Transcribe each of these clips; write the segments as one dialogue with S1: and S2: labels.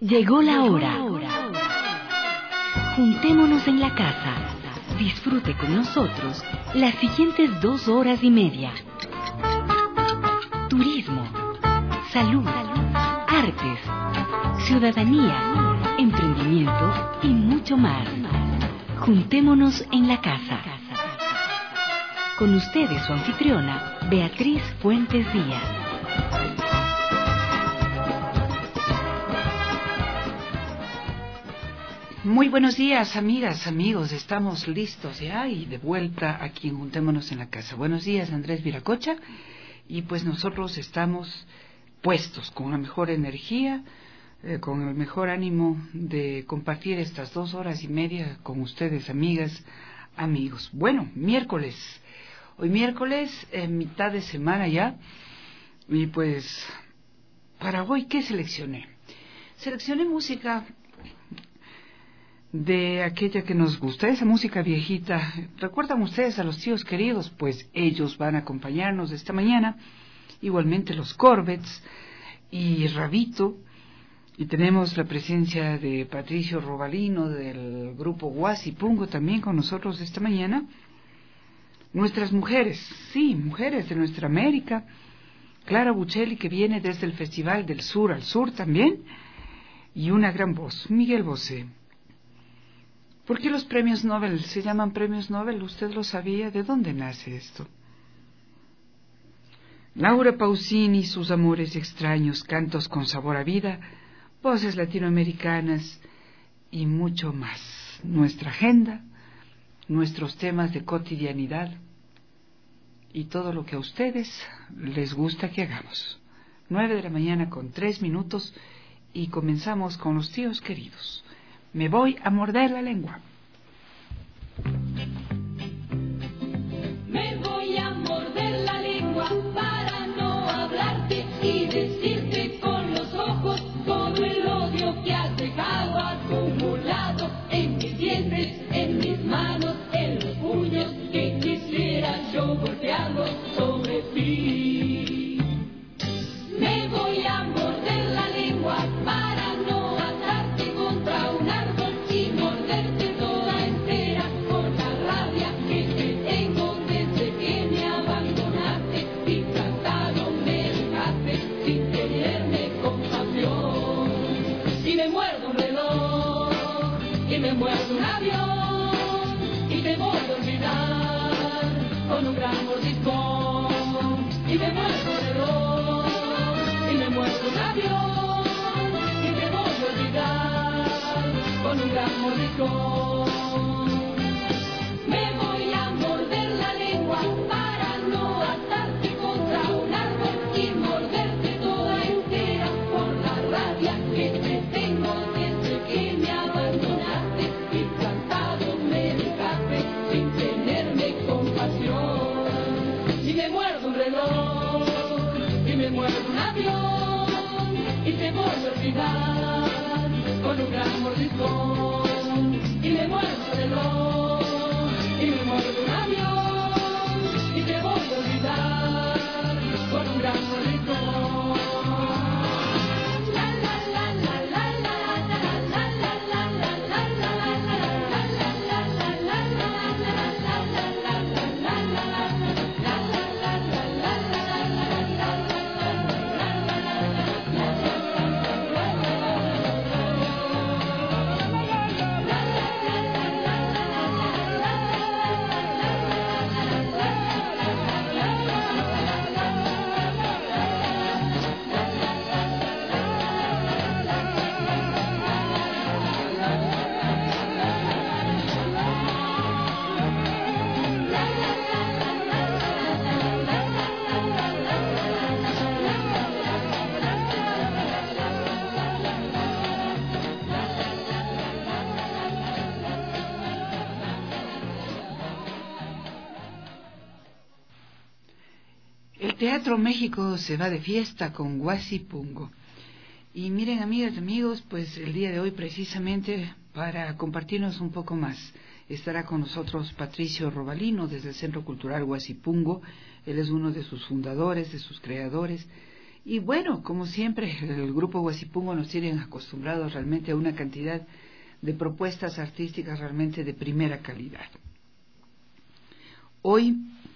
S1: Llegó la hora. Juntémonos en la casa. Disfrute con nosotros las siguientes 2 horas y media. Turismo, salud, artes, ciudadanía, emprendimiento y mucho más. Juntémonos en la casa. Con ustedes su anfitriona, Beatriz Fuentes Díaz.
S2: Muy buenos días, amigas, amigos. Estamos listos ya y de vuelta aquí en Juntémonos en la casa. Buenos días, Andrés Viracocha. Y pues nosotros estamos puestos con la mejor energía, con el mejor ánimo de compartir estas 2 horas y media con ustedes, amigas, amigos. Bueno, miércoles. Hoy miércoles, mitad de semana ya. Y pues, para hoy, ¿qué seleccioné? Seleccioné música de aquella que nos gusta, esa música viejita. ¿Recuerdan ustedes a los tíos queridos? Pues ellos van a acompañarnos esta mañana, igualmente los Corbets y Rabito, y tenemos la presencia de Patricio Robalino del grupo Huasipungo también con nosotros esta mañana. Nuestras mujeres, sí, mujeres de nuestra América, Clara Buccelli, que viene desde el Festival del Sur al Sur también, y una gran voz, Miguel Bosé. ¿Por qué los premios Nobel se llaman premios Nobel? ¿Usted lo sabía? ¿De dónde nace esto? Laura Pausini, sus amores extraños, cantos con sabor a vida, voces latinoamericanas y mucho más. Nuestra agenda, nuestros temas de cotidianidad y todo lo que a ustedes les gusta que hagamos. 9 de la mañana con 3 minutos y comenzamos con los tíos queridos. Me voy a morder la lengua.
S3: Me voy a morder la lengua para no hablarte y decirte con los ojos todo el odio que has dejado acumulado en mis dientes, en mis manos, en los puños que quisiera yo golpearlos sobre ti. Me voy a morder la lengua para no atarte contra un árbol y morderte toda entera con la rabia que te tengo desde que me abandonaste y tratado me dejaste sin tenerme compasión. Y me muerdo un reloj, y me muerdo un avión, y te voy a olvidar con un gran mordiscón. Y me muerdo un reloj, y me muerdo un avión, y te voy a olvidar con un gran mordiscón. Me voy a morder la lengua para no atarte contra un árbol y morderte toda entera por la rabia que te tengo desde que me abandonaste y plantado me dejaste sin tenerme compasión. Y me muerdo un reloj, y me muerdo un avión, y te voy a olvidar con un gran mordiscón. Y me muerdo un reloj, y me muerdo un avión, y te voy a olvidar con un gran mordiscón. La la la la la la la la la la la la
S2: El Teatro México se va de fiesta con Huasipungo. Y miren, amigas y amigos, pues el día de hoy precisamente para compartirnos un poco más estará con nosotros Patricio Robalino desde el Centro Cultural Huasipungo. Él es uno de sus fundadores, de sus creadores, Y bueno, como siempre, el grupo Huasipungo nos tienen acostumbrados realmente a una cantidad de propuestas artísticas realmente de primera calidad. Hoy,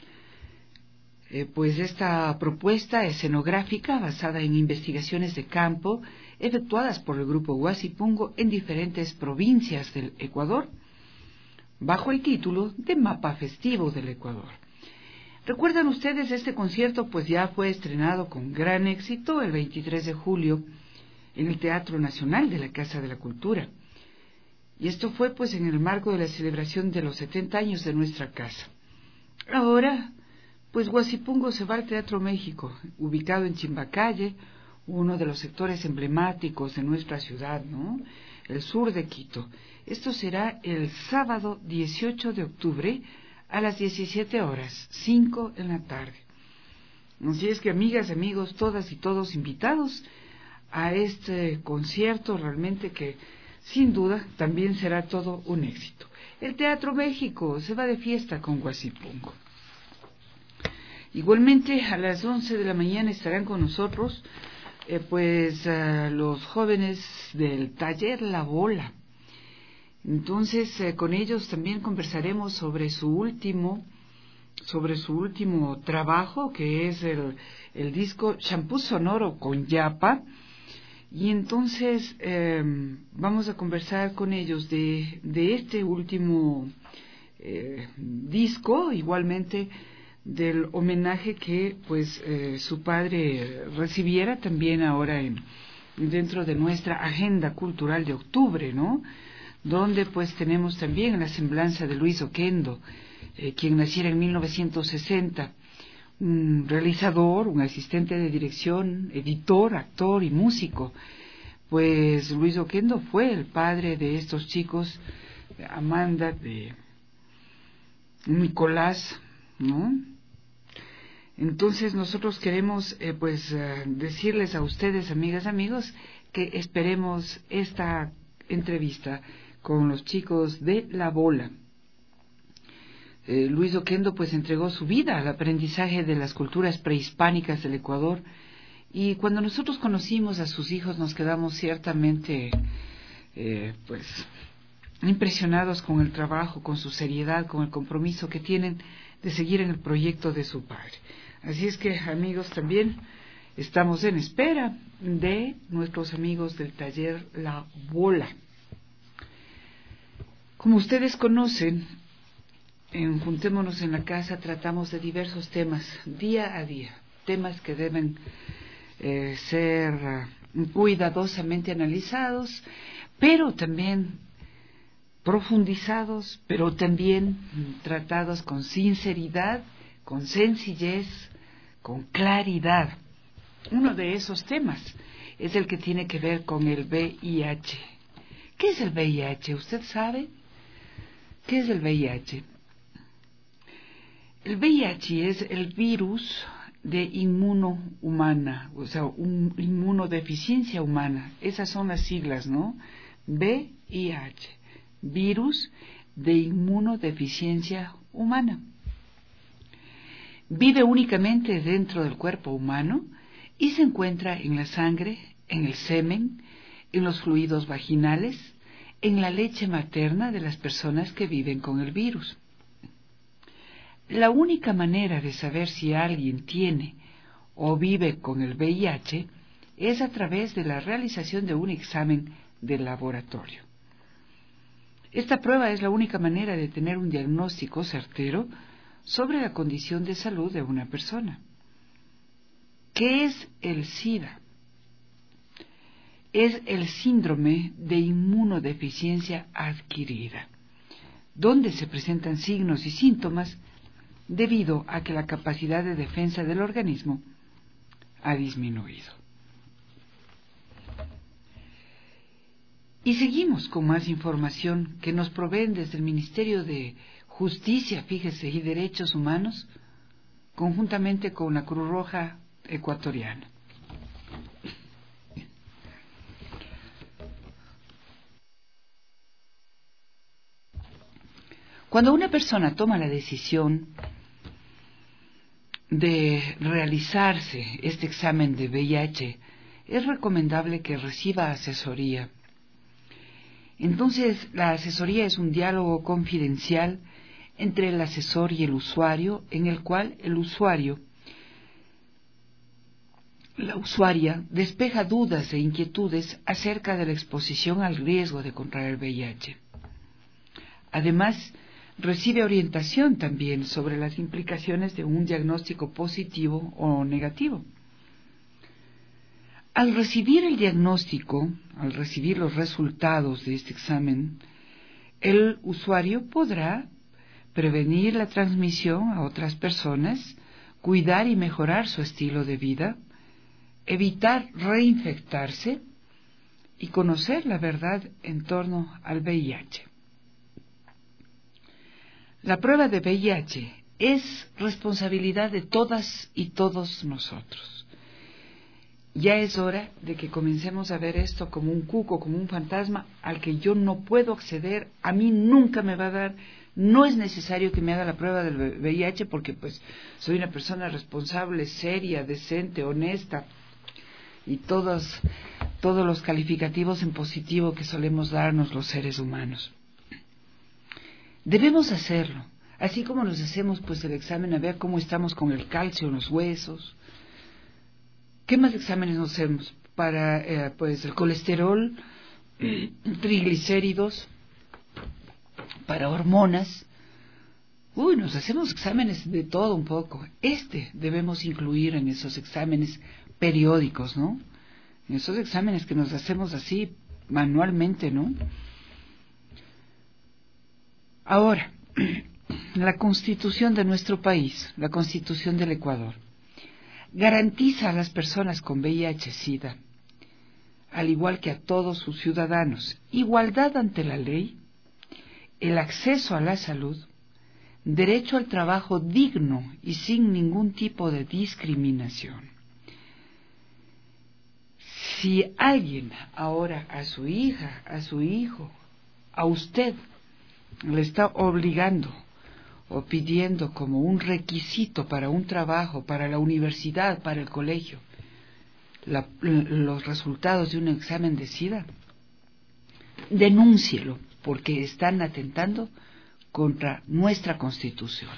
S2: pues esta propuesta escenográfica basada en investigaciones de campo efectuadas por el grupo Huasipungo en diferentes provincias del Ecuador, bajo el título de Mapa Festivo del Ecuador. ¿Recuerdan ustedes este concierto? Pues ya fue estrenado con gran éxito el 23 de julio en el Teatro Nacional de la Casa de la Cultura. Y esto fue pues en el marco de la celebración de los 70 años de nuestra casa. Ahora, pues Huasipungo se va al Teatro México, ubicado en Chimbacalle, uno de los sectores emblemáticos de nuestra ciudad, ¿no? El sur de Quito. Esto será el sábado 18 de octubre a las 17 horas, 5 en la tarde. Así es que, amigas, amigos, todas y todos invitados a este concierto realmente que, sin duda, también será todo un éxito. El Teatro México se va de fiesta con Huasipungo. Igualmente, a las 11 de la mañana estarán con nosotros los jóvenes del taller La Bola. Entonces, con ellos también conversaremos sobre su último trabajo, que es el disco Champú Sonoro con Yapa. Y entonces vamos a conversar con ellos de este último disco, igualmente del homenaje que pues su padre recibiera también ahora dentro de nuestra agenda cultural de octubre, ¿no? Donde pues tenemos también la semblanza de Luis Oquendo, quien naciera en 1960, un realizador, un asistente de dirección, editor, actor y músico. Pues Luis Oquendo fue el padre de estos chicos, de Amanda, de Nicolás, ¿no? Entonces nosotros queremos decirles a ustedes, amigas, amigos, que esperemos esta entrevista con los chicos de La Bola. Luis Oquendo pues entregó su vida al aprendizaje de las culturas prehispánicas del Ecuador, y cuando nosotros conocimos a sus hijos nos quedamos ciertamente impresionados con el trabajo, con su seriedad, con el compromiso que tienen de seguir en el proyecto de su padre. Así es que, amigos, también estamos en espera de nuestros amigos del taller La Bola. Como ustedes conocen, en Juntémonos en la Casa tratamos de diversos temas día a día, temas que deben ser cuidadosamente analizados, pero también profundizados, pero también tratados con sinceridad, con sencillez, con claridad. Uno de esos temas es el que tiene que ver con el VIH. ¿Qué es el VIH? ¿Usted sabe qué es el VIH? El VIH es el virus de inmunohumana, o sea, inmunodeficiencia humana. Esas son las siglas, ¿no? VIH, virus de inmunodeficiencia humana. Vive únicamente dentro del cuerpo humano y se encuentra en la sangre, en el semen, en los fluidos vaginales, en la leche materna de las personas que viven con el virus. La única manera de saber si alguien tiene o vive con el VIH es a través de la realización de un examen de laboratorio. Esta prueba es la única manera de tener un diagnóstico certero sobre la condición de salud de una persona. ¿Qué es el SIDA? Es el síndrome de inmunodeficiencia adquirida, donde se presentan signos y síntomas debido a que la capacidad de defensa del organismo ha disminuido. Y seguimos con más información que nos proveen desde el Ministerio de Justicia, fíjese, y Derechos Humanos, conjuntamente con la Cruz Roja Ecuatoriana. Cuando una persona toma la decisión de realizarse este examen de VIH, es recomendable que reciba asesoría. Entonces, la asesoría es un diálogo confidencial entre el asesor y el usuario, en el cual el usuario, la usuaria, despeja dudas e inquietudes acerca de la exposición al riesgo de contraer el VIH. Además, recibe orientación también sobre las implicaciones de un diagnóstico positivo o negativo. Al recibir el diagnóstico, al recibir los resultados de este examen, el usuario podrá prevenir la transmisión a otras personas, cuidar y mejorar su estilo de vida, evitar reinfectarse y conocer la verdad en torno al VIH. La prueba de VIH es responsabilidad de todas y todos nosotros. Ya es hora de que comencemos a ver esto como un cuco, como un fantasma al que yo no puedo acceder, a mí nunca me va a dar, no es necesario que me haga la prueba del VIH porque pues soy una persona responsable, seria, decente, honesta y todos los calificativos en positivo que solemos darnos los seres humanos. Debemos hacerlo, así como nos hacemos pues el examen a ver cómo estamos con el calcio en los huesos. ¿Qué más exámenes nos hacemos? Para pues el colesterol, triglicéridos, para hormonas. Nos hacemos exámenes de todo un poco. Debemos incluir en esos exámenes periódicos, ¿no? En esos exámenes que nos hacemos así manualmente, ¿no? Ahora, la Constitución de nuestro país, la Constitución del Ecuador, garantiza a las personas con VIH-Sida, al igual que a todos sus ciudadanos, igualdad ante la ley, el acceso a la salud, derecho al trabajo digno y sin ningún tipo de discriminación. Si alguien ahora a su hija, a su hijo, a usted, le está obligando o pidiendo como un requisito para un trabajo, para la universidad, para el colegio, los resultados de un examen de SIDA, denúncielo, porque están atentando contra nuestra Constitución.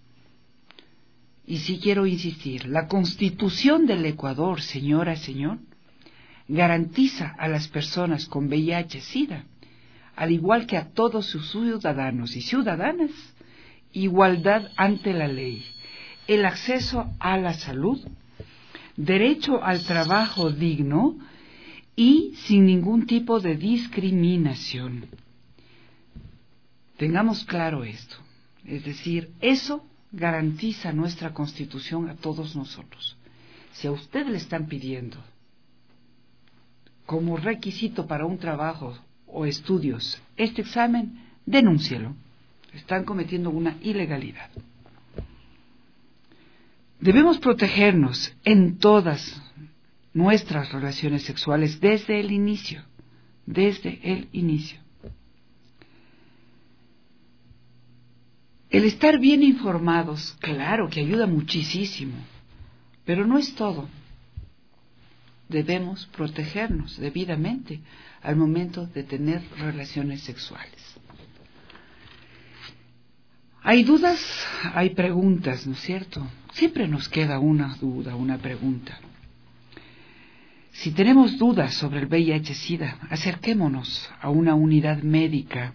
S2: Y sí quiero insistir, la Constitución del Ecuador, señora, señor, garantiza a las personas con VIH-Sida, al igual que a todos sus ciudadanos y ciudadanas, igualdad ante la ley, el acceso a la salud, derecho al trabajo digno y sin ningún tipo de discriminación. Tengamos claro esto, es decir, eso garantiza nuestra Constitución a todos nosotros. Si a usted le están pidiendo como requisito para un trabajo o estudios este examen, denúncielo. Están cometiendo una ilegalidad. Debemos protegernos en todas nuestras relaciones sexuales desde el inicio. El estar bien informados, claro que ayuda muchísimo, pero no es todo. Debemos protegernos debidamente al momento de tener relaciones sexuales. Hay dudas, hay preguntas, ¿no es cierto? Siempre nos queda una duda, una pregunta. Si tenemos dudas sobre el VIH-Sida, acerquémonos a una unidad médica.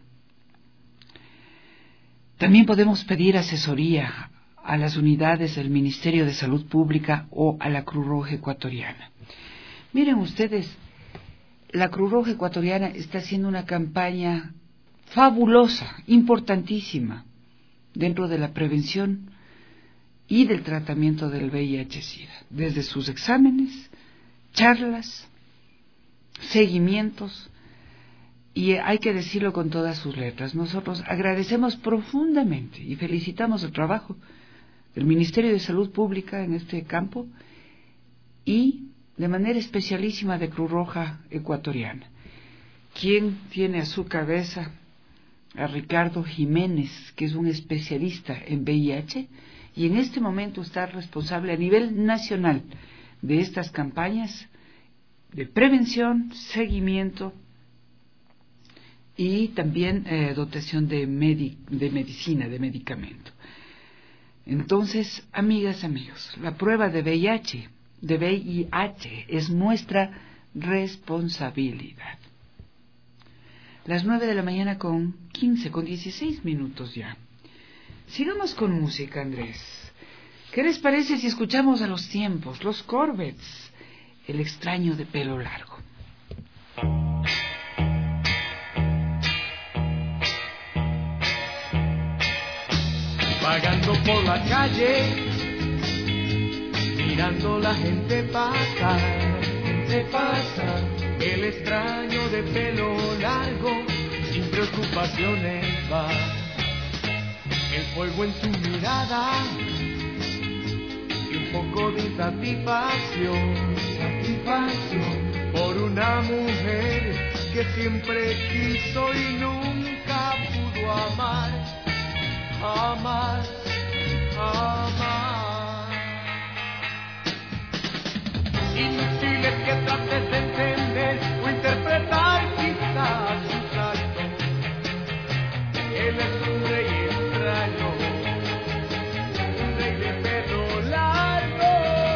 S2: También podemos pedir asesoría a las unidades del Ministerio de Salud Pública o a la Cruz Roja Ecuatoriana. Miren ustedes, la Cruz Roja Ecuatoriana está haciendo una campaña fabulosa, importantísima, dentro de la prevención y del tratamiento del VIH-Sida, desde sus exámenes, charlas, seguimientos, y hay que decirlo con todas sus letras. Nosotros agradecemos profundamente y felicitamos el trabajo del Ministerio de Salud Pública en este campo y de manera especialísima de Cruz Roja Ecuatoriana, quien tiene a su cabeza a Ricardo Jiménez, que es un especialista en VIH y en este momento está responsable a nivel nacional de estas campañas de prevención, seguimiento y también dotación de medicina, de medicamento. Entonces, amigas, amigos, la prueba de VIH es nuestra responsabilidad. Las 9 de la mañana con 16 minutos ya. Sigamos con música, Andrés. ¿Qué les parece si escuchamos a Los Tiempos, los Corvets, El extraño de pelo largo?
S4: Vagando por la calle, mirando la gente pasa, el extraño de pelo largo, sin preocupaciones va. El fuego en su mirada y un poco de satisfacción por una mujer que siempre quiso y nunca pudo amar. Inútil es que trates de entender o interpretar quizás sus actos. Él es un rey extraño, un rey de pelo largo.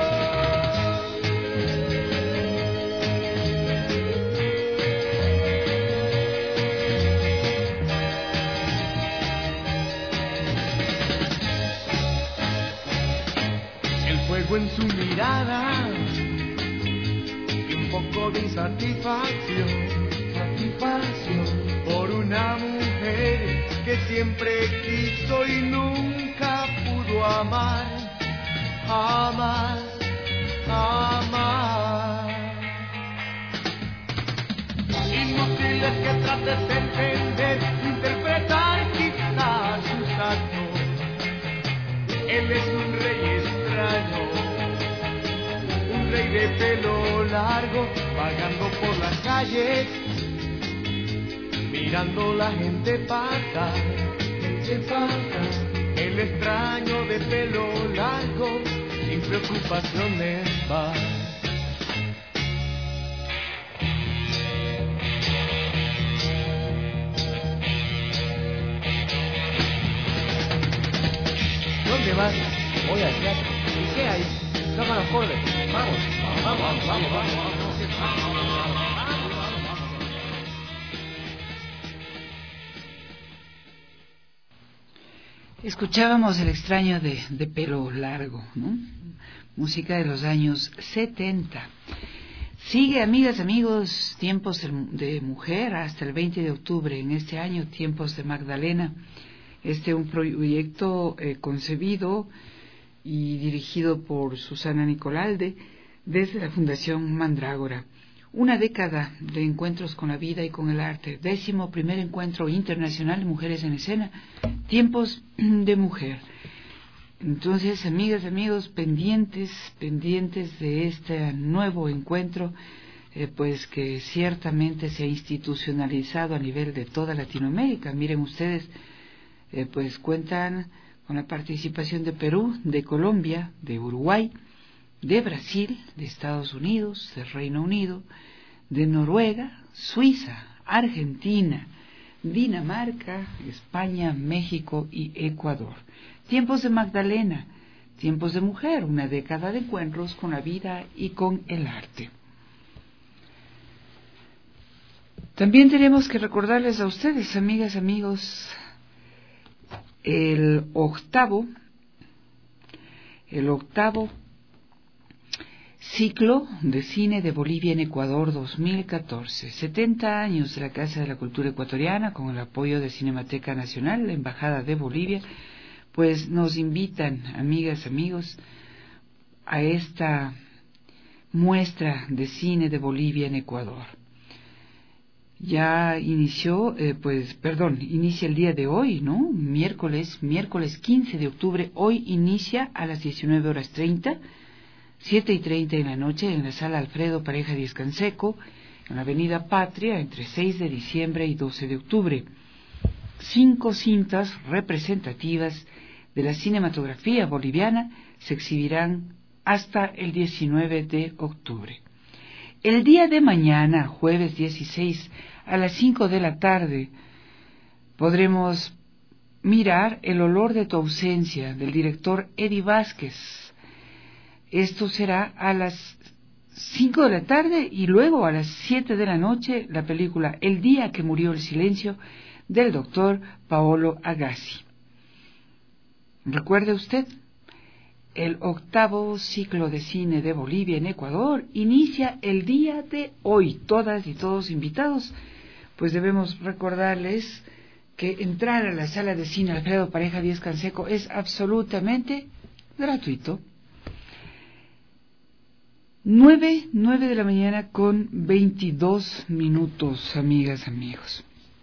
S4: El fuego en su mirada y un poco de insatisfacción por una mujer que siempre quiso y nunca pudo amar. Inútil es que trates de entender, interpretar quizás sus actos. Él es un rey extraño, un rey de pelo largo, vagando por las calles, mirando la gente pasa. El extraño de pelo largo, sin preocupaciones va. ¿Dónde vas? Voy al teatro. ¿Y qué hay? Toca los Corvets. Vamos.
S2: Escuchábamos El extraño de pelo largo, ¿no? Música de los años 70. Sigue, amigas, amigos, Tiempos de Mujer hasta el 20 de octubre en este año, Tiempos de Magdalena. Un proyecto concebido y dirigido por Susana Nicolalde desde la Fundación Mandrágora. Una década de encuentros con la vida y con el arte. 11º Encuentro Internacional de Mujeres en Escena, Tiempos de Mujer. Entonces, amigas, amigos, pendientes de este nuevo encuentro, pues que ciertamente se ha institucionalizado a nivel de toda Latinoamérica. Miren ustedes, pues cuentan con la participación de Perú, de Colombia, de Uruguay, de Brasil, de Estados Unidos, del Reino Unido, de Noruega, Suiza, Argentina, Dinamarca, España, México y Ecuador. Tiempos de Magdalena, Tiempos de Mujer, una década de encuentros con la vida y con el arte. También tenemos que recordarles a ustedes, amigas, amigos, el octavo ciclo de cine de Bolivia en Ecuador 2014. 70 años de la Casa de la Cultura Ecuatoriana, con el apoyo de Cinemateca Nacional, la Embajada de Bolivia, pues nos invitan, amigas, amigos, a esta muestra de cine de Bolivia en Ecuador. Ya inicia el día de hoy, ¿no? Miércoles 15 de octubre, hoy inicia a las 19:30, 7:30 en la noche, en la Sala Alfredo Pareja Díez Canseco, en la Avenida Patria, entre 6 de diciembre y 12 de octubre. 5 cintas representativas de la cinematografía boliviana se exhibirán hasta el 19 de octubre. El día de mañana, jueves 16, a las 5 de la tarde, podremos mirar El olor de tu ausencia, del director Eddie Vázquez. Esto será a las 5 de la tarde y luego a las 7 de la noche la película El día que murió el silencio, del doctor Paolo Agassi. Recuerde usted, el 8º ciclo de cine de Bolivia en Ecuador inicia el día de hoy. Todas y todos invitados, pues debemos recordarles que entrar a la sala de cine Alfredo Pareja Díez Canseco es absolutamente gratuito. 9 de la mañana con 22 minutos, amigas, amigos.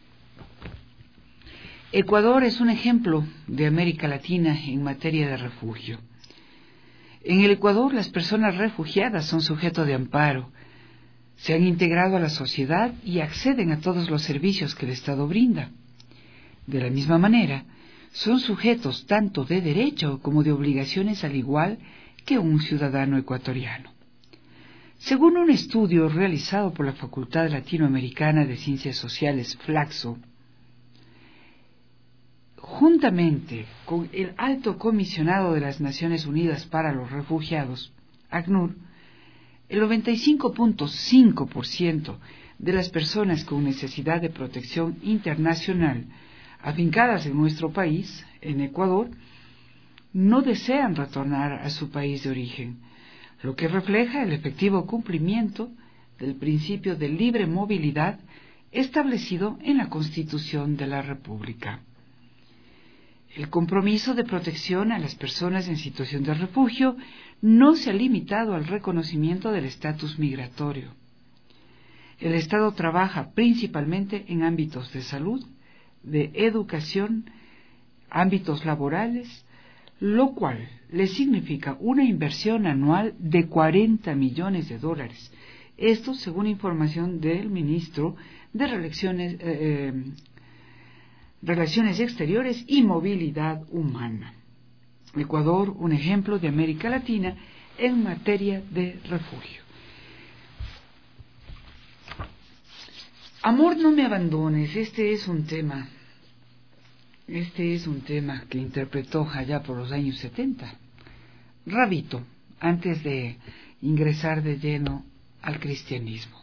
S2: Ecuador es un ejemplo de América Latina en materia de refugio. En el Ecuador, las personas refugiadas son sujeto de amparo, se han integrado a la sociedad y acceden a todos los servicios que el Estado brinda. De la misma manera, son sujetos tanto de derecho como de obligaciones al igual que un ciudadano ecuatoriano. Según un estudio realizado por la Facultad Latinoamericana de Ciencias Sociales, Flaxo, juntamente con el Alto Comisionado de las Naciones Unidas para los Refugiados, ACNUR, el 95.5% de las personas con necesidad de protección internacional afincadas en nuestro país, en Ecuador, no desean retornar a su país de origen, lo que refleja el efectivo cumplimiento del principio de libre movilidad establecido en la Constitución de la República. El compromiso de protección a las personas en situación de refugio no se ha limitado al reconocimiento del estatus migratorio. El Estado trabaja principalmente en ámbitos de salud, de educación, ámbitos laborales, lo cual le significa una inversión anual de $40 millones. Esto según información del ministro de Relaciones Exteriores y Movilidad Humana. Ecuador, un ejemplo de América Latina en materia de refugio. Amor, no me abandones. Este es un tema que interpretó allá por los años 70 Rabito, antes de ingresar de lleno al cristianismo.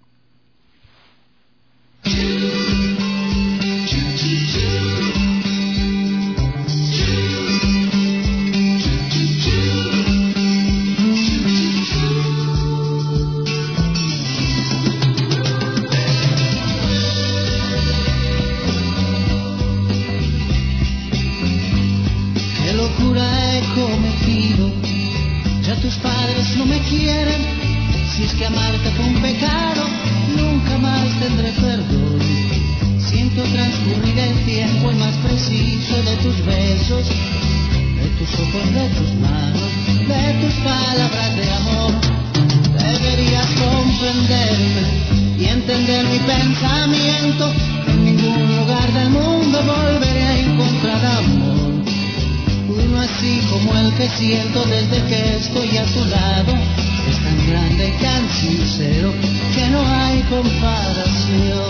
S5: Tus padres no me quieren, si es que amarte fue un pecado, nunca más tendré perdón. Siento transcurrir el tiempo, el más preciso de tus besos, de tus ojos, de tus manos, de tus palabras de amor. Deberías comprenderme y entender mi pensamiento. En ningún lugar del mundo volveré a encontrar amor. Uno así como el que siento desde que estoy a tu lado, es tan grande y tan sincero que no hay comparación.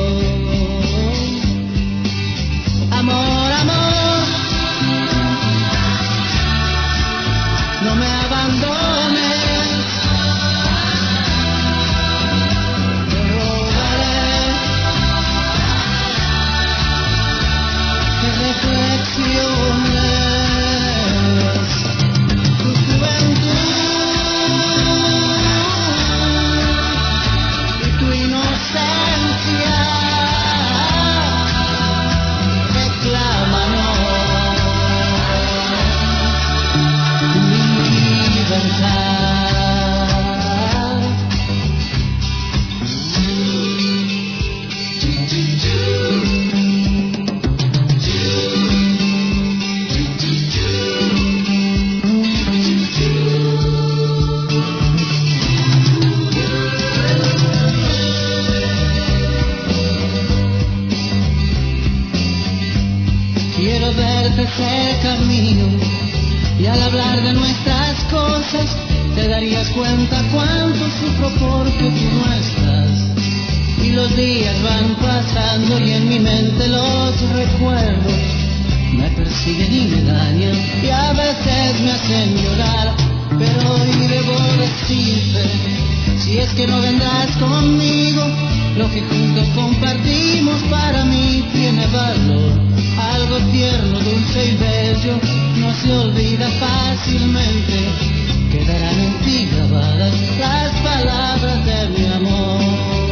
S5: Amor, amor, no me abandones, te rogaré que reflexiones. camino. Y al hablar de nuestras cosas, te darías cuenta cuánto sufro porque tú no estás. Y los días van pasando y en mi mente los recuerdos me persiguen y me dañan y a veces me hacen llorar. Pero hoy debo decirte, si es que no vendrás conmigo, lo que juntos compartimos para mí tiene valor. Algo tierno, dulce y bello no se olvida fácilmente. Quedarán en ti grabadas las palabras de mi amor.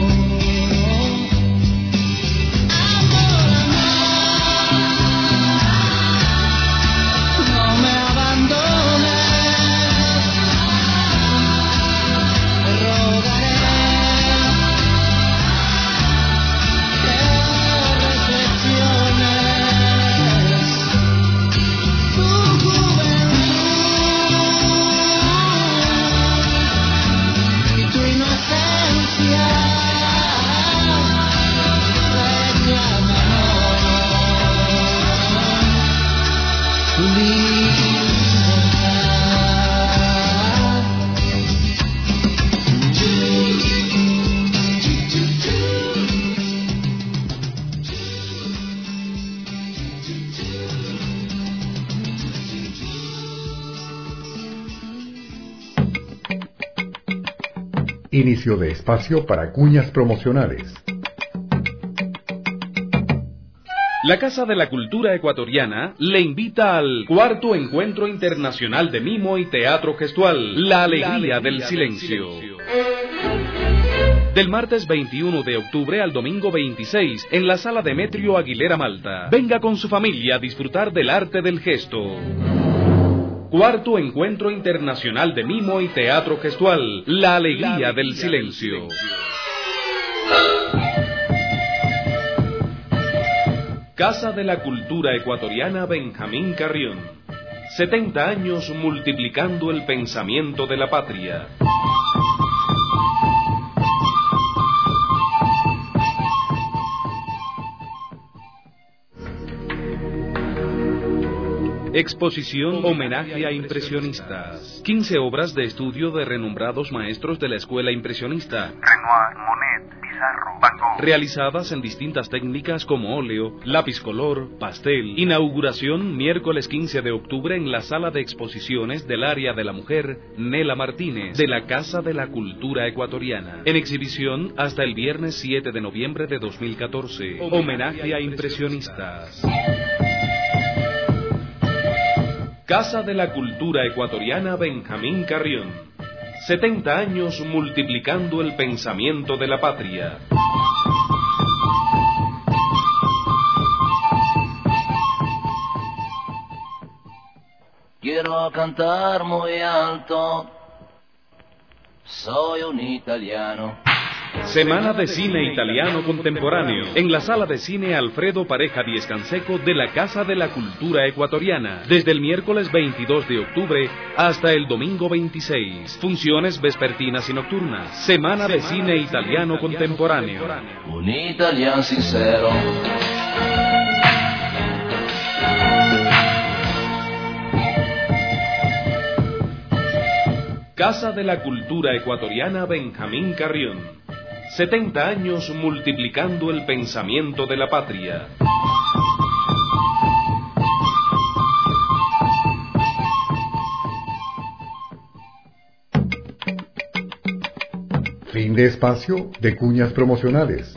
S6: Inicio de espacio para cuñas promocionales.
S7: La Casa de la Cultura Ecuatoriana le invita al cuarto Encuentro Internacional de Mimo y Teatro Gestual, La Alegría del Silencio. Del martes 21 de octubre al domingo 26, en la Sala Demetrio Aguilera Malta. Venga con su familia a disfrutar del arte del gesto. Cuarto Encuentro Internacional de Mimo y Teatro Gestual, La Alegría del Silencio. Casa de la Cultura Ecuatoriana Benjamín Carrión. 70 años multiplicando el pensamiento de la patria. Exposición Homenaje a Impresionistas. 15 obras de estudio de renombrados maestros de la escuela impresionista.
S8: Renoir, Monet, Pizarro, Van Gogh.
S7: Realizadas en distintas técnicas como óleo, lápiz color, pastel. Inauguración miércoles 15 de octubre en la sala de exposiciones del área de la mujer Nela Martínez, de la Casa de la Cultura Ecuatoriana. En exhibición hasta el viernes 7 de noviembre de 2014. Homenaje a Impresionistas. Casa de la Cultura Ecuatoriana Benjamín Carrión. 70 años multiplicando el pensamiento de la patria.
S9: Quiero cantar muy alto, soy un italiano.
S7: Semana de Cine Italiano Contemporáneo, en la Sala de Cine Alfredo Pareja Díez Canseco de la Casa de la Cultura Ecuatoriana, desde el miércoles 22 de octubre hasta el domingo 26. Funciones vespertinas y nocturnas. Semana de Cine Italiano Contemporáneo.
S9: Un italiano sincero.
S7: Casa de la Cultura Ecuatoriana Benjamín Carrión. 70 años multiplicando el pensamiento de la patria.
S6: Fin de espacio de cuñas promocionales.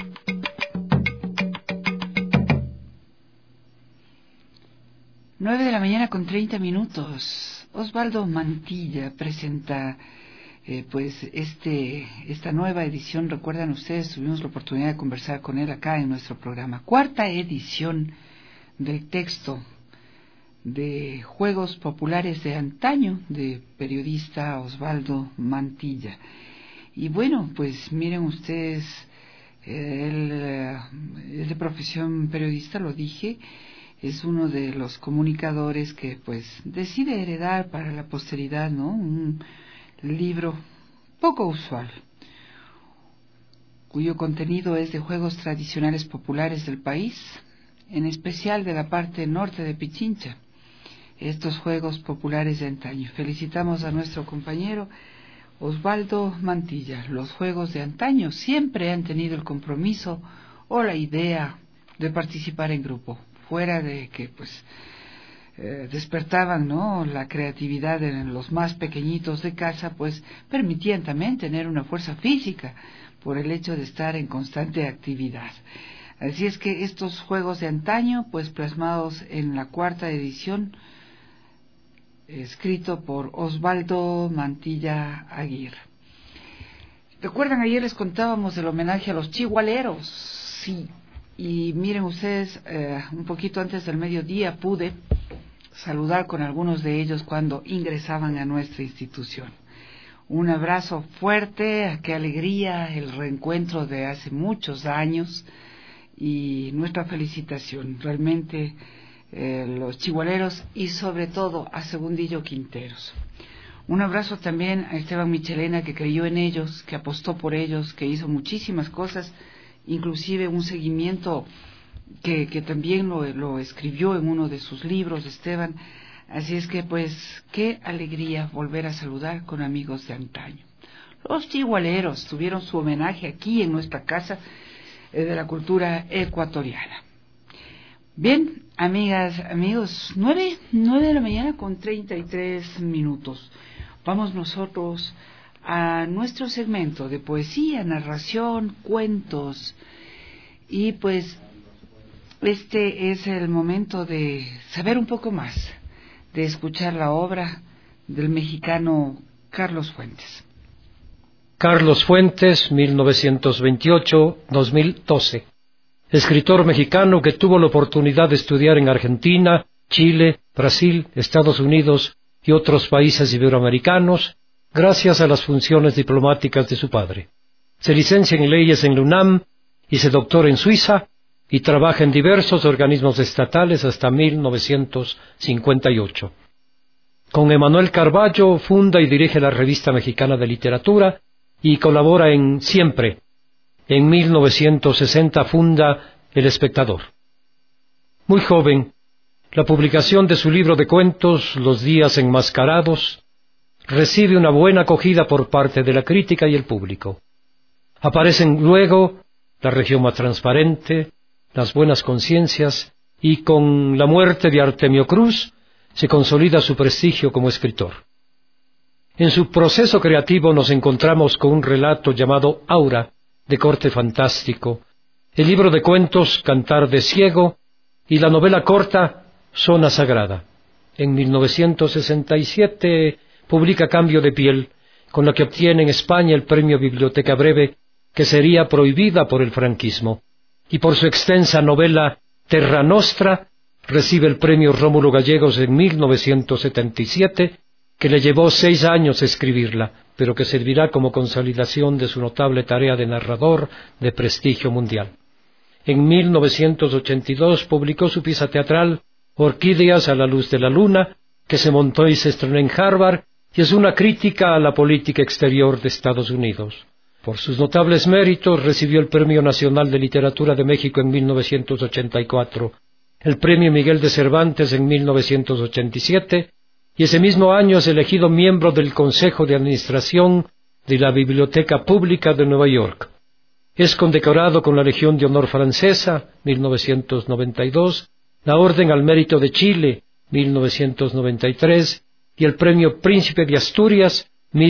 S2: Nueve de la mañana con 30 minutos. Osvaldo Mantilla presenta esta nueva edición. Recuerdan ustedes, tuvimos la oportunidad de conversar con él acá en nuestro programa. Cuarta edición del texto de Juegos Populares de Antaño, de periodista Osvaldo Mantilla. Y bueno, pues miren ustedes, él es de profesión periodista, lo dije, es uno de los comunicadores que pues decide heredar para la posteridad, ¿no?, un libro poco usual, cuyo contenido es de juegos tradicionales populares del país, en especial de la parte norte de Pichincha. estos juegos populares de antaño. Felicitamos a nuestro compañero Osvaldo Mantilla. Los juegos de antaño siempre han tenido el compromiso o la idea de participar en grupo, fuera de que pues despertaban, ¿no?, la creatividad en los más pequeñitos de casa, pues permitían también tener una fuerza física por el hecho de estar en constante actividad. Así es que estos juegos de antaño, pues plasmados en la 4ª edición, escrito por Osvaldo Mantilla Aguirre. ¿Recuerdan? Ayer les contábamos del homenaje a los chigualeros. Sí, y miren ustedes, un poquito antes del mediodía pude saludar con algunos de ellos cuando ingresaban a nuestra institución. Un abrazo fuerte, qué alegría, el reencuentro de hace muchos años y nuestra felicitación. Realmente los chigualeros y sobre todo a Segundillo Quinteros. Un abrazo también a Esteban Michelena, que creyó en ellos, que apostó por ellos, que hizo muchísimas cosas, inclusive un seguimiento que también lo escribió en uno de sus libros, Esteban. Así es que pues qué alegría volver a saludar con amigos de antaño. Los chigualeros tuvieron su homenaje aquí en nuestra casa de la cultura ecuatoriana. Bien, amigas, amigos, 9 de la mañana con 33 minutos. Vamos nosotros a nuestro segmento de poesía, narración, cuentos. Y pues este es el momento de saber un poco más, de escuchar la obra del mexicano Carlos Fuentes.
S10: Carlos Fuentes, 1928-2012. Escritor mexicano que tuvo la oportunidad de estudiar en Argentina, Chile, Brasil, Estados Unidos y otros países iberoamericanos, gracias a las funciones diplomáticas de su padre. Se licencia en leyes en la UNAM y se doctora en Suiza y trabaja en diversos organismos estatales hasta 1958. Con Emanuel Carballo funda y dirige la Revista Mexicana de Literatura y colabora en Siempre. En 1960 funda El Espectador. Muy joven, la publicación de su libro de cuentos, Los días enmascarados, recibe una buena acogida por parte de la crítica y el público. Aparecen luego La región más transparente, Las buenas conciencias, y con la muerte de Artemio Cruz se consolida su prestigio como escritor. En su proceso creativo nos encontramos con un relato llamado Aura, de corte fantástico, el libro de cuentos Cantar de Ciego y la novela corta Zona Sagrada. En 1967 publica Cambio de Piel, con la que obtiene en España el premio Biblioteca Breve, que sería prohibida por el franquismo, y por su extensa novela Terra Nostra recibe el premio Rómulo Gallegos en 1977, que le llevó 6 años escribirla, pero que servirá como consolidación de su notable tarea de narrador de prestigio mundial. En 1982 publicó su pieza teatral Orquídeas a la luz de la luna, que se montó y se estrenó en Harvard, y es una crítica a la política exterior de Estados Unidos. Por sus notables méritos recibió el Premio Nacional de Literatura de México en 1984, el Premio Miguel de Cervantes en 1987, y ese mismo año es elegido miembro del Consejo de Administración de la Biblioteca Pública de Nueva York. Es condecorado con la Legión de Honor Francesa, 1992, la Orden al Mérito de Chile, 1993, y el Premio Príncipe de Asturias,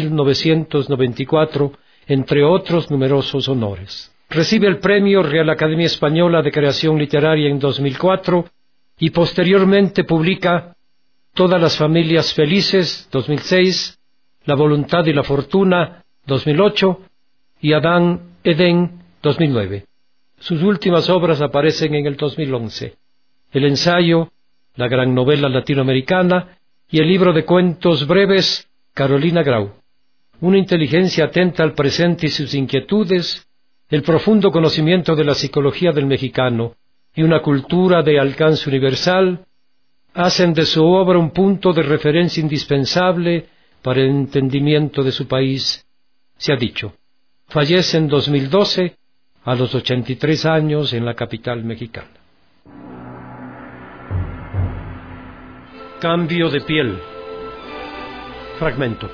S10: 1994, entre otros numerosos honores. Recibe el Premio Real Academia Española de Creación Literaria en 2004 y posteriormente publica Todas las familias felices, 2006, La voluntad y la fortuna, 2008, y Adán, Edén, 2009. Sus últimas obras aparecen en el 2011. El ensayo, la gran novela latinoamericana y el libro de cuentos breves, Carolina Grau. Una inteligencia atenta al presente y sus inquietudes, el profundo conocimiento de la psicología del mexicano y una cultura de alcance universal, hacen de su obra un punto de referencia indispensable para el entendimiento de su país, se ha dicho. Fallece en 2012, a los 83 años, en la capital mexicana. Cambio de piel. Fragmento.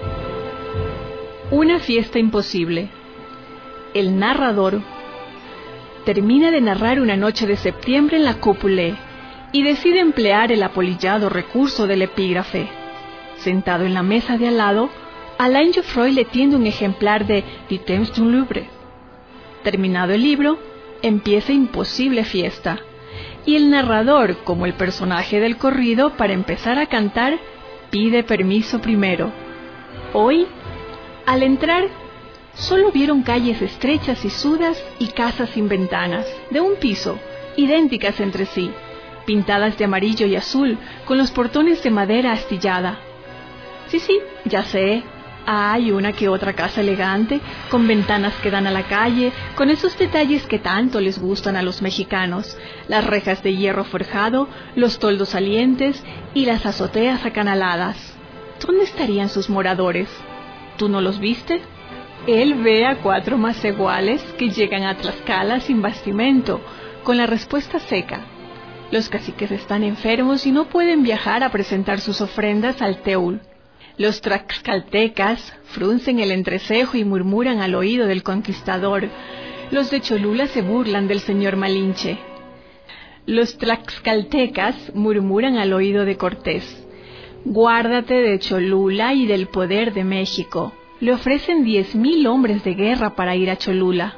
S11: Una fiesta imposible. El narrador termina de narrar una noche de septiembre en la Copule y decide emplear el apolillado recurso del epígrafe. Sentado en la mesa de al lado, Alain Geoffroy le tiende un ejemplar de Du Temps d'un Livre. Terminado el libro, empieza Imposible Fiesta, y el narrador, como el personaje del corrido, para empezar a cantar, pide permiso primero. Hoy, al entrar, solo vieron calles estrechas y sudas y casas sin ventanas, de un piso, idénticas entre sí, pintadas de amarillo y azul, con los portones de madera astillada. Sí, ya sé, hay una que otra casa elegante, con ventanas que dan a la calle, con esos detalles que tanto les gustan a los mexicanos, las rejas de hierro forjado, los toldos salientes y las azoteas acanaladas. ¿Dónde estarían sus moradores? ¿Tú no los viste? Él ve a 4 maseguales que llegan a Tlaxcala sin bastimento, con la respuesta seca. Los caciques están enfermos y no pueden viajar a presentar sus ofrendas al Teúl. Los tlaxcaltecas fruncen el entrecejo y murmuran al oído del conquistador. Los de Cholula se burlan del señor Malinche. Los tlaxcaltecas murmuran al oído de Cortés: guárdate de Cholula y del poder de México. Le ofrecen 10,000 hombres de guerra para ir a Cholula.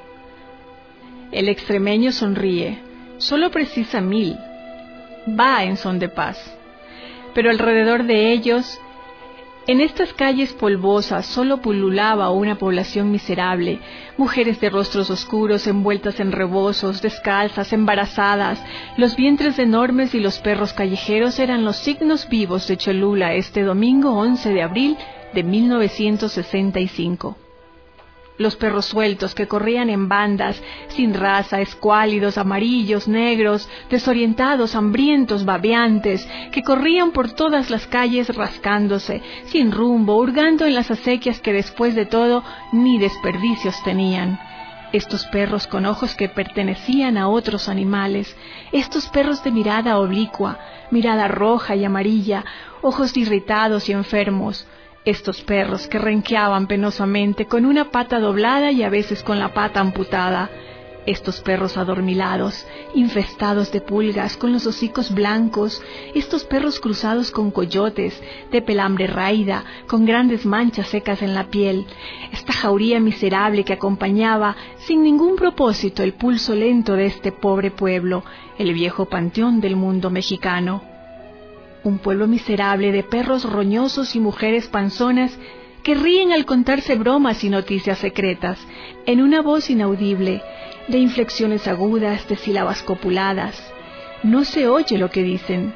S11: El extremeño sonríe. Solo precisa 1,000. Va en son de paz. Pero alrededor de ellos, en estas calles polvosas, solo pululaba una población miserable, mujeres de rostros oscuros envueltas en rebozos, descalzas, embarazadas. Los vientres enormes y los perros callejeros eran los signos vivos de Cholula este domingo 11 de abril de 1965. Los perros sueltos que corrían en bandas, sin raza, escuálidos, amarillos, negros, desorientados, hambrientos, babeantes, que corrían por todas las calles rascándose, sin rumbo, hurgando en las acequias que después de todo ni desperdicios tenían. Estos perros con ojos que pertenecían a otros animales, estos perros de mirada oblicua, mirada roja y amarilla, ojos irritados y enfermos, estos perros que renqueaban penosamente con una pata doblada y a veces con la pata amputada, estos perros adormilados, infestados de pulgas, con los hocicos blancos, estos perros cruzados con coyotes, de pelambre raída, con grandes manchas secas en la piel, esta jauría miserable que acompañaba, sin ningún propósito, el pulso lento de este pobre pueblo, el viejo panteón del mundo mexicano. Un pueblo miserable de perros roñosos y mujeres panzonas que ríen al contarse bromas y noticias secretas, en una voz inaudible, de inflexiones agudas, de sílabas copuladas. No se oye lo que dicen.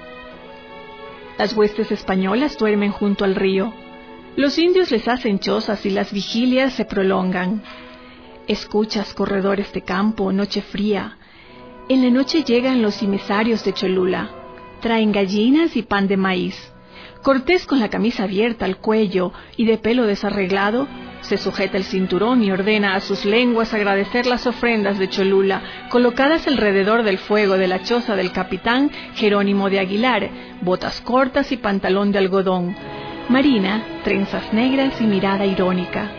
S11: Las huestes españolas duermen junto al río. Los indios les hacen chozas y las vigilias se prolongan. Escuchas corredores de campo, noche fría. En la noche llegan los emisarios de Cholula. Traen gallinas y pan de maíz. Cortés, con la camisa abierta al cuello y de pelo desarreglado, se sujeta el cinturón y ordena a sus lenguas agradecer las ofrendas de Cholula, colocadas alrededor del fuego de la choza del capitán Jerónimo de Aguilar, botas cortas y pantalón de algodón. Marina, trenzas negras y mirada irónica.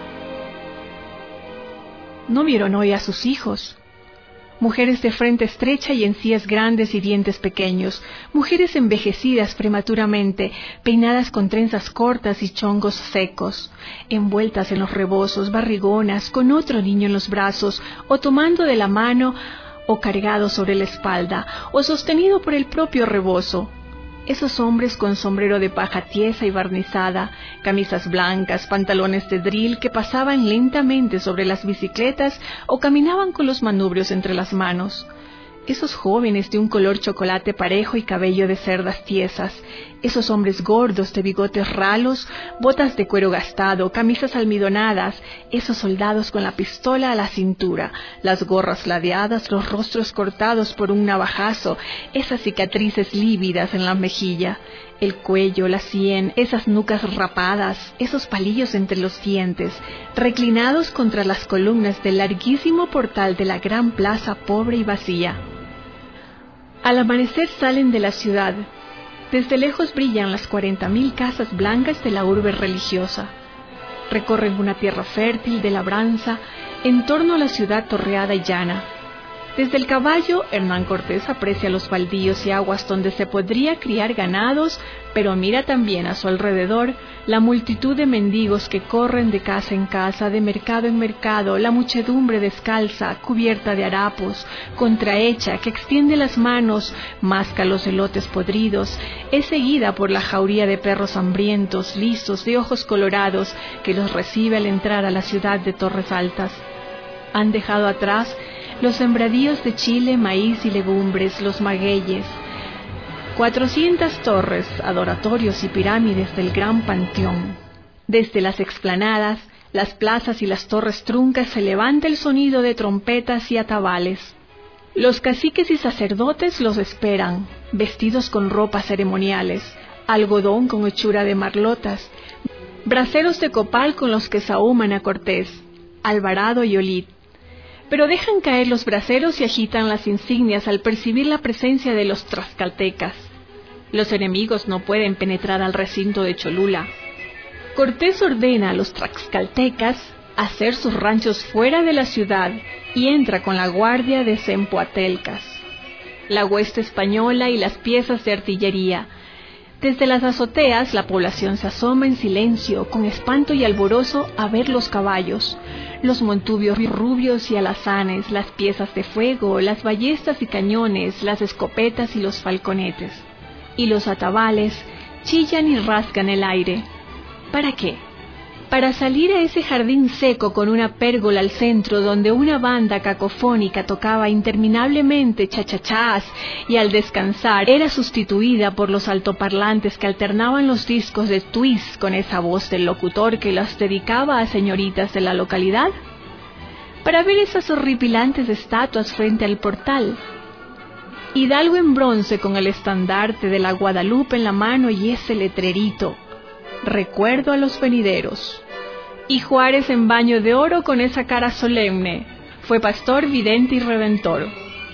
S11: No vieron hoy a sus hijos. Mujeres de frente estrecha y encías grandes y dientes pequeños, mujeres envejecidas prematuramente, peinadas con trenzas cortas y chongos secos, envueltas en los rebozos, barrigonas, con otro niño en los brazos, o tomando de la mano, o cargado sobre la espalda, o sostenido por el propio rebozo. Esos hombres con sombrero de paja tiesa y barnizada, camisas blancas, pantalones de drill que pasaban lentamente sobre las bicicletas o caminaban con los manubrios entre las manos. Esos jóvenes de un color chocolate parejo y cabello de cerdas tiesas, esos hombres gordos de bigotes ralos, botas de cuero gastado, camisas almidonadas, esos soldados con la pistola a la cintura, las gorras ladeadas, los rostros cortados por un navajazo, esas cicatrices lívidas en la mejilla, el cuello, la sien, esas nucas rapadas, esos palillos entre los dientes, reclinados contra las columnas del larguísimo portal de la gran plaza pobre y vacía. Al amanecer salen de la ciudad. Desde lejos brillan las 40.000 casas blancas de la urbe religiosa. Recorren una tierra fértil de labranza en torno a la ciudad torreada y llana. Desde el caballo, Hernán Cortés aprecia los baldíos y aguas donde se podría criar ganados, pero mira también a su alrededor la multitud de mendigos que corren de casa en casa, de mercado en mercado, la muchedumbre descalza, cubierta de harapos, contrahecha, que extiende las manos, masca los elotes podridos, es seguida por la jauría de perros hambrientos, lisos, de ojos colorados, que los recibe al entrar a la ciudad de Torres Altas. Han dejado atrás los sembradíos de chile, maíz y legumbres, los magueyes. 400 torres, adoratorios y pirámides del gran panteón. Desde las explanadas, las plazas y las torres truncas se levanta el sonido de trompetas y atabales. Los caciques y sacerdotes los esperan, vestidos con ropas ceremoniales, algodón con hechura de marlotas, braseros de copal con los que sahuman a Cortés, Alvarado y Olid. Pero dejan caer los braseros y agitan las insignias al percibir la presencia de los tlaxcaltecas. Los enemigos no pueden penetrar al recinto de Cholula. Cortés ordena a los tlaxcaltecas hacer sus ranchos fuera de la ciudad y entra con la guardia de Zempoatelcas, la hueste española y las piezas de artillería. Desde las azoteas la población se asoma en silencio, con espanto y alborozo, a ver los caballos, los montubios rubios y alazanes, las piezas de fuego, las ballestas y cañones, las escopetas y los falconetes. Y los atabales chillan y rasgan el aire. ¿Para qué? Para salir a ese jardín seco con una pérgola al centro donde una banda cacofónica tocaba interminablemente chachachás y al descansar era sustituida por los altoparlantes que alternaban los discos de twist con esa voz del locutor que las dedicaba a señoritas de la localidad. Para ver esas horripilantes estatuas frente al portal. Hidalgo en bronce con el estandarte de la Guadalupe en la mano y ese letrerito: recuerdo a los venideros. Y Juárez en baño de oro con esa cara solemne: fue pastor, vidente y redentor.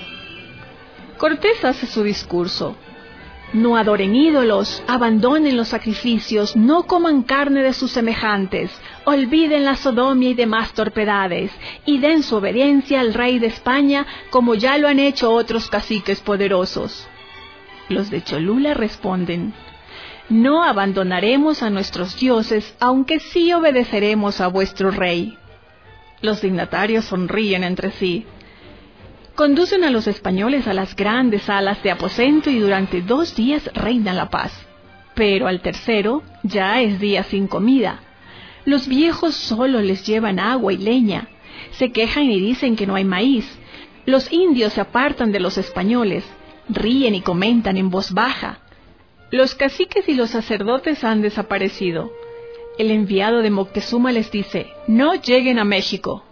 S11: Cortés hace su discurso: no adoren ídolos, abandonen los sacrificios, no coman carne de sus semejantes, olviden la sodomia y demás torpedades, y den su obediencia al rey de España como ya lo han hecho otros caciques poderosos. Los de Cholula responden: no abandonaremos a nuestros dioses, aunque sí obedeceremos a vuestro rey. Los dignatarios sonríen entre sí. Conducen a los españoles a las grandes salas de aposento y durante 2 días reina la paz. Pero al tercero ya es día sin comida. Los viejos solo les llevan agua y leña. Se quejan y dicen que no hay maíz. Los indios se apartan de los españoles, ríen y comentan en voz baja. Los caciques y los sacerdotes han desaparecido. El enviado de Moctezuma les dice: no lleguen a México.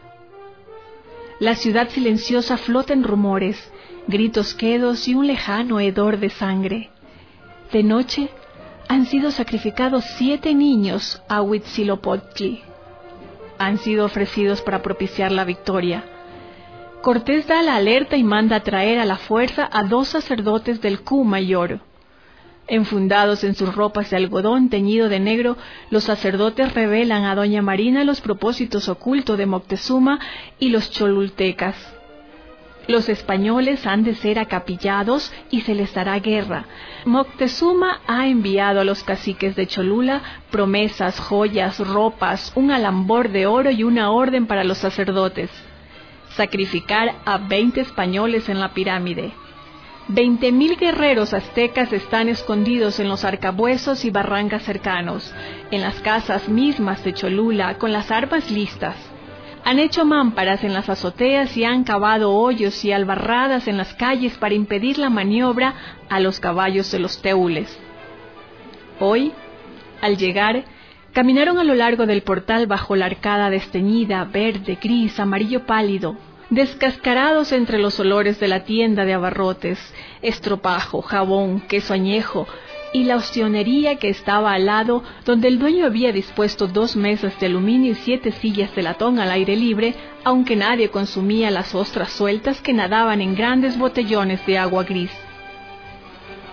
S11: La ciudad silenciosa flota en rumores, gritos quedos y un lejano hedor de sangre. De noche han sido sacrificados 7 niños a Huitzilopochtli. Han sido ofrecidos para propiciar la victoria. Cortés da la alerta y manda a traer a la fuerza a 2 sacerdotes del Q Mayor. Enfundados en sus ropas de algodón teñido de negro, los sacerdotes revelan a doña Marina los propósitos ocultos de Moctezuma y los cholultecas. Los españoles han de ser acapillados y se les dará guerra. Moctezuma ha enviado a los caciques de Cholula promesas, joyas, ropas, un alambor de oro y una orden para los sacerdotes: sacrificar a 20 españoles en la pirámide. 20.000 guerreros aztecas están escondidos en los arcabuesos y barrancas cercanos, en las casas mismas de Cholula, con las armas listas. Han hecho mámparas en las azoteas y han cavado hoyos y albarradas en las calles para impedir la maniobra a los caballos de los teules. Hoy, al llegar, caminaron a lo largo del portal bajo la arcada desteñida, verde, gris, amarillo pálido, descascarados entre los olores de la tienda de abarrotes, estropajo, jabón, queso añejo y la ostionería que estaba al lado, donde el dueño había dispuesto 2 mesas de aluminio y 7 sillas de latón al aire libre, aunque nadie consumía las ostras sueltas que nadaban en grandes botellones de agua gris.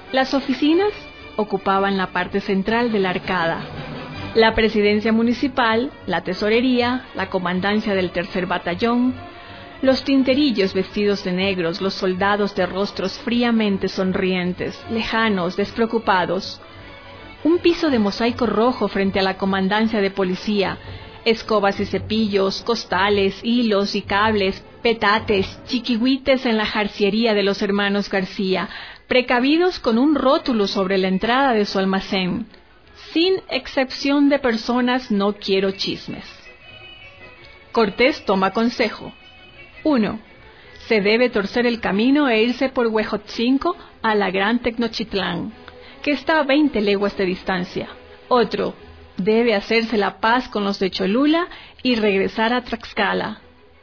S11: Las oficinas ocupaban la parte central de la arcada. La presidencia municipal, la tesorería, la comandancia del 3er batallón, los tinterillos vestidos de negros, los soldados de rostros fríamente sonrientes, lejanos, despreocupados. Un piso de mosaico rojo frente a la comandancia de policía, escobas y cepillos, costales, hilos y cables, petates, chiquihuites en la jarciería de los hermanos García, precavidos con un rótulo sobre la entrada de su almacén. Sin excepción de personas, no quiero chismes. Cortés toma consejo. 1. Se debe torcer el camino e irse por Huejotzinco a la Gran Tecnochitlán, que está a 20 leguas de distancia. Otro. Debe hacerse la paz con los de Cholula y regresar a Tlaxcala.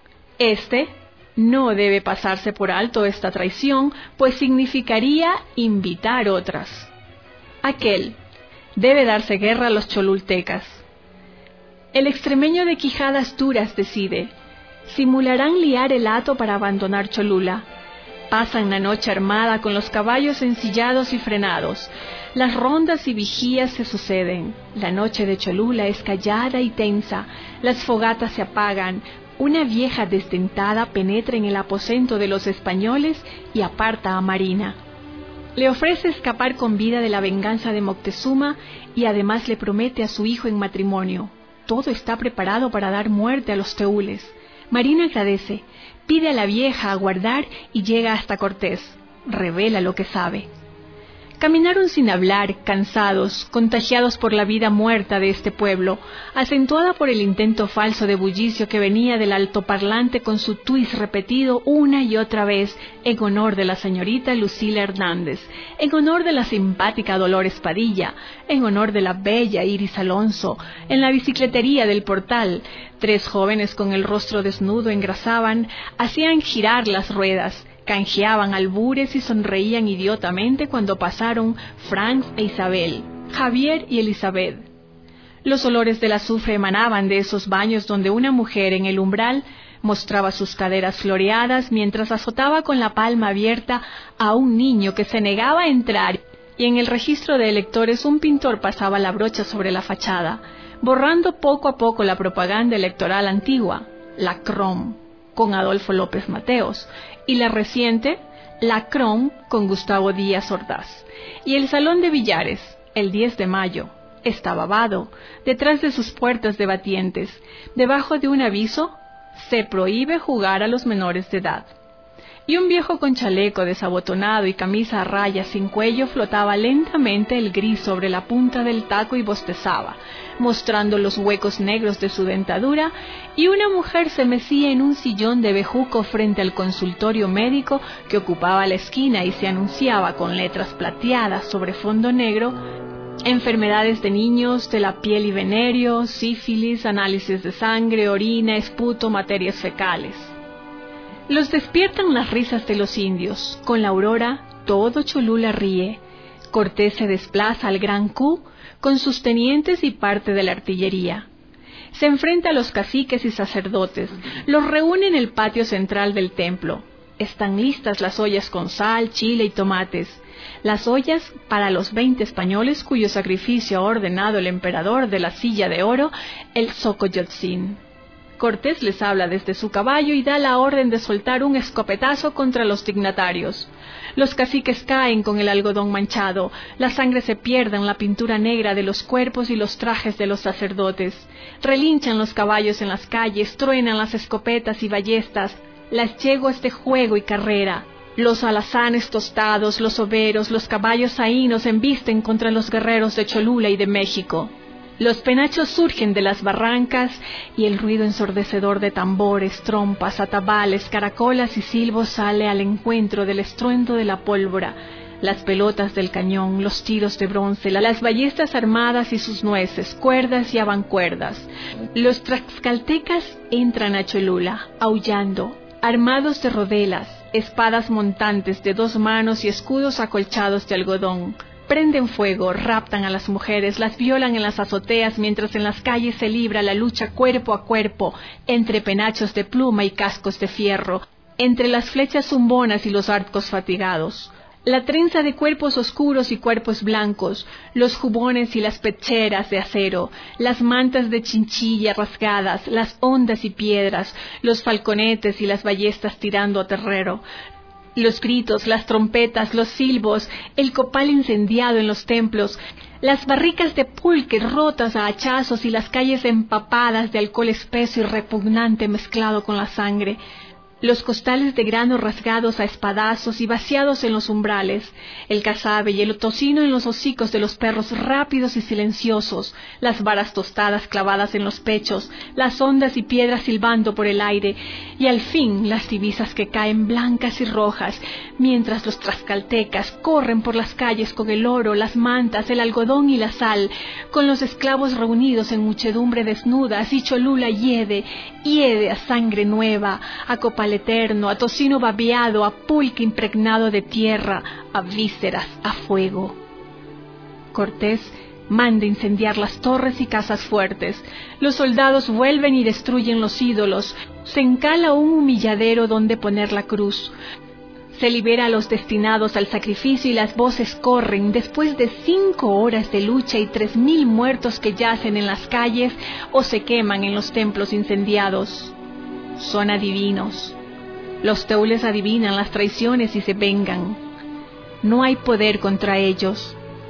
S11: No debe pasarse por alto esta traición, pues significaría invitar otras. Aquel. Debe darse guerra a los cholultecas. El extremeño de quijadas duras decide. Simularán liar el hato para abandonar Cholula. Pasan la noche armada con los caballos ensillados y frenados. Las rondas y vigías se suceden. La noche de Cholula es callada y tensa. Las fogatas se apagan. Una vieja desdentada penetra en el aposento de los españoles y aparta a Marina. Le ofrece escapar con vida de la venganza de Moctezuma y además le promete a su hijo en matrimonio. Todo está preparado para dar muerte a los teúles. Marina agradece, pide a la vieja aguardar y llega hasta Cortés. Revela lo que sabe. Caminaron sin hablar, cansados, contagiados por la vida muerta de este pueblo, acentuada por el intento falso de bullicio que venía del altoparlante con su tuis repetido una y otra vez en honor de la señorita Lucila Hernández, en honor de la simpática Dolores Padilla, en honor de la bella Iris Alonso. En la bicicletería del portal, 3 jóvenes con el rostro desnudo engrasaban, hacían girar las ruedas, canjeaban albures y sonreían idiotamente cuando pasaron Franz e Isabel, Javier y Elizabeth. Los olores del azufre emanaban de esos baños donde una mujer en el umbral mostraba sus caderas floreadas mientras azotaba con la palma abierta a un niño que se negaba a entrar, y en el registro de electores un pintor pasaba la brocha sobre la fachada, borrando poco a poco la propaganda electoral antigua, la CROM, con Adolfo López Mateos, y la reciente, la CROM, con Gustavo Díaz Ordaz. Y el Salón de Billares, el 10 de mayo, estaba vado, detrás de sus puertas de batientes, debajo de un aviso, se prohíbe jugar a los menores de edad. Y un viejo con chaleco desabotonado y camisa a rayas sin cuello flotaba lentamente el gris sobre la punta del taco y bostezaba, mostrando los huecos negros de su dentadura, y una mujer se mecía en un sillón de bejuco frente al consultorio médico que ocupaba la esquina y se anunciaba con letras plateadas sobre fondo negro: enfermedades de niños, de la piel y venerio, sífilis, análisis de sangre, orina, esputo, materias fecales. Los despiertan las risas de los indios. Con la aurora, todo Cholula ríe. Cortés se desplaza al Gran Q con sus tenientes y parte de la artillería. Se enfrenta a los caciques y sacerdotes. Los reúne en el patio central del templo. Están listas las ollas con sal, chile y tomates. Las ollas para los 20 españoles cuyo sacrificio ha ordenado el emperador de la silla de oro, el Xocoyotzin. Cortés les habla desde su caballo y da la orden de soltar un escopetazo contra los dignatarios. Los caciques caen con el algodón manchado, la sangre se pierde en la pintura negra de los cuerpos y los trajes de los sacerdotes. Relinchan los caballos en las calles, truenan las escopetas y ballestas, las yeguas de juego y carrera. Los alazanes tostados, los overos, los caballos saínos embisten contra los guerreros de Cholula y de México. Los penachos surgen de las barrancas y el ruido ensordecedor de tambores, trompas, atabales, caracolas y silbos sale al encuentro del estruendo de la pólvora, las pelotas del cañón, los tiros de bronce, las ballestas armadas y sus nueces, cuerdas y abancuerdas. Los tlaxcaltecas entran a Cholula, aullando, armados de rodelas, espadas montantes de 2 manos y escudos acolchados de algodón. Prenden fuego, raptan a las mujeres, las violan en las azoteas mientras en las calles se libra la lucha cuerpo a cuerpo entre penachos de pluma y cascos de fierro, entre las flechas zumbonas y los arcos fatigados. La trenza de cuerpos oscuros y cuerpos blancos, los jubones y las pecheras de acero, las mantas de chinchilla rasgadas, las ondas y piedras, los falconetes y las ballestas tirando a terrero, los gritos, las trompetas, los silbos, el copal incendiado en los templos, las barricas de pulque rotas a hachazos y las calles empapadas de alcohol espeso y repugnante mezclado con la sangre, los costales de grano rasgados a espadazos y vaciados en los umbrales, el casabe y el tocino en los hocicos de los perros rápidos y silenciosos, las varas tostadas clavadas en los pechos, las ondas y piedras silbando por el aire, y al fin las divisas que caen blancas y rojas, mientras los tlaxcaltecas corren por las calles con el oro, las mantas, el algodón y la sal, con los esclavos reunidos en muchedumbre desnudas, y Cholula hiede a sangre nueva, a copal eterno, a tocino babeado, a pulque impregnado de tierra, a vísceras, a fuego. Cortés manda incendiar las torres y casas fuertes. Los soldados vuelven y destruyen los ídolos. Se encala un humilladero donde poner la cruz. Se libera a los destinados al sacrificio y las voces corren después de 5 horas de lucha y 3.000 muertos que yacen en las calles o se queman en los templos incendiados. Son adivinos. Los teules adivinan las traiciones y se vengan. No hay poder contra ellos.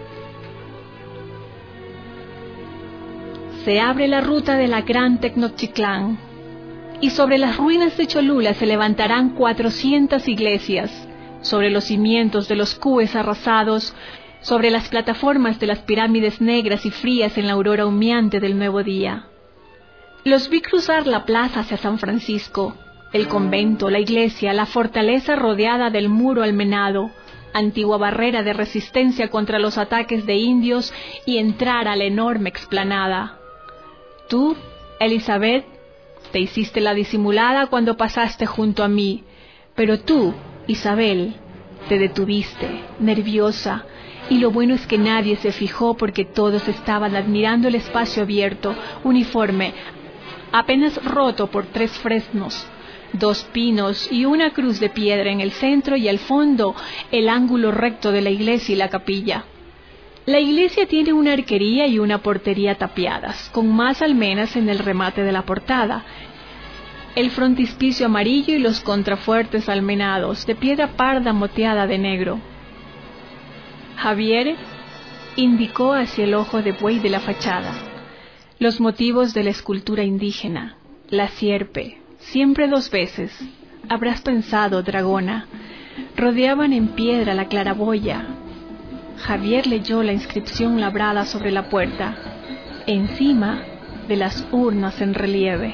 S11: Se abre la ruta de la Gran Tecnochtitlán, y sobre las ruinas de Cholula se levantarán 400 iglesias, sobre los cimientos de los cúes arrasados, sobre las plataformas de las pirámides negras y frías en la aurora humeante del nuevo día. Los vi cruzar la plaza hacia San Francisco, el convento, la iglesia, la fortaleza rodeada del muro almenado, antigua barrera de resistencia contra los ataques de indios, y entrar a la enorme explanada. Tú, Elizabeth, te hiciste la disimulada cuando pasaste junto a mí, pero tú, Isabel, te detuviste, nerviosa, y lo bueno es que nadie se fijó porque todos estaban admirando el espacio abierto, uniforme, apenas roto por 3 fresnos, 2 pinos y una cruz de piedra en el centro, y al fondo el ángulo recto de la iglesia y la capilla. La iglesia tiene una arquería y una portería tapiadas, con más almenas en el remate de la portada, el frontispicio amarillo y los contrafuertes almenados de piedra parda moteada de negro. Javier indicó hacia el ojo de buey de la fachada. Los motivos de la escultura indígena, la sierpe, siempre 2 veces, habrás pensado, dragona, rodeaban en piedra la claraboya. Javier leyó la inscripción labrada sobre la puerta, encima de las urnas en relieve.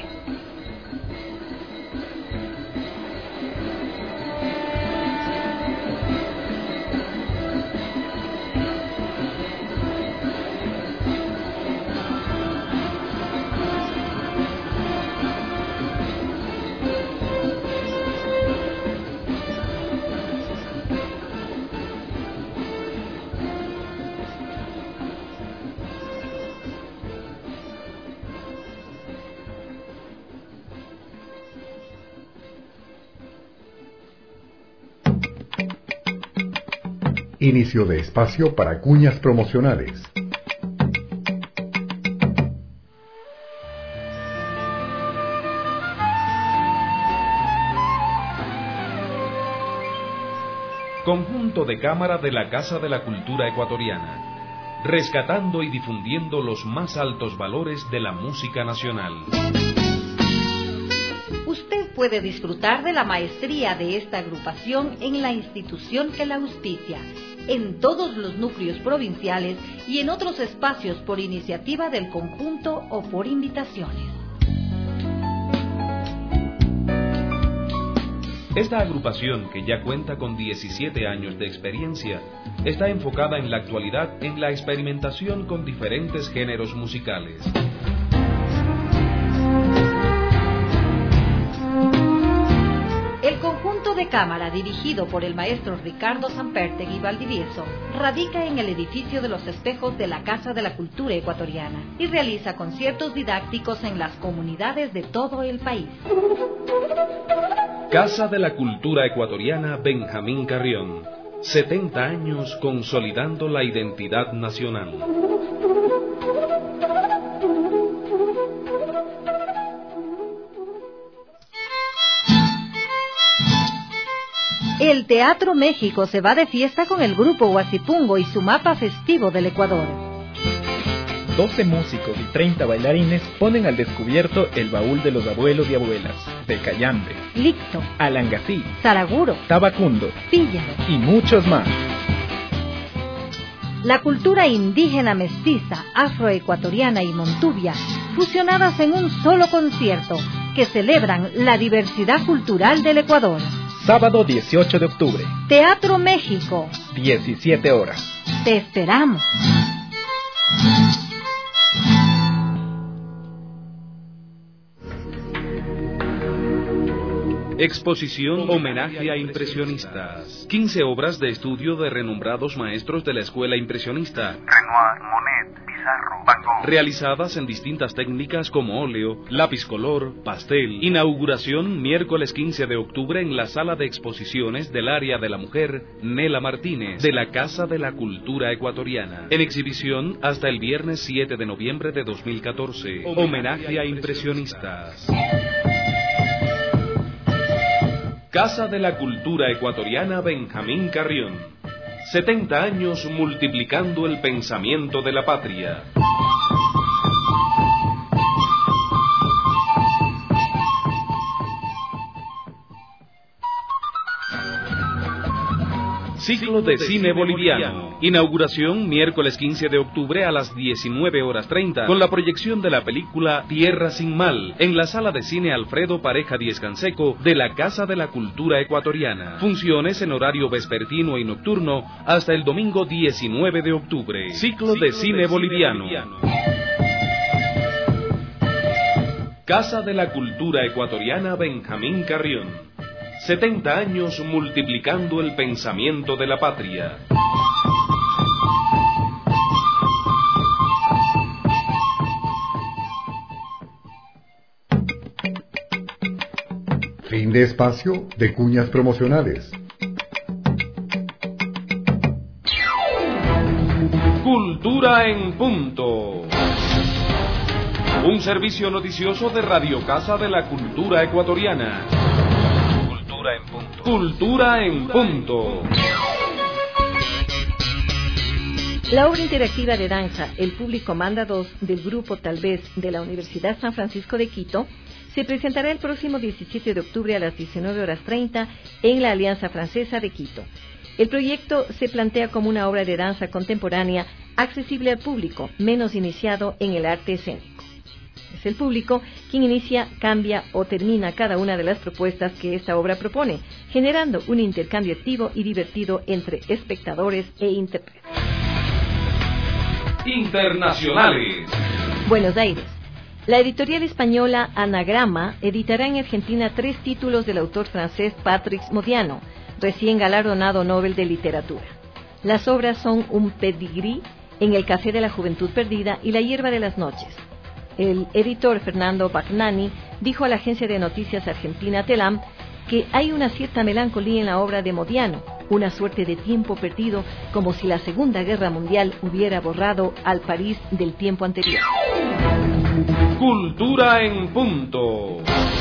S6: Inicio de espacio para cuñas promocionales.
S7: Conjunto de cámara de la Casa de la Cultura Ecuatoriana, rescatando y difundiendo los más altos valores de la música nacional.
S12: Usted puede disfrutar de la maestría de esta agrupación en la institución que la auspicia, en todos los núcleos provinciales y en otros espacios por iniciativa del conjunto o por invitaciones.
S7: Esta agrupación, que ya cuenta con 17 años de experiencia, está enfocada en la actualidad en la experimentación con diferentes géneros musicales.
S12: El conjunto de cámara, dirigido por el maestro Ricardo Sampertegui Valdivieso, radica en el edificio de los espejos de la Casa de la Cultura Ecuatoriana y realiza conciertos didácticos en las comunidades de todo el país.
S7: Casa de la Cultura Ecuatoriana Benjamín Carrión, 70 años consolidando la identidad nacional.
S12: El Teatro México se va de fiesta con el grupo Huasipungo y su mapa festivo del Ecuador.
S13: 12 músicos y 30 bailarines ponen al descubierto el baúl de los abuelos y abuelas, de Cayambe,
S12: Licto,
S13: Alangasí,
S12: Saraguro,
S13: Tabacundo,
S12: Píllaro
S13: y muchos más.
S12: La cultura indígena mestiza, afroecuatoriana y montubia, fusionadas en un solo concierto, que celebran la diversidad cultural del Ecuador.
S13: Sábado 18 de octubre.
S12: Teatro México.
S13: 17 horas.
S12: Te esperamos.
S7: Exposición Homenaje a Impresionistas. 15 obras de estudio de renombrados maestros de la escuela impresionista.
S8: Renoir, Monet, Pizarro, Van Gogh.
S7: Realizadas en distintas técnicas como óleo, lápiz color, pastel. Inauguración miércoles 15 de octubre en la sala de exposiciones del área de la mujer Nela Martínez, de la Casa de la Cultura Ecuatoriana. En exhibición hasta el viernes 7 de noviembre de 2014. Homenaje a Impresionistas. Casa de la Cultura Ecuatoriana Benjamín Carrión. 70 años multiplicando el pensamiento de la patria. Ciclo de Cine Boliviano. Inauguración miércoles 15 de octubre a las 19:30 con la proyección de la película Tierra sin Mal en la sala de cine Alfredo Pareja Díez Canseco de la Casa de la Cultura Ecuatoriana. Funciones en horario vespertino y nocturno hasta el domingo 19 de octubre. Ciclo de Cine Boliviano. Casa de la Cultura Ecuatoriana Benjamín Carrión. 70 años multiplicando el pensamiento de la patria.
S6: Fin de espacio de cuñas promocionales.
S7: Cultura en punto. Un servicio noticioso de Radio Casa de la Cultura Ecuatoriana. Cultura en punto. Cultura en punto.
S14: La obra interactiva de danza El Público Manda 2 del grupo Tal vez de la Universidad San Francisco de Quito se presentará el próximo 17 de octubre a las 19:30 en la Alianza Francesa de Quito. El proyecto se plantea como una obra de danza contemporánea accesible al público, menos iniciado en el arte escénico. Es el público quien inicia, cambia o termina cada una de las propuestas que esta obra propone, generando un intercambio activo y divertido entre espectadores e intérpretes.
S7: Internacionales.
S14: Buenos Aires. La editorial española Anagrama editará en Argentina 3 títulos del autor francés Patrick Modiano, recién galardonado Nobel de Literatura. Las obras son Un pedigrí, En el café de la juventud perdida y La hierba de las noches. El editor Fernando Bagnani dijo a la agencia de noticias argentina Telam que hay una cierta melancolía en la obra de Modiano, una suerte de tiempo perdido, como si la Segunda Guerra Mundial hubiera borrado al París del tiempo anterior.
S7: Cultura en punto.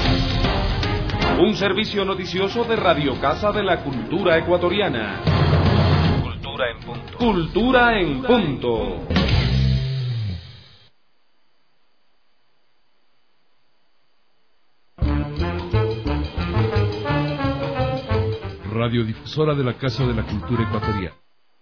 S7: Un servicio noticioso de Radio Casa de la Cultura Ecuatoriana. Cultura en punto. Cultura en punto.
S15: Radiodifusora de la Casa de la Cultura Ecuatoriana.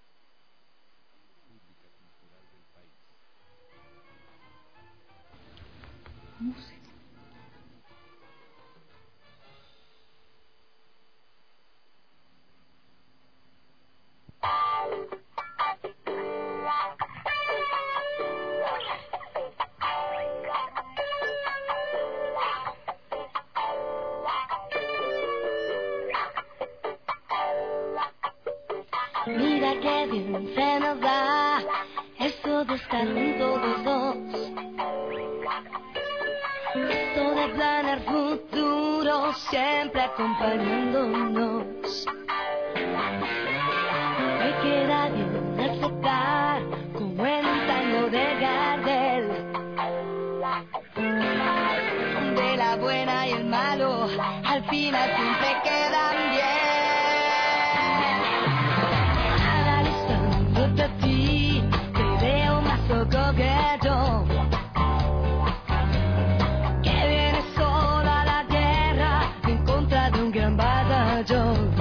S3: Mira que bien se nos da esto de estar juntos los dos, esto de planear futuro siempre acompañándonos.
S16: queda bien aceptar como en un tango de Gardel, donde la buena y el malo al final siempre quedan bien. Analizándote a ti, te veo más loco que yo, que viene solo a la tierra en contra de un gran batallón.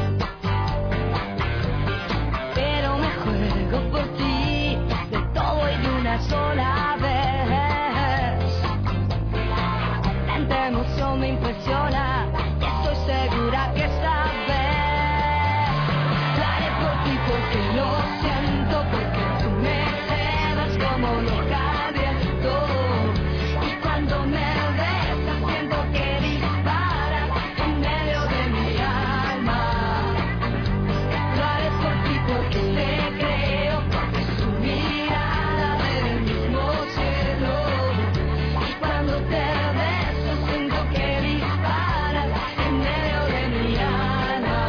S16: Pero me juego por ti, de todo y de una sola vez. Tanta emoción me impresiona, y estoy segura que esta vez lo haré por ti porque lo siento, porque tú me cedas como loca viento. Y cuando me besas siento que disparas en medio de mi alma. Lo haré por ti porque te creo, porque su mirada ve el mismo cielo. Y cuando te beso siento que disparas en medio de mi alma.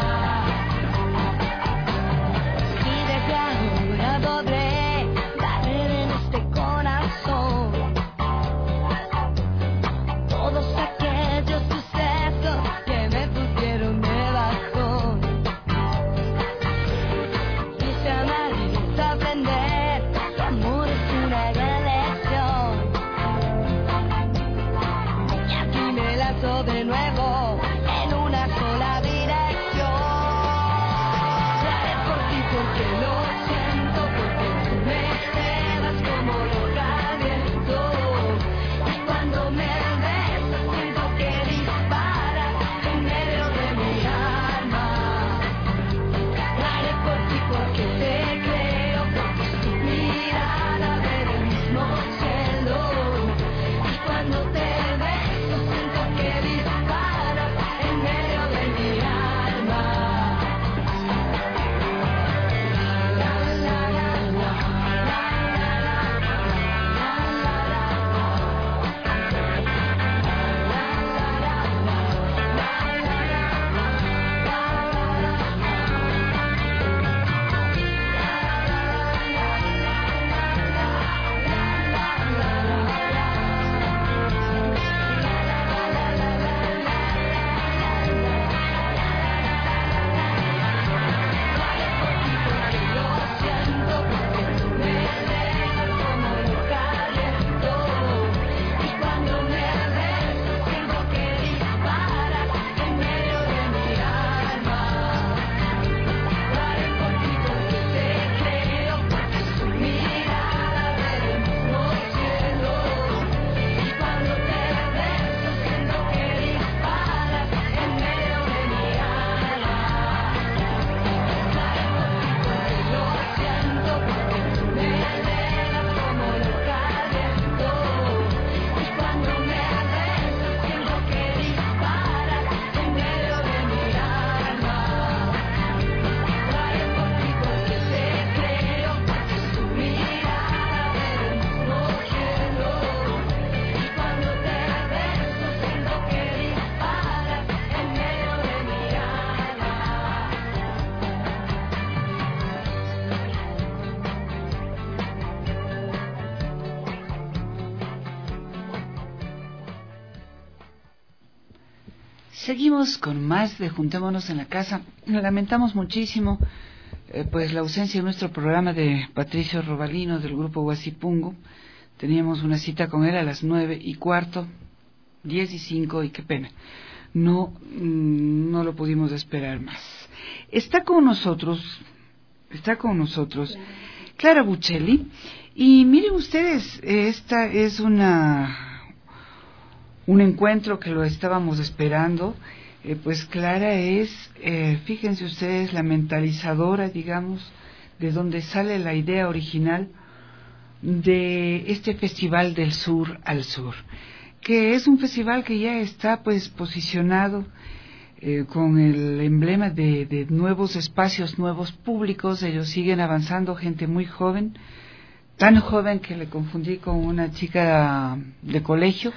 S16: Y desde ahora podré darle en este corazón todos aquellos sucesos que me pusieron de bajón. Y si amar es aprender, tu amor es una gran lección. Y aquí me lanzo de nuevo en una sola dirección. Lo haré por ti porque lo siento, porque tú me cedas como loca viento. Y cuando me besas siento que disparas en medio de mi alma. Lo haré por ti porque te creo, porque tu mirada ve el mismo cielo. Y cuando te beso siento que disparas en medio de mi alma. La la la la,
S2: Seguimos con más de Juntémonos en la Casa. Lamentamos muchísimo pues la ausencia de nuestro programa de Patricio Robalino del grupo Huasipungo. Teníamos una cita con él a las 9:15, 10:05 y qué pena. No lo pudimos esperar más. Está con nosotros Clara Buccelli. Y miren ustedes, esta es un encuentro que lo estábamos esperando. Pues Clara es, fíjense ustedes, la mentalizadora, digamos, de donde sale la idea original de este Festival del Sur al Sur, que es un festival que ya está pues posicionado con el emblema de nuevos espacios, nuevos públicos. Ellos siguen avanzando, gente muy joven, tan joven que le confundí con una chica de colegio.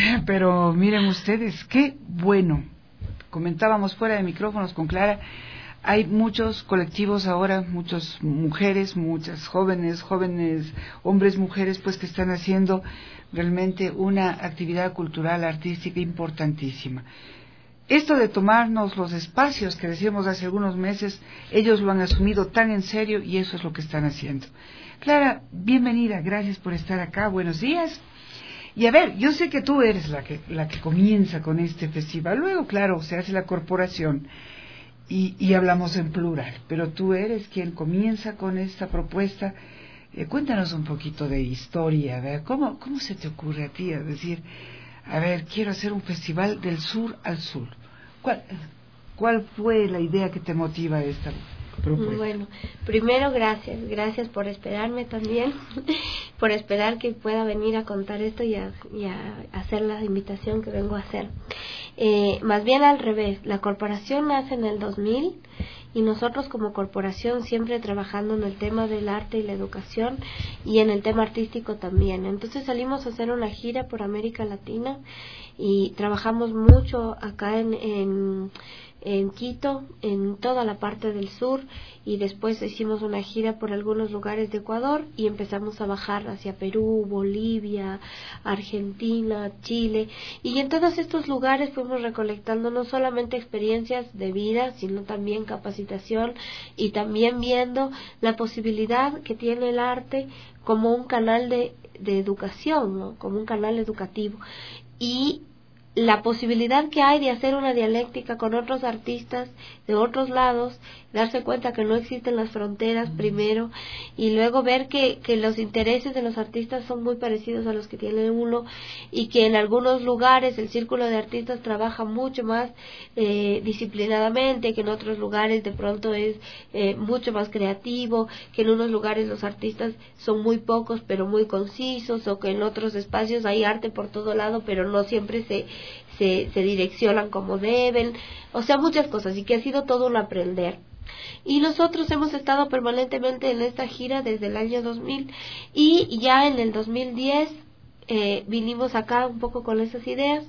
S2: Pero miren ustedes, qué bueno. Comentábamos fuera de micrófonos con Clara Hay muchos colectivos ahora, muchas mujeres, muchas jóvenes, hombres, mujeres, pues que están haciendo realmente una actividad cultural, artística importantísima. Esto de tomarnos los espacios que decíamos hace algunos meses, ellos lo han asumido tan en serio y eso es lo que están haciendo. Clara, bienvenida, gracias por estar acá, buenos días. Y a ver, yo sé que tú eres la que comienza con este festival, luego claro, se hace la corporación y hablamos en plural, pero tú eres quien comienza con esta propuesta. Cuéntanos un poquito de historia, a ver, ¿cómo se te ocurre a ti a decir, a ver, quiero hacer un festival del sur al sur? ¿Cuál fue la idea que te motiva a esta propuesta?
S17: Bueno, primero gracias por esperarme también, por esperar que pueda venir a contar esto y a hacer la invitación que vengo a hacer. Más bien al revés, la corporación nace en el 2000 y nosotros como corporación siempre trabajando en el tema del arte y la educación y en el tema artístico también. Entonces salimos a hacer una gira por América Latina y trabajamos mucho acá en Quito, en toda la parte del sur, y después hicimos una gira por algunos lugares de Ecuador y empezamos a bajar hacia Perú, Bolivia, Argentina, Chile, y en todos estos lugares fuimos recolectando no solamente experiencias de vida, sino también capacitación y también viendo la posibilidad que tiene el arte como un canal de educación, ¿no? Como un canal educativo, y la posibilidad que hay de hacer una dialéctica con otros artistas de otros lados, darse cuenta que no existen las fronteras primero, y luego ver que los intereses de los artistas son muy parecidos a los que tiene uno, y que en algunos lugares el círculo de artistas trabaja mucho más disciplinadamente, que en otros lugares de pronto es mucho más creativo, que en unos lugares los artistas son muy pocos pero muy concisos, o que en otros espacios hay arte por todo lado pero no siempre se direccionan como deben, o sea, muchas cosas, y que ha sido todo un aprender. Y nosotros hemos estado permanentemente en esta gira desde el año 2000, y ya en el 2010 vinimos acá un poco con esas ideas,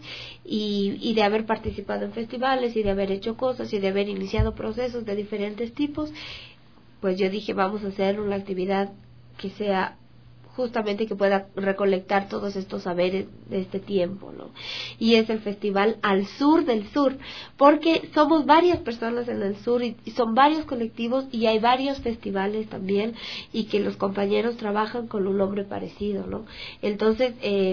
S17: y de haber participado en festivales, y de haber hecho cosas, y de haber iniciado procesos de diferentes tipos, pues yo dije, vamos a hacer una actividad que sea justamente que pueda recolectar todos estos saberes de este tiempo, ¿no? Y es el festival Al Sur del Sur, porque somos varias personas en el sur y son varios colectivos, y hay varios festivales también, y que los compañeros trabajan con un nombre parecido, ¿no? Entonces,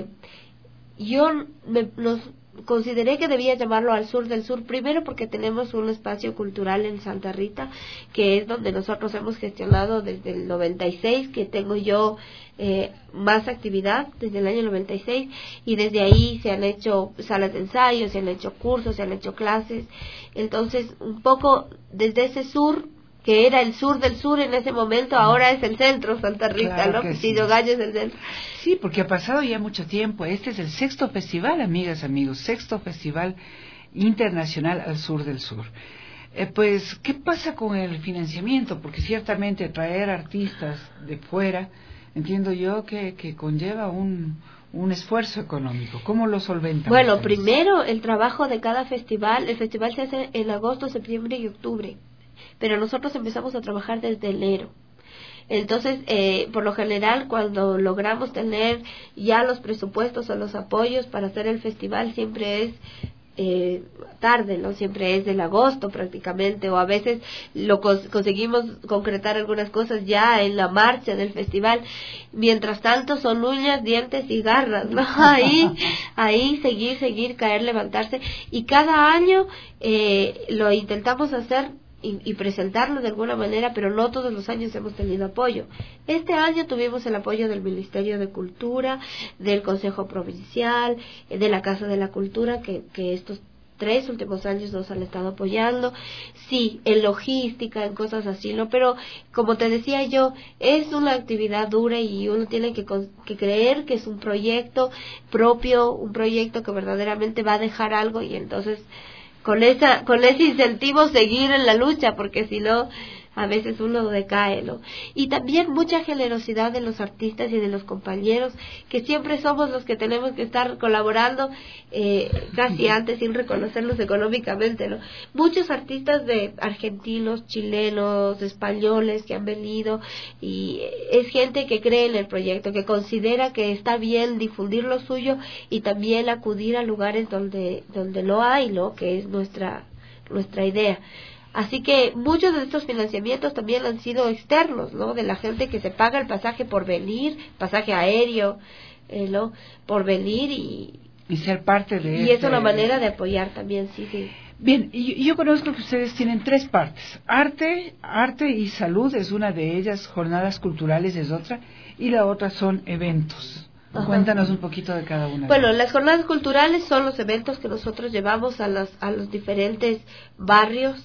S17: nos consideré que debía llamarlo Al Sur del Sur, primero porque tenemos un espacio cultural en Santa Rita, que es donde nosotros hemos gestionado desde el 96, que tengo yo más actividad desde el año 96, y desde ahí se han hecho salas de ensayo, se han hecho cursos, se han hecho clases. Entonces, un poco desde ese sur, que era el sur del sur en ese momento, ahora es el centro, Santa Rita, claro, ¿no? Pisillo Gallo es el centro.
S2: Sí, porque ha pasado ya mucho tiempo. Este es el 6º festival, amigas, amigos, 6º festival internacional Al Sur del Sur. Pues, ¿qué pasa con el financiamiento? Porque ciertamente traer artistas de fuera, entiendo yo que conlleva un esfuerzo económico. ¿Cómo lo solventan?
S17: Bueno, primero el trabajo de cada festival. El festival se hace en agosto, septiembre y octubre, pero nosotros empezamos a trabajar desde enero. Entonces, por lo general, cuando logramos tener ya los presupuestos o los apoyos para hacer el festival, siempre es tarde, ¿no? Siempre es del agosto prácticamente, o a veces lo conseguimos concretar algunas cosas ya en la marcha del festival. Mientras tanto son uñas, dientes y garras, ¿no? Ahí seguir, caer, levantarse, y cada año lo intentamos hacer y presentarlo de alguna manera, pero no todos los años hemos tenido apoyo. Este año tuvimos el apoyo del Ministerio de Cultura, del Consejo Provincial, de la Casa de la Cultura, que estos 3 últimos años nos han estado apoyando, sí, en logística, en cosas así, ¿no? Pero, como te decía yo, es una actividad dura y uno tiene que creer que es un proyecto propio, un proyecto que verdaderamente va a dejar algo, y entonces con ese incentivo seguir en la lucha, porque si no, a veces uno decae, ¿no? Y también mucha generosidad de los artistas y de los compañeros, que siempre somos los que tenemos que estar colaborando, casi antes sin reconocerlos económicamente, ¿no? Muchos artistas de argentinos, chilenos, españoles que han venido, y es gente que cree en el proyecto, que considera que está bien difundir lo suyo y también acudir a lugares donde no hay, ¿no? Que es nuestra idea. Así que muchos de estos financiamientos también han sido externos, ¿no? De la gente que se paga el pasaje por venir, pasaje aéreo, ¿no? Por venir y
S2: ser parte de
S17: y es una manera de apoyar también, sí.
S2: Bien, yo conozco que ustedes tienen 3 partes. Arte y salud es una de ellas, jornadas culturales es otra, y la otra son eventos. Ajá. Cuéntanos un poquito de cada una.
S17: Bueno, las jornadas culturales son los eventos que nosotros llevamos a los diferentes barrios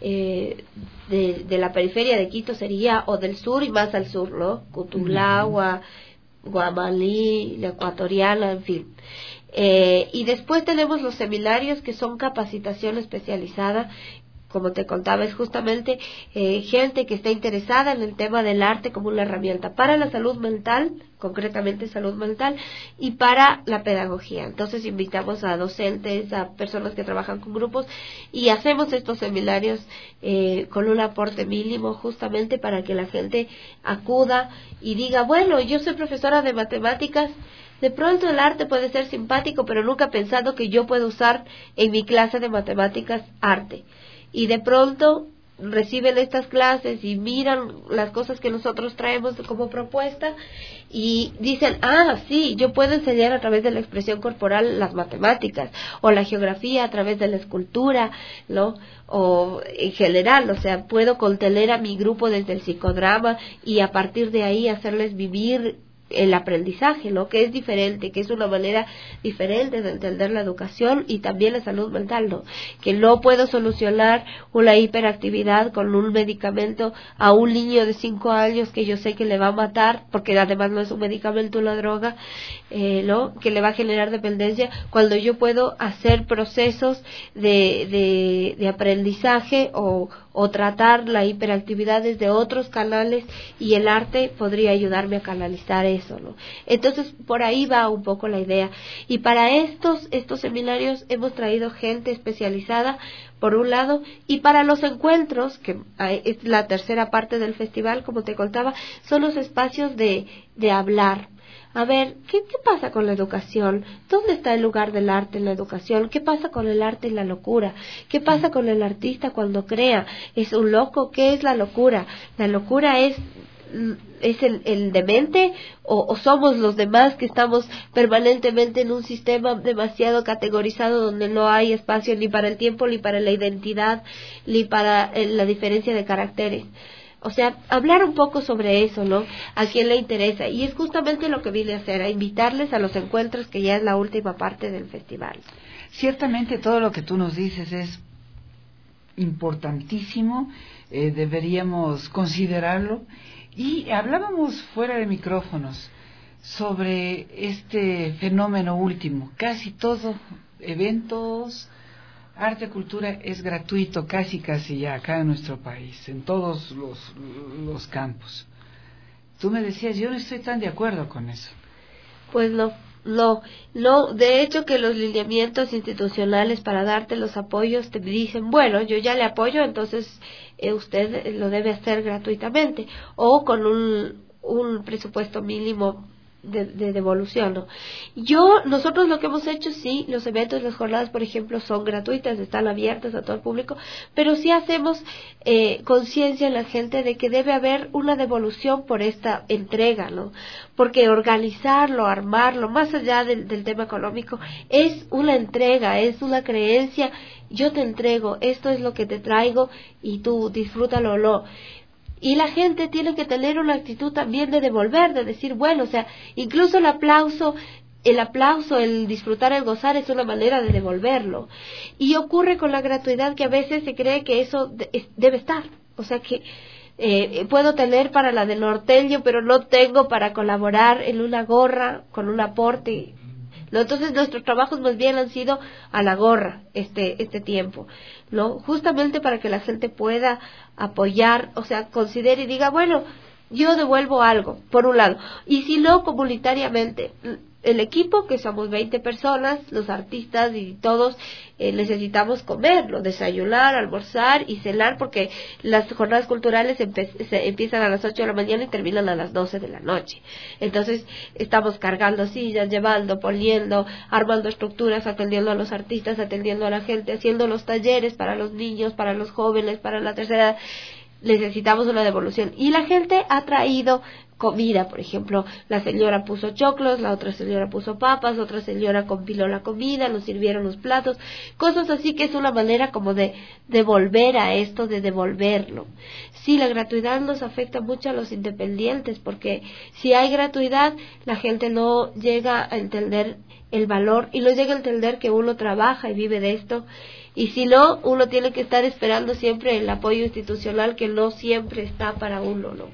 S17: de la periferia de Quito sería, o del sur y más al sur, ¿no? Cutulagua, Guamalí, la Ecuatoriana, en fin. Y después tenemos los seminarios, que son capacitación especializada. Como te contaba, es justamente gente que está interesada en el tema del arte como una herramienta para la salud mental, concretamente salud mental, y para la pedagogía. Entonces invitamos a docentes, a personas que trabajan con grupos, y hacemos estos seminarios con un aporte mínimo, justamente para que la gente acuda y diga, bueno, yo soy profesora de matemáticas, de pronto el arte puede ser simpático, pero nunca he pensado que yo puedo usar en mi clase de matemáticas arte. Y de pronto reciben estas clases y miran las cosas que nosotros traemos como propuesta y dicen, sí, yo puedo enseñar a través de la expresión corporal las matemáticas, o la geografía a través de la escultura, ¿no? O en general, o sea, puedo contener a mi grupo desde el psicodrama y a partir de ahí hacerles vivir el aprendizaje, ¿no? Que es diferente, que es una manera diferente de entender la educación y también la salud mental, ¿no? Que no puedo solucionar una hiperactividad con un medicamento a un niño de 5 años que yo sé que le va a matar, porque además no es un medicamento, una droga, ¿no? Que le va a generar dependencia, cuando yo puedo hacer procesos de aprendizaje o tratar la hiperactividad desde otros canales, y el arte podría ayudarme a canalizar eso, ¿no? Entonces, por ahí va un poco la idea. Y para estos seminarios hemos traído gente especializada, por un lado, y para los encuentros, que es la tercera parte del festival, como te contaba, son los espacios de hablar. A ver, ¿qué pasa con la educación? ¿Dónde está el lugar del arte en la educación? ¿Qué pasa con el arte en la locura? ¿Qué pasa con el artista cuando crea? ¿Es un loco? ¿Qué es la locura? ¿La locura es el demente o somos los demás que estamos permanentemente en un sistema demasiado categorizado donde no hay espacio ni para el tiempo, ni para la identidad, ni para la diferencia de caracteres? O sea, hablar un poco sobre eso, ¿no? A quien le interesa. Y es justamente lo que vine a hacer, a invitarles a los encuentros, que ya es la última parte del festival.
S2: Ciertamente todo lo que tú nos dices es importantísimo, deberíamos considerarlo. Y hablábamos fuera de micrófonos sobre este fenómeno último. Casi todo, eventos, arte, cultura, es gratuito, casi ya acá en nuestro país, en todos los campos. Tú me decías, yo no estoy tan de acuerdo con eso.
S17: Pues no, de hecho que los lineamientos institucionales para darte los apoyos te dicen, bueno, yo ya le apoyo, entonces usted lo debe hacer gratuitamente, o con un presupuesto mínimo de devolución, ¿no? Nosotros lo que hemos hecho, sí, los eventos, las jornadas, por ejemplo, son gratuitas, están abiertas a todo el público, pero sí hacemos conciencia en la gente de que debe haber una devolución por esta entrega, ¿no? Porque organizarlo, armarlo, más allá del tema económico, es una entrega, es una creencia. Yo te entrego, esto es lo que te traigo y tú disfrútalo o no. Y la gente tiene que tener una actitud también de devolver, de decir, bueno, o sea, incluso el aplauso, el disfrutar, el gozar es una manera de devolverlo. Y ocurre con la gratuidad que a veces se cree que eso debe estar. O sea que puedo tener para la del norteño, pero no tengo para colaborar en una gorra con un aporte. ¿no? Entonces nuestros trabajos más bien han sido a la gorra este tiempo, ¿no? Justamente para que la gente pueda apoyar, o sea, considere y diga, bueno, yo devuelvo algo, por un lado, y si no, comunitariamente, el equipo, que somos 20 personas, los artistas y todos necesitamos comer, ¿no? Desayunar, almorzar y cenar, porque las jornadas culturales empiezan a las 8 de la mañana y terminan a las 12 de la noche. Entonces estamos cargando sillas, llevando, poniendo, armando estructuras, atendiendo a los artistas, atendiendo a la gente, haciendo los talleres para los niños, para los jóvenes, para la tercera edad. Necesitamos una devolución, y la gente ha traído comida. Por ejemplo, la señora puso choclos, la otra señora puso papas, otra señora compiló la comida, nos sirvieron los platos, cosas así, que es una manera como de devolver a esto, de devolverlo. Sí, la gratuidad nos afecta mucho a los independientes, porque si hay gratuidad, la gente no llega a entender el valor y no llega a entender que uno trabaja y vive de esto. Y si no, uno tiene que estar esperando siempre el apoyo institucional, que no siempre está para uno, ¿no?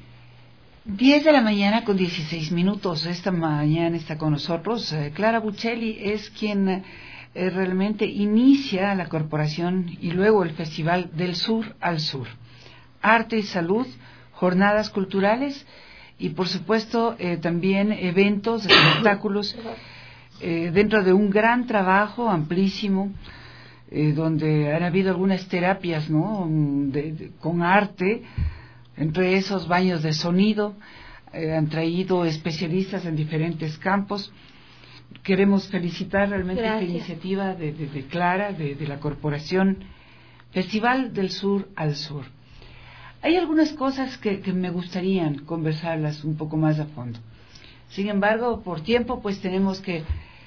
S2: 10 de la mañana con 16 minutos. Esta mañana está con nosotros Clara Buccelli, es quien realmente inicia la corporación y luego el Festival del Sur al Sur. Arte y salud, jornadas culturales y por supuesto también eventos, espectáculos, dentro de un gran trabajo amplísimo, donde han habido algunas terapias, ¿no? Con arte, entre esos baños de sonido, han traído especialistas en diferentes campos. Queremos felicitar realmente esta iniciativa de Clara, de la corporación Festival del Sur al Sur. Hay algunas cosas que me gustarían conversarlas un poco más a fondo. Sin embargo, por tiempo, pues tenemos que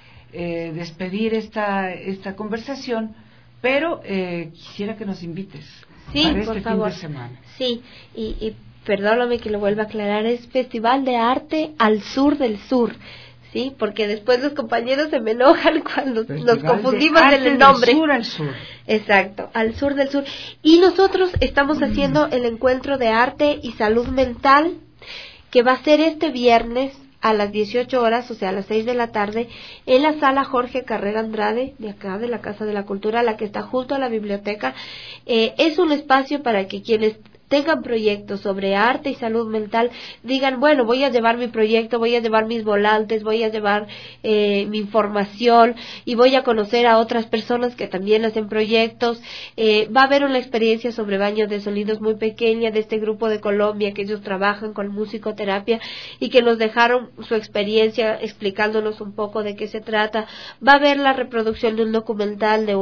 S2: despedir esta conversación, pero quisiera que nos invites para este fin de semana.
S17: Sí, y perdóname que lo vuelva a aclarar, es Festival de Arte al Sur del Sur, ¿sí? Porque después los compañeros se me enojan cuando nos confundimos en el nombre.
S2: Del sur al sur.
S17: Exacto, al sur del sur. Y nosotros estamos haciendo el encuentro de arte y salud mental, que va a ser este viernes a las 18 horas, o sea, a las 6 de la tarde, en la sala Jorge Carrera Andrade, de acá, de la Casa de la Cultura, la que está junto a la biblioteca. Es un espacio para que quienes tengan proyectos sobre arte y salud mental, digan, bueno, voy a llevar mi proyecto, voy a llevar mis volantes, voy a llevar mi información y voy a conocer a otras personas que también hacen proyectos. Va a haber una experiencia sobre baños de sonidos muy pequeña de este grupo de Colombia, que ellos trabajan con musicoterapia y que nos dejaron su experiencia explicándonos un poco de qué se trata. Va a haber la reproducción de un documental de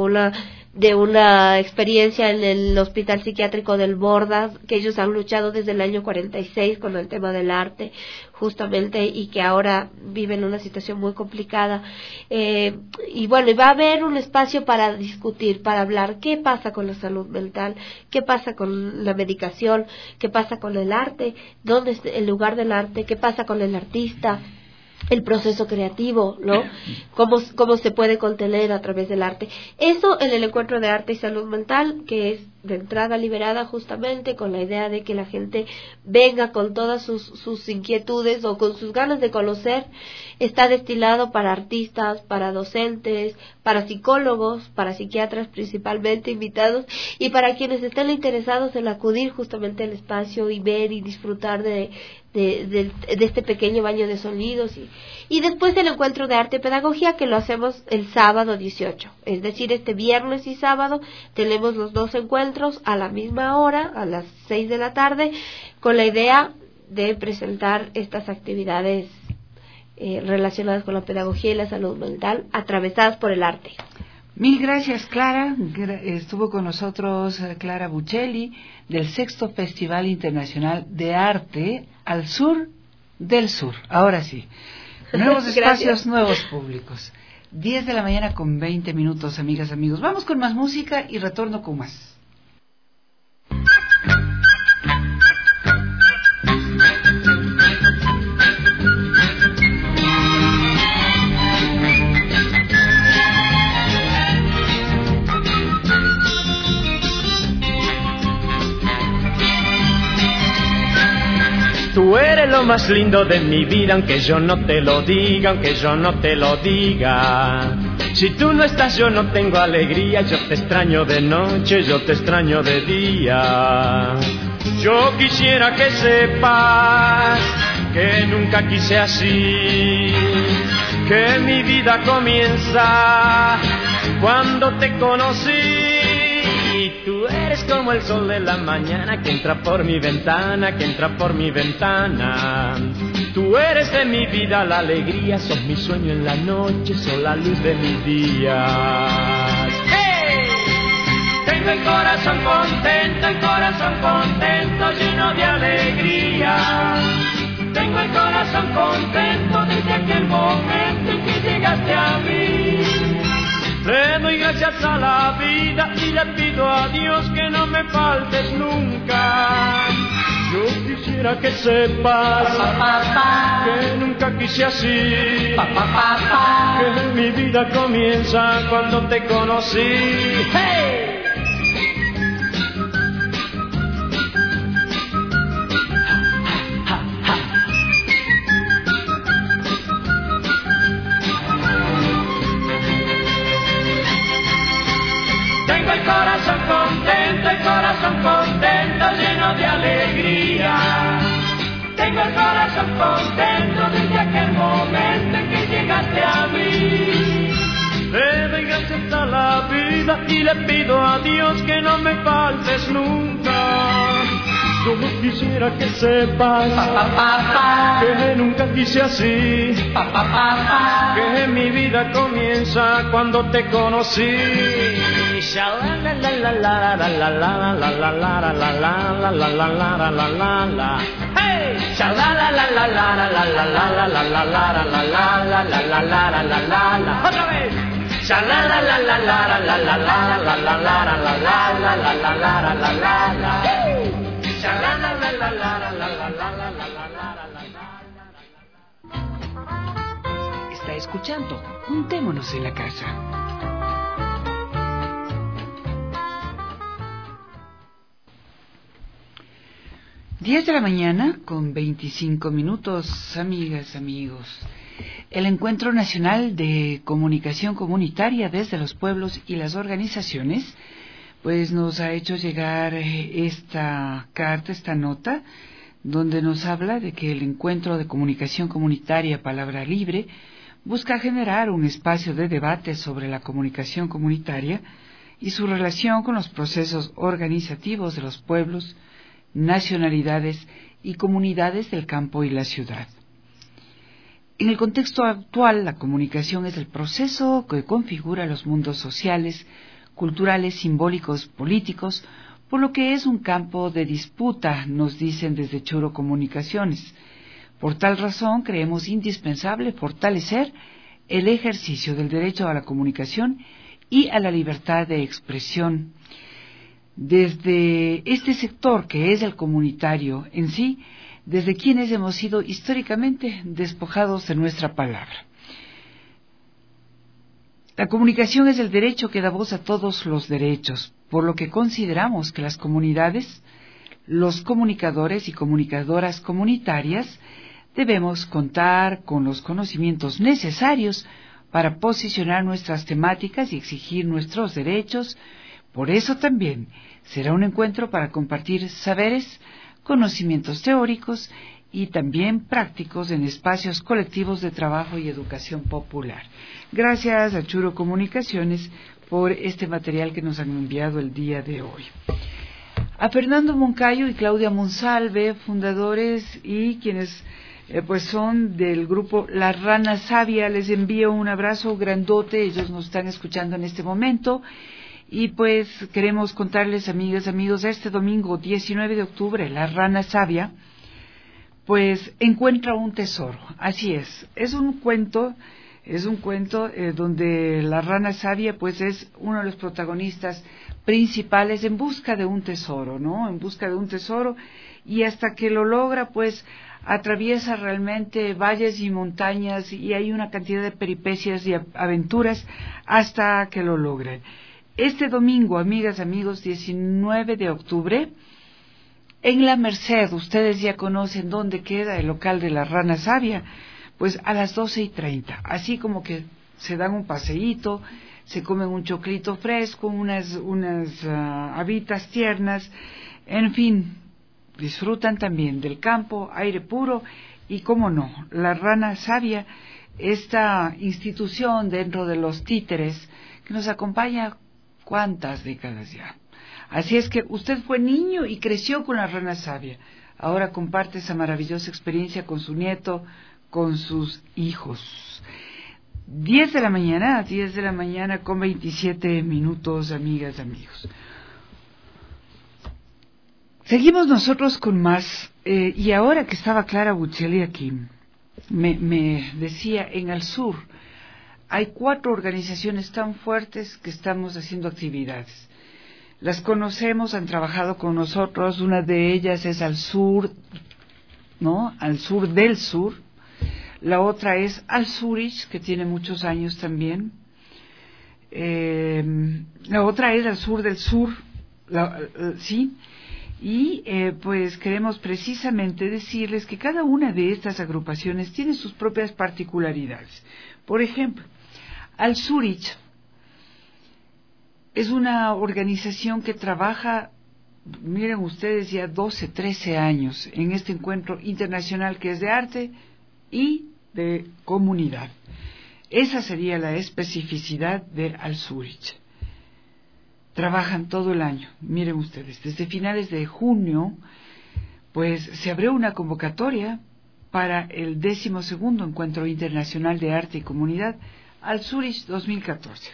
S17: una experiencia en el Hospital Psiquiátrico del Borda, que ellos han luchado desde el año 46 con el tema del arte, justamente, y que ahora viven una situación muy complicada. Y bueno, va a haber un espacio para discutir, para hablar qué pasa con la salud mental, qué pasa con la medicación, qué pasa con el arte, dónde es el lugar del arte, qué pasa con el artista, el proceso creativo, ¿no? Cómo se puede contener a través del arte. Eso en el encuentro de arte y salud mental, que es de entrada liberada, justamente con la idea de que la gente venga con todas sus inquietudes o con sus ganas de conocer. Está destinado para artistas, para docentes, para psicólogos, para psiquiatras principalmente invitados, y para quienes estén interesados en acudir justamente al espacio y ver y disfrutar de este pequeño baño de sonidos. Y después el encuentro de arte y pedagogía, que lo hacemos el sábado 18, es decir, este viernes y sábado tenemos los dos encuentros a la misma hora, a las 6 de la tarde, con la idea de presentar estas actividades relacionadas con la pedagogía y la salud mental, atravesadas por el arte.
S2: Mil gracias, Clara. Estuvo con nosotros Clara Buccelli, del 6º Festival Internacional de Arte al Sur del Sur. Ahora sí, nuevos espacios, nuevos públicos. 10 de la mañana con 20 minutos, amigas, amigos. Vamos con más música y retorno con más.
S4: Tú eres lo más lindo de mi vida, aunque yo no te lo diga, aunque yo no te lo diga. Si tú no estás yo no tengo alegría, yo te extraño de noche, yo te extraño de día. Yo quisiera que sepas que nunca quise así, que mi vida comienza cuando te conocí. Y tú eres como el sol de la mañana que entra por mi ventana, que entra por mi ventana. Tú eres de mi vida la alegría, sos mi sueño en la noche, sos la luz de mis días. ¡Hey! Tengo el corazón contento, lleno de alegría. Tengo el corazón contento desde aquel momento en que llegaste a mí. Le doy gracias a la vida y le pido a Dios que no me faltes nunca. Yo quisiera que sepas que nunca quise así, que mi vida comienza cuando te conocí. ¡Hey! El corazón contento, lleno de alegría. Tengo el corazón contento desde aquel momento en que llegaste a mí. Le doy gracias a la vida y le pido a Dios que no me faltes nunca. Yo quisiera que sepas que nunca quise así, que mi vida comienza cuando te conocí. Otra vez.
S2: Está escuchando Juntémonos en la Casa. Diez de la mañana con 25 minutos, amigas, amigos. El Encuentro Nacional de Comunicación Comunitaria desde los Pueblos y las Organizaciones, pues nos ha hecho llegar esta carta, esta nota, donde nos habla de que el Encuentro de Comunicación Comunitaria Palabra Libre busca generar un espacio de debate sobre la comunicación comunitaria y su relación con los procesos organizativos de los pueblos, nacionalidades y comunidades del campo y la ciudad. En el contexto actual, la comunicación es el proceso que configura los mundos sociales, culturales, simbólicos, políticos, por lo que es un campo de disputa, nos dicen desde Choro Comunicaciones. Por tal razón, creemos indispensable fortalecer el ejercicio del derecho a la comunicación y a la libertad de expresión. Desde este sector que es el comunitario en sí, desde quienes hemos sido históricamente despojados de nuestra palabra. La comunicación es el derecho que da voz a todos los derechos, por lo que consideramos que las comunidades, los comunicadores y comunicadoras comunitarias, debemos contar con los conocimientos necesarios para posicionar nuestras temáticas y exigir nuestros derechos. Por eso también será un encuentro para compartir saberes, conocimientos teóricos y también prácticos en espacios colectivos de trabajo y educación popular. Gracias a Churo Comunicaciones por este material que nos han enviado el día de hoy. A Fernando Moncayo y Claudia Monsalve, fundadores y quienes pues son del grupo La Rana Sabia, les envío un abrazo grandote, ellos nos están escuchando en este momento. Y pues queremos contarles, amigas, amigos, este domingo 19 de octubre, La Rana Sabia, pues encuentra un tesoro. Así es un cuento donde la Rana Sabia pues es uno de los protagonistas principales en busca de un tesoro, ¿no? En busca de un tesoro, y hasta que lo logra pues atraviesa realmente valles y montañas y hay una cantidad de peripecias y aventuras hasta que lo logran. Este domingo, amigas, amigos, 19 de octubre, En La Merced, ustedes ya conocen dónde queda el local de la Rana Sabia, pues a las 12:30, así como que se dan un paseíto, se comen un choclito fresco, unas habitas tiernas, en fin, disfrutan también del campo, aire puro y, cómo no, la Rana Sabia, esta institución dentro de los títeres que nos acompaña cuántas décadas ya. Así es que usted fue niño y creció con la Rana Sabia. Ahora comparte esa maravillosa experiencia con su nieto, con sus hijos. 10 de la mañana con 27 minutos, amigas, amigos. Seguimos nosotros con más, y ahora que estaba Clara Buccelli aquí, me decía, en el sur hay 4 organizaciones tan fuertes que estamos haciendo actividades. Las conocemos, han trabajado con nosotros, una de ellas es al sur, ¿no? Al sur del sur. La otra es Al Zurich, que tiene muchos años también. La otra es Al Sur del Sur, sí. Y pues queremos precisamente decirles que cada una de estas agrupaciones tiene sus propias particularidades. Por ejemplo, Al Zurich es una organización que trabaja, miren ustedes, ya 12, 13 años en este encuentro internacional que es de arte y de comunidad. Esa sería la especificidad de Al Zurich. Trabajan todo el año. Miren ustedes, desde finales de junio, pues se abrió una convocatoria para el 12º Encuentro Internacional de Arte y Comunidad, Al Zurich 2014.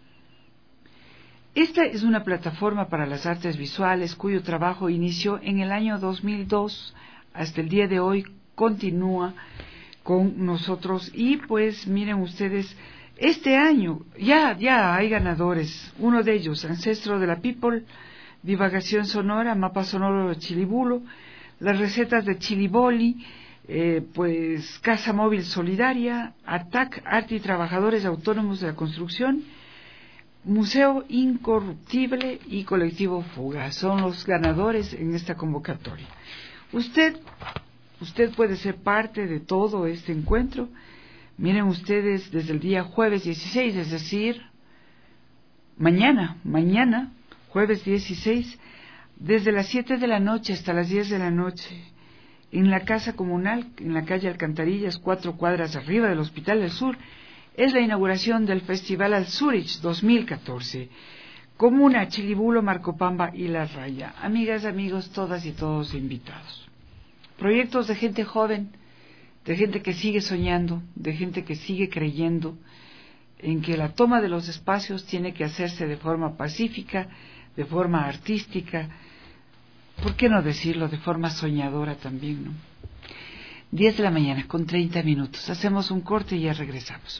S2: Esta es una plataforma para las artes visuales cuyo trabajo inició en el año 2002, hasta el día de hoy continúa con nosotros y pues miren ustedes, este año ya hay ganadores, uno de ellos, Ancestro de la People, Divagación Sonora, Mapa Sonoro de Chilibulo, las recetas de Chiliboli, pues Casa Móvil Solidaria, ATAC, Arte y Trabajadores Autónomos de la Construcción, Museo Incorruptible y Colectivo Fuga, son los ganadores en esta convocatoria. Usted puede ser parte de todo este encuentro. Miren ustedes, desde el día jueves 16, es decir, mañana, jueves 16, desde las 7 de la noche hasta las 10 de la noche, en la Casa Comunal, en la calle Alcantarillas, 4 cuadras arriba del Hospital del Sur, es la inauguración del Festival Al Zurich 2014. Comuna, Chilibulo, Marcopamba y La Raya. Amigas, amigos, todas y todos invitados. Proyectos de gente joven, de gente que sigue soñando, de gente que sigue creyendo en que la toma de los espacios tiene que hacerse de forma pacífica, de forma artística, ¿por qué no decirlo? De forma soñadora también, ¿no? 10 de la mañana con 30 minutos. Hacemos un corte y ya regresamos.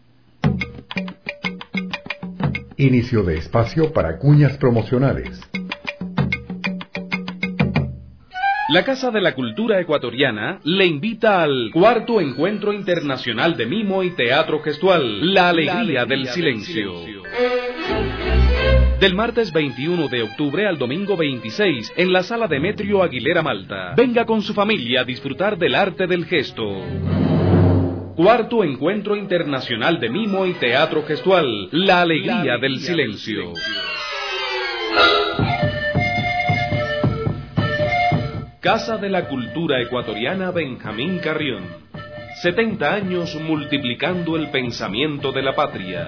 S6: Inicio de espacio para cuñas promocionales.
S7: La Casa de la Cultura Ecuatoriana le invita al 4º Encuentro Internacional de Mimo y Teatro Gestual, La Alegría del Silencio. Del martes 21 de octubre al domingo 26, en la Sala Demetrio Aguilera Malta. Venga con su familia a disfrutar del arte del gesto. 4º Encuentro Internacional de Mimo y Teatro Gestual, La Alegría del Silencio. Casa de la Cultura Ecuatoriana Benjamín Carrión. 70 años multiplicando el pensamiento de la patria.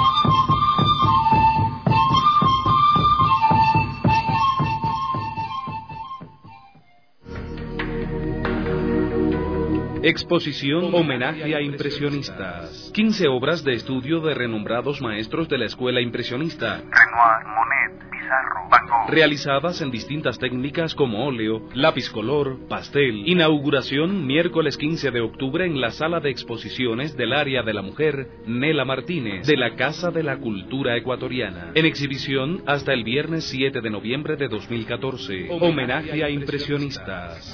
S7: Exposición Homenaje a Impresionistas. 15 obras de estudio de renombrados maestros de la escuela impresionista.
S8: Renoir, Monet, Pizarro, Van Gogh.
S7: Realizadas en distintas técnicas como óleo, lápiz color, pastel. Inauguración miércoles 15 de octubre en la Sala de Exposiciones del Área de la Mujer, Nela Martínez, de la Casa de la Cultura Ecuatoriana. En exhibición hasta el viernes 7 de noviembre de 2014. Homenaje a Impresionistas.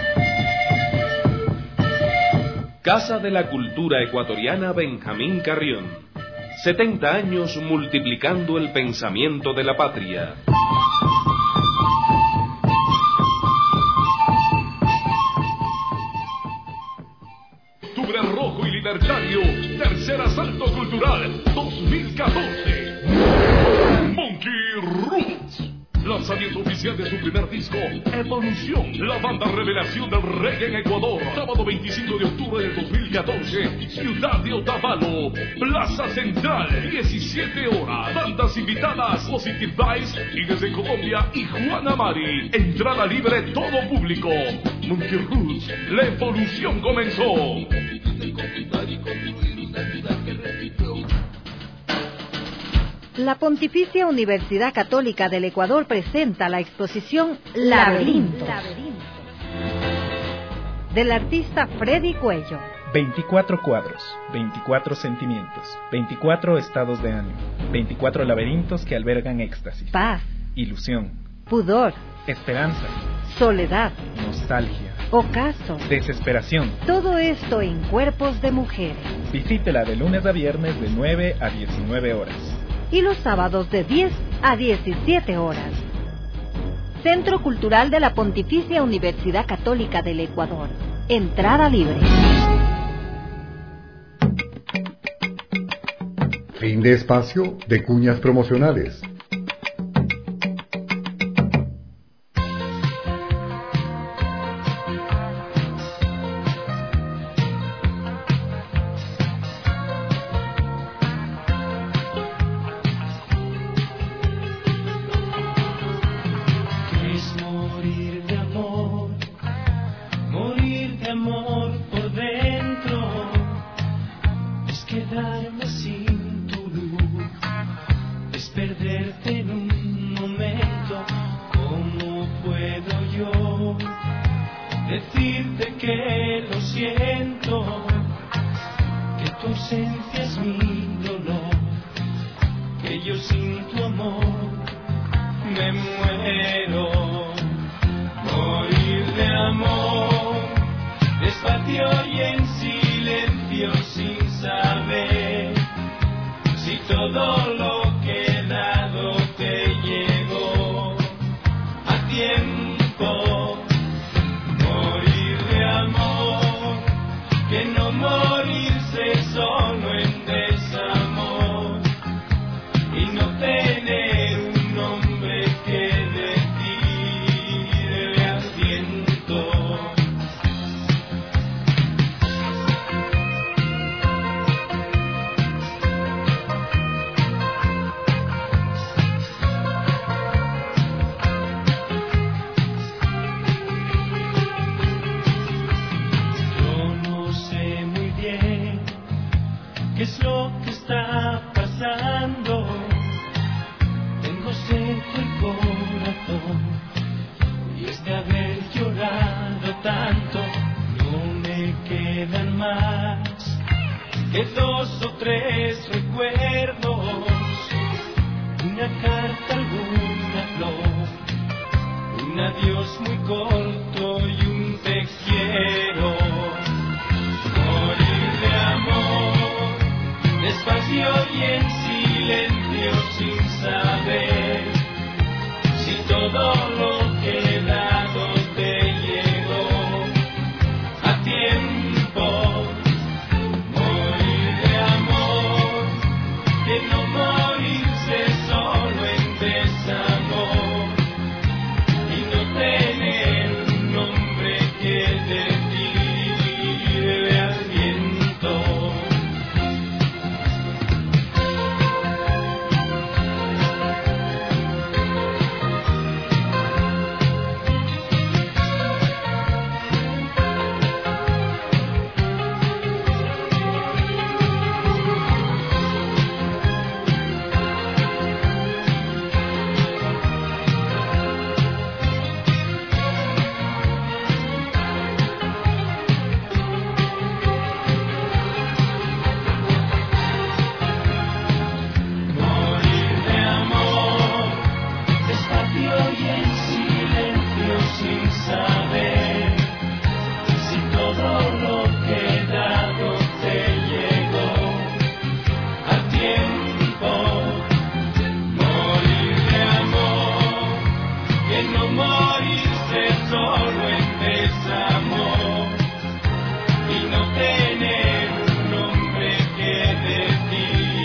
S7: Casa de la Cultura Ecuatoriana Benjamín Carrión. 70 años multiplicando el pensamiento de la patria.
S18: oficial de su primer disco, Evolución, la banda revelación del reggae en Ecuador. Sábado 25 de octubre del 2014, Ciudad de Otavalo, Plaza Central, 17 horas. Bandas invitadas, Positive Vibes, y desde Colombia y Juana Mari. Entrada libre todo público. Monkey Roots, la evolución comenzó.
S12: La Pontificia Universidad Católica del Ecuador presenta la exposición Laberintos, del artista Freddy Cuello.
S13: 24 cuadros, 24 sentimientos, 24 estados de ánimo, 24 laberintos que albergan éxtasis,
S12: paz,
S13: ilusión,
S12: pudor,
S13: esperanza,
S12: soledad,
S13: nostalgia,
S12: ocaso,
S13: desesperación.
S12: Todo esto en cuerpos de mujeres.
S13: Visítela de lunes a viernes de 9 a 19 horas.
S12: Y los sábados de 10 a 17 horas. Centro Cultural de la Pontificia Universidad Católica del Ecuador. Entrada libre.
S6: Fin de espacio de cuñas promocionales.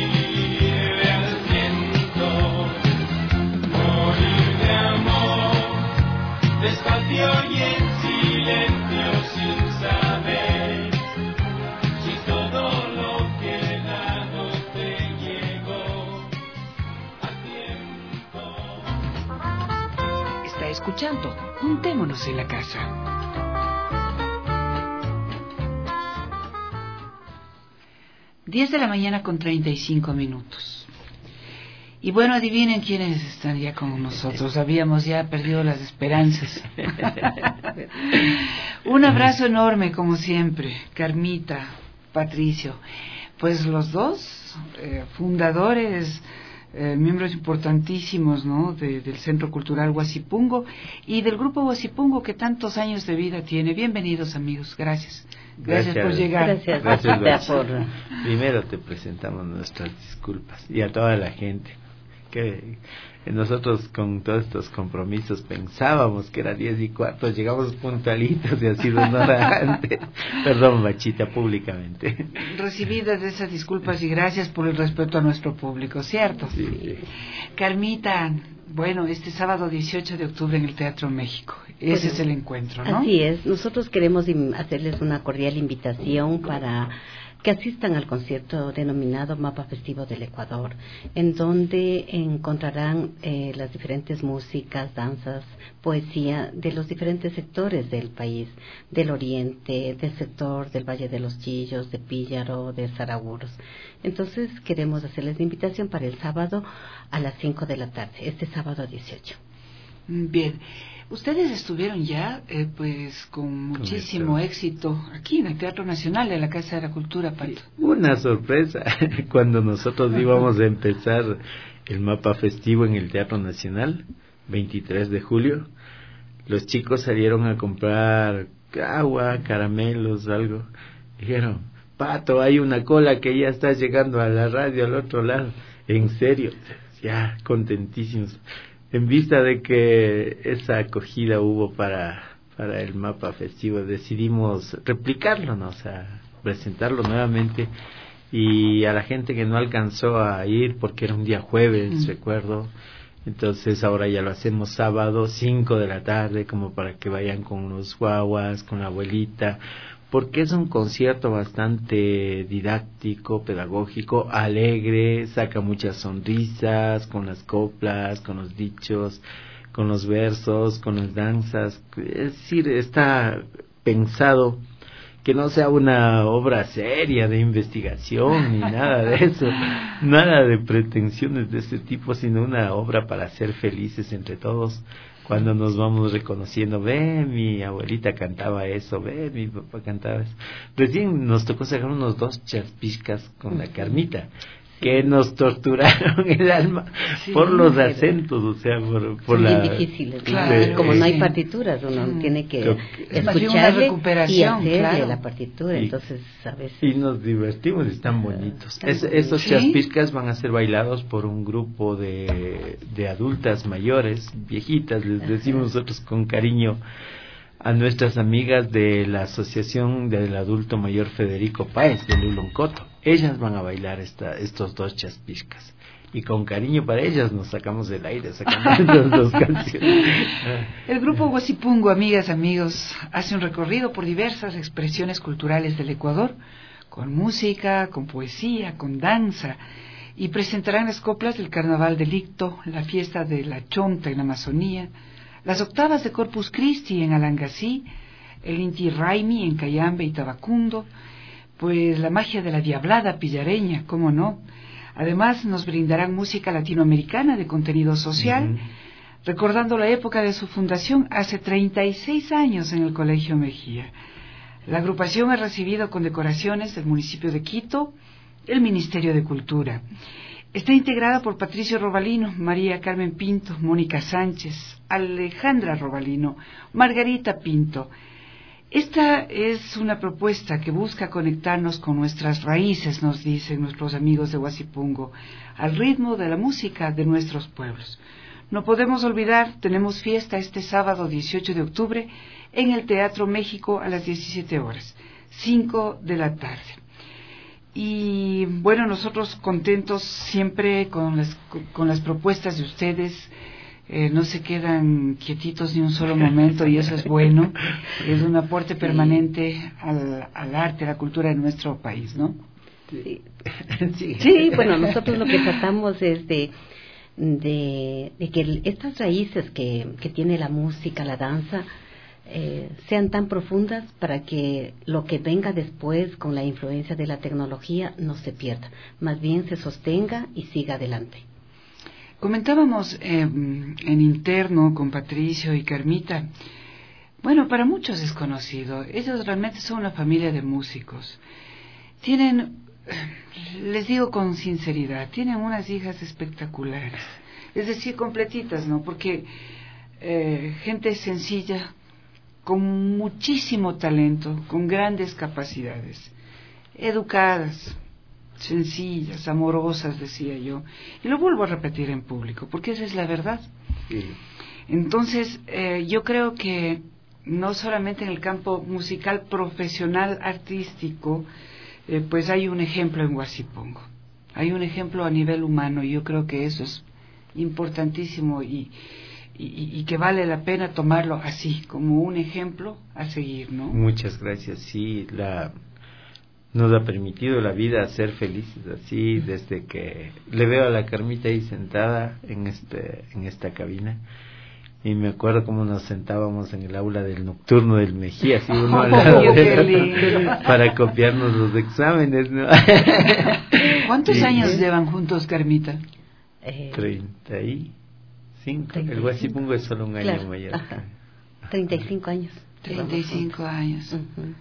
S3: Morir de amor. silencio y en silencio sin saber si todo lo que he dado te llegó a tiempo.
S2: Está escuchando Juntémonos en la Casa. Diez de la mañana con 35 minutos. Y bueno, adivinen quiénes están ya con nosotros. Habíamos ya perdido las esperanzas. Un abrazo enorme, como siempre, Carmita, Patricio. Pues los dos fundadores, miembros importantísimos, ¿no?, del Centro Cultural Huasipungo y del Grupo Huasipungo, que tantos años de vida tiene. Bienvenidos, amigos. Gracias. Gracias por llegar.
S19: Gracias primero te presentamos nuestras disculpas y a toda la gente que nosotros con todos estos compromisos pensábamos que era 10:15, llegamos puntualitos y ha sido una hora antes. Perdón, Machita, públicamente.
S2: Recibidas esas disculpas y gracias por el respeto a nuestro público, ¿cierto?
S19: Sí.
S2: Carmita, bueno, este sábado 18 de octubre en el Teatro México. Ese es el encuentro, ¿no?
S20: Así es. Nosotros queremos hacerles una cordial invitación para que asistan al concierto denominado Mapa Festivo del Ecuador, en donde encontrarán las diferentes músicas, danzas, poesía de los diferentes sectores del país, del oriente, del sector del Valle de los Chillos, de Píllaro, de Zaraguros. Entonces queremos hacerles la invitación para el sábado a las 5 de la tarde, este sábado 18.
S2: Bien. Ustedes estuvieron ya, pues, con muchísimo éxito aquí en el Teatro Nacional de la Casa de la Cultura, Pato.
S19: Una sorpresa, cuando nosotros íbamos a empezar el mapa festivo en el Teatro Nacional, 23 de julio, los chicos salieron a comprar agua, caramelos, algo. Dijeron, Pato, hay una cola que ya está llegando a la radio al otro lado. En serio, ya contentísimos. En vista de que esa acogida hubo para el mapa festivo, decidimos replicarlo, ¿no? O sea, presentarlo nuevamente, y a la gente que no alcanzó a ir porque era un día jueves, recuerdo, entonces ahora ya lo hacemos sábado 5 de la tarde, como para que vayan con los guaguas, con la abuelita, porque es un concierto bastante didáctico, pedagógico, alegre, saca muchas sonrisas con las coplas, con los dichos, con los versos, con las danzas. Es decir, está pensado que no sea una obra seria de investigación ni nada de eso, nada de pretensiones de ese tipo, sino una obra para ser felices entre todos. Cuando nos vamos reconociendo, ve, mi abuelita cantaba eso, ve, mi papá cantaba eso. Recién nos tocó sacar unos 2 chaspizcas con la Carmita, que nos torturaron el alma por los acentos, o sea, por
S20: son
S19: la...
S20: bien difíciles,
S19: claro,
S20: como no hay partituras, uno tiene que escucharle y hacerle la partitura, entonces, ¿sabes?
S19: Y nos divertimos, están bonitos. Esos chaspizcas van a ser bailados por un grupo de adultas mayores, viejitas, les decimos nosotros con cariño a nuestras amigas de la Asociación del Adulto Mayor Federico Páez de Luloncoto. Ellas van a bailar estos 2 chaspizcas. Y con cariño para ellas nos sacamos del aire, sacamos estas 2 canciones.
S2: El Grupo Huasipungo, amigas, amigos, hace un recorrido por diversas expresiones culturales del Ecuador, con música, con poesía, con danza, y presentarán las coplas del Carnaval del Icto, la fiesta de la Chonta en la Amazonía, las octavas de Corpus Christi en Alangasí, el Inti Raimi en Cayambe y Tabacundo, pues la magia de la diablada pillareña, cómo no. Además nos brindarán música latinoamericana de contenido social, recordando la época de su fundación hace 36 años en el Colegio Mejía. La agrupación ha recibido condecoraciones del municipio de Quito, el Ministerio de Cultura. Está integrada por Patricio Robalino, María Carmen Pinto, Mónica Sánchez, Alejandra Robalino, Margarita Pinto. Esta es una propuesta que busca conectarnos con nuestras raíces, nos dicen nuestros amigos de Huasipungo, al ritmo de la música de nuestros pueblos. No podemos olvidar, tenemos fiesta este sábado 18 de octubre en el Teatro México a las 17 horas, 5 de la tarde. Y bueno, nosotros contentos siempre con las propuestas de ustedes, no se quedan quietitos ni un solo momento y eso es bueno. Es un aporte permanente al arte, a la cultura de nuestro país, ¿no?
S20: Sí. Sí, bueno, nosotros lo que tratamos es de que estas raíces que tiene la música, la danza, sean tan profundas para que lo que venga después con la influencia de la tecnología no se pierda, más bien se sostenga y siga adelante.
S2: Comentábamos en interno con Patricio y Carmita, bueno, para muchos es conocido, ellos realmente son una familia de músicos, tienen, les digo con sinceridad, tienen unas hijas espectaculares, es decir, completitas, ¿no? Porque gente sencilla, con muchísimo talento, con grandes capacidades, educadas, sencillas, amorosas, decía yo, y lo vuelvo a repetir en público, porque esa es la verdad. Sí. Entonces, yo creo que no solamente en el campo musical, profesional, artístico, pues hay un ejemplo en Huasipungo, hay un ejemplo a nivel humano, y yo creo que eso es importantísimo y que vale la pena tomarlo así, como un ejemplo a seguir, ¿no?
S19: Muchas gracias, sí, nos ha permitido la vida ser felices así, desde que le veo a la Carmita ahí sentada en esta cabina, y me acuerdo cómo nos sentábamos en el aula del nocturno del Mejía, así uno al lado para copiarnos los exámenes, ¿no?
S2: ¿Cuántos años llevan juntos, Carmita?
S19: 35. El Huasipungo es solo un año mayor.
S20: 35 años.
S2: 35 años. Uh-huh.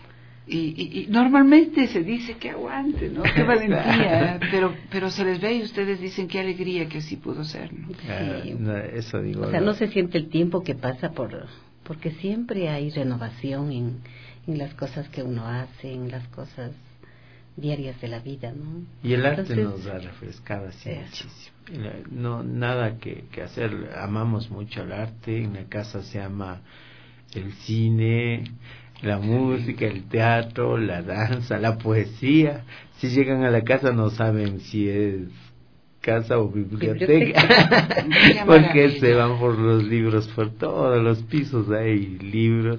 S2: Y normalmente se dice que aguante, ¿no? Qué valentía, pero se les ve y ustedes dicen qué alegría que así pudo ser, ¿no?
S20: Sí.
S19: No, eso digo.
S20: O sea, no se siente el tiempo que pasa porque siempre hay renovación en las cosas que uno hace, en las cosas diarias de la vida, ¿no?
S19: Y el arte nos ha refrescado así muchísimo. No, nada que hacer, amamos mucho el arte, en la casa se ama el cine, la música, el teatro, la danza, la poesía. Si llegan a la casa no saben si es casa o biblioteca. Porque se van por los libros, por todos los pisos hay libros.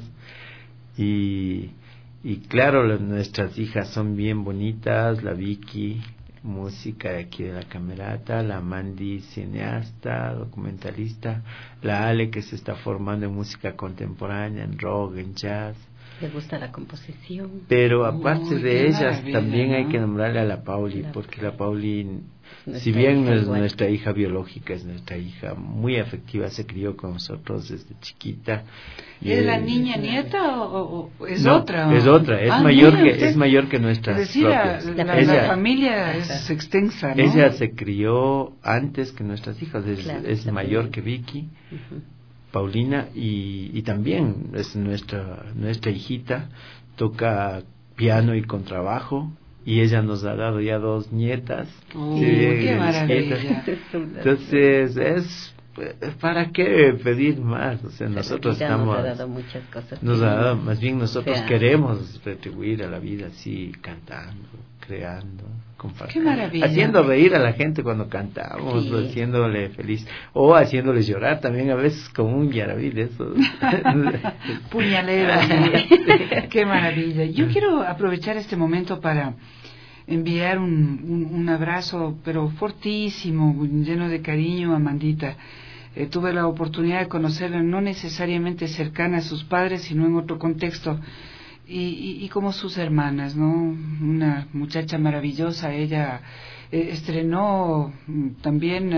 S19: Y claro, nuestras hijas son bien bonitas, la Vicky, música de aquí de la Camerata, la Mandy, cineasta, documentalista, la Ale, que se está formando en música contemporánea, en rock, en jazz.
S20: Le gusta la composición.
S19: Pero aparte de ellas, también hay que nombrarle a la Pauli, porque la Pauli, si bien es nuestra hija biológica, es nuestra hija muy afectiva, se crió con nosotros desde chiquita.
S2: ¿Es la niña nieta o es
S19: no,
S2: otra?
S19: Es otra, es mayor que nuestras
S2: es decir,
S19: propias.
S2: La familia es extensa, ¿no?
S19: Ella se crió antes que nuestras hijas, es mayor que Vicky. Uh-huh. Paulina, y también es nuestra hijita, toca piano y contrabajo, y ella nos ha dado ya 2 nietas.
S2: ¡Qué maravilla!
S19: Entonces, ¿para qué pedir más? O sea, nosotros estamos...
S20: Nos ha dado muchas cosas.
S19: Nos ha dado, más bien nosotros queremos retribuir a la vida así, cantando, creando, compartiendo.
S2: ¡Qué maravilla!
S19: Haciendo reír a la gente cuando cantamos, haciéndole feliz, o haciéndoles llorar también a veces con un yarabí de esos.
S2: Puñalera, sí. ¡Qué maravilla! Yo quiero aprovechar este momento para enviar un abrazo, pero fortísimo, lleno de cariño a Amandita. Tuve la oportunidad de conocerla, no necesariamente cercana a sus padres, sino en otro contexto, y como sus hermanas, ¿no? Una muchacha maravillosa. Ella estrenó también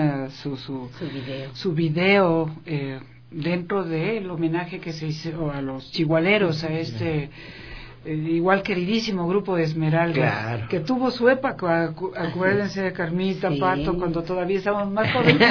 S2: su video dentro del homenaje que se hizo a los chigualeros, a este igual queridísimo grupo de Esmeralda,
S19: claro,
S2: que tuvo su época, acuérdense de Carmita, sí, Pato, cuando todavía estábamos más jóvenes,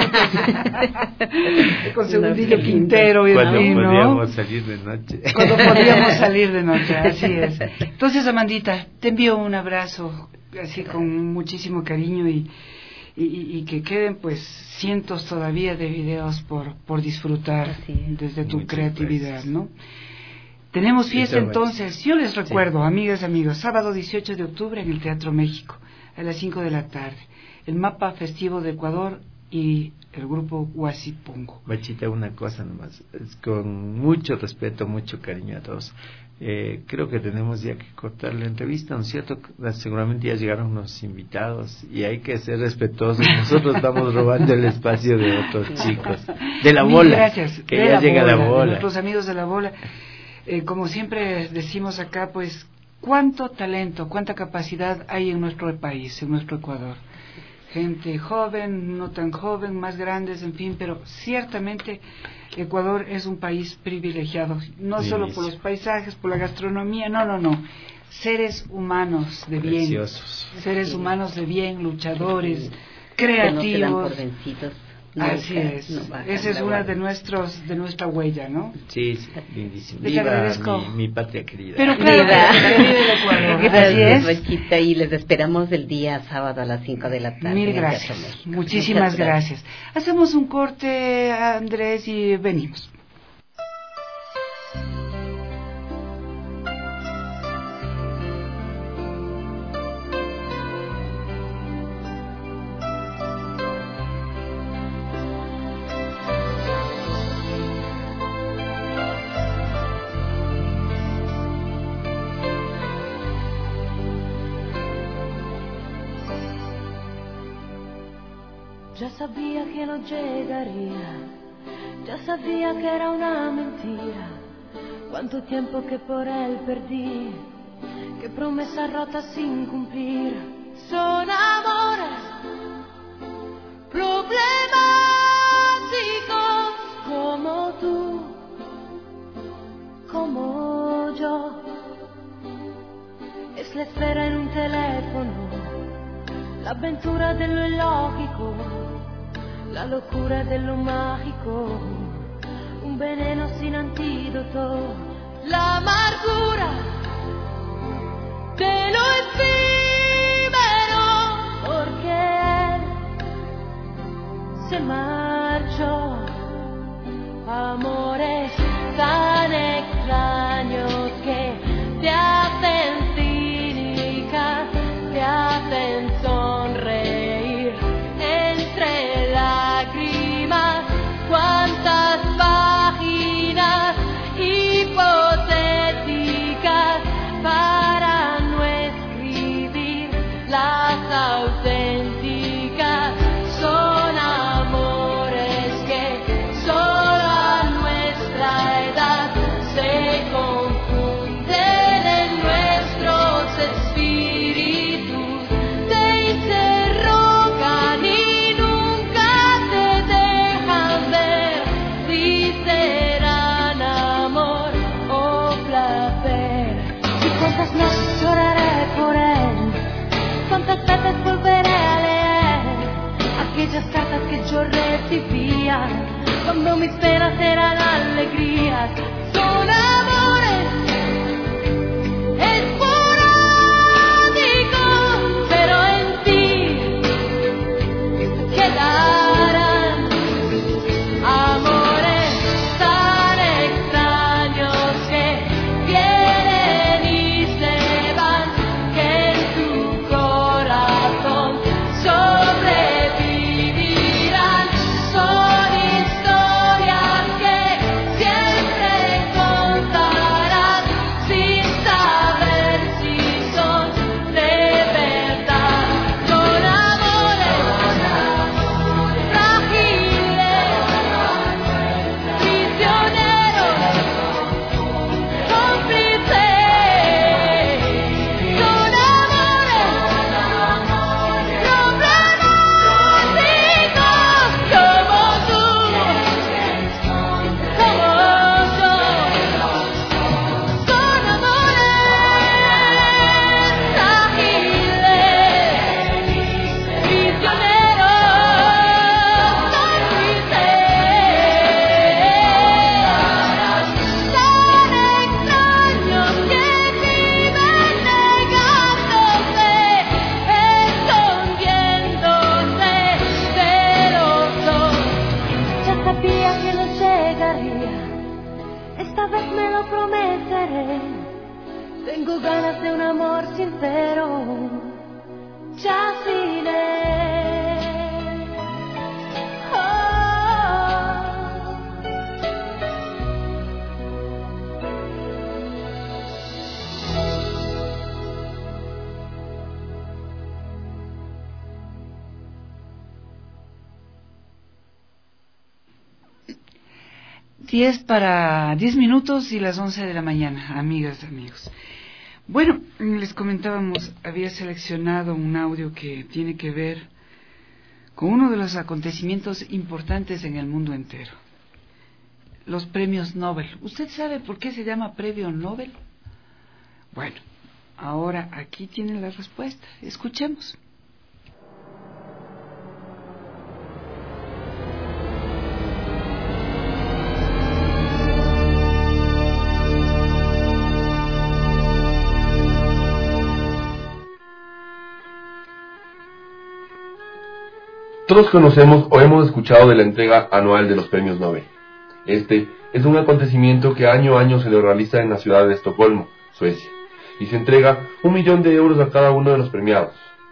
S2: con Segundillo Quintero y
S19: cuando
S2: así,
S19: podíamos salir de noche.
S2: Cuando podíamos salir de noche, así es. Entonces, Amandita, te envío un abrazo, así con muchísimo cariño, y que queden pues cientos todavía de videos por disfrutar desde tu creatividad, ¿no? Tenemos fiesta entonces, yo les recuerdo, amigas y amigos, sábado 18 de octubre en el Teatro México, a las 5 de la tarde, el Mapa Festivo de Ecuador y el grupo Huasipungo.
S19: Bachita, una cosa nomás, es con mucho respeto, mucho cariño a todos. Creo que tenemos ya que cortar la entrevista, ¿no es cierto? Seguramente ya llegaron los invitados y hay que ser respetuosos. Nosotros estamos robando el espacio de otros chicos. De la bola.
S2: Gracias.
S19: Que ya llega la bola.
S2: Nuestros amigos de la bola. Como siempre decimos acá, pues, cuánto talento, cuánta capacidad hay en nuestro país, en nuestro Ecuador. Gente joven, no tan joven, más grandes, en fin, pero ciertamente Ecuador es un país privilegiado, no solo por los paisajes, por la gastronomía, no, seres humanos de bien,
S19: preciosos,
S2: seres humanos de bien, luchadores, creativos.
S20: Que no se dan por vencidos.
S2: Así es, esa es una de nuestra huella, ¿no?
S19: Sí, lindísimo.
S2: Les
S19: Viva
S2: agradezco.
S19: mi patria querida.
S2: Pero claro, vive el Ecuador.
S20: Gracias, Bachita, y les esperamos el día sábado a las 5 de la tarde.
S2: Mil gracias, muchísimas gracias. Hacemos un corte, Andrés, y venimos.
S16: Ya sabía que no llegaría, ya sabía que era una mentira. Cuánto tiempo que por él perdí, qué promesas rotas sin cumplir. Son amores problemáticos como tú, como yo. Es la espera en un teléfono, la aventura de lo ilógico, la locura de lo mágico, un veneno sin antídoto, la amargura de lo efímero, porque él se marchó. Amores tan extraños que te hacen cínica, te hacen sonreír entre lágrimas. Cuántas páginas hipotéticas para no escribir las auténticas. Son amores que solo a nuestra edad se confunden en nuestros espíritus, te interrogan y nunca te dejan ver si serán amor o placer. Y cuántas noches lloraré por él, cuántas veces volveré a leer aquellas cartas que yo recibía cuando mis penas eran alegrías. Son amores esporádicos, pero en ti quedarán amores tan extraños que vienen y se van, que en tu corazón sobrevivirán. Son historias que siempre contarás sin saber si son de verdad. Son amores frágiles, prisioneros, cómplices. Son amores problemáticos como tú, como yo. Son amores frágiles, prisioneros, cómplices. Tan extraños que viven negándose, escondiéndose de los dos. Ya sabía que no llegaría, esta vez me lo prometeré. Tengo ganas de un amor sincero, ya sin él. Oh.
S2: 10 para 10 minutos y las 11 de la mañana, amigas, amigos. Bueno, les comentábamos, había seleccionado un audio que tiene que ver con uno de los acontecimientos importantes en el mundo entero. Los premios Nobel. ¿Usted sabe por qué se llama premio Nobel? Bueno, ahora aquí tienen la respuesta. Escuchemos.
S21: Todos conocemos o hemos escuchado de la entrega anual de los premios Nobel. Este es un acontecimiento que año a año se lo realiza en la ciudad de Estocolmo, Suecia, y se entrega 1 millón de euros a cada uno de los premiados.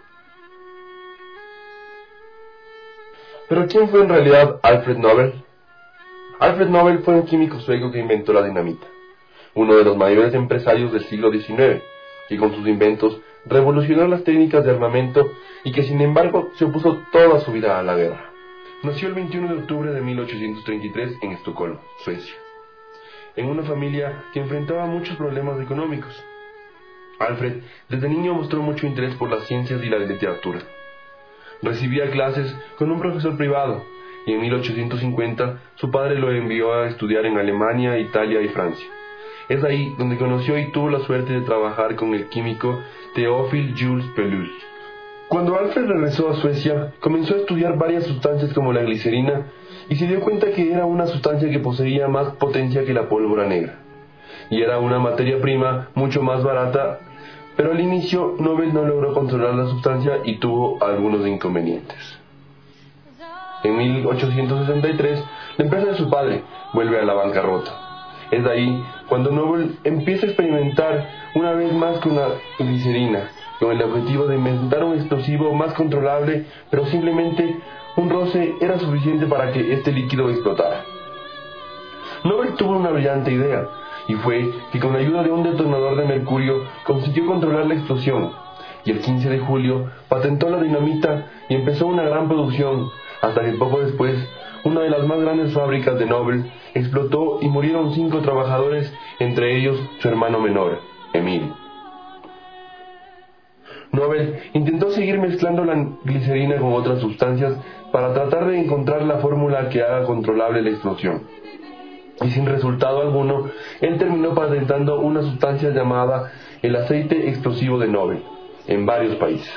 S21: ¿Pero quién fue en realidad Alfred Nobel? Alfred Nobel fue un químico sueco que inventó la dinamita, uno de los mayores empresarios del siglo XIX, que con sus inventos revolucionó las técnicas de armamento y que sin embargo se opuso toda su vida a la guerra. Nació el 21 de octubre de 1833 en Estocolmo, Suecia, en una familia que enfrentaba muchos problemas económicos. Alfred desde niño mostró mucho interés por las ciencias y la literatura. Recibía clases con un profesor privado y en 1850 su padre lo envió a estudiar en Alemania, Italia y Francia. Es ahí donde conoció y tuvo la suerte de trabajar con el químico Théophile Jules Pelul. Cuando Alfred regresó a Suecia, comenzó a estudiar varias sustancias como la glicerina y se dio cuenta que era una sustancia que poseía más potencia que la pólvora negra. Y era una materia prima mucho más barata, pero al inicio Nobel no logró controlar la sustancia y tuvo algunos inconvenientes. En 1863, la empresa de su padre vuelve a la bancarrota. Es ahí cuando Nobel empieza a experimentar una vez más con la glicerina, con el objetivo de inventar un explosivo más controlable, pero simplemente un roce era suficiente para que este líquido explotara. Nobel tuvo una brillante idea, y fue que con la ayuda de un detonador de mercurio consiguió controlar la explosión, y el 15 de julio patentó la dinamita y empezó una gran producción, hasta que poco después una de las más grandes fábricas de Nobel explotó y murieron 5 trabajadores, entre ellos su hermano menor, Emil. Nobel intentó seguir mezclando la glicerina con otras sustancias para tratar de encontrar la fórmula que haga controlable la explosión. Y sin resultado alguno, él terminó patentando una sustancia llamada el aceite explosivo de Nobel en varios países.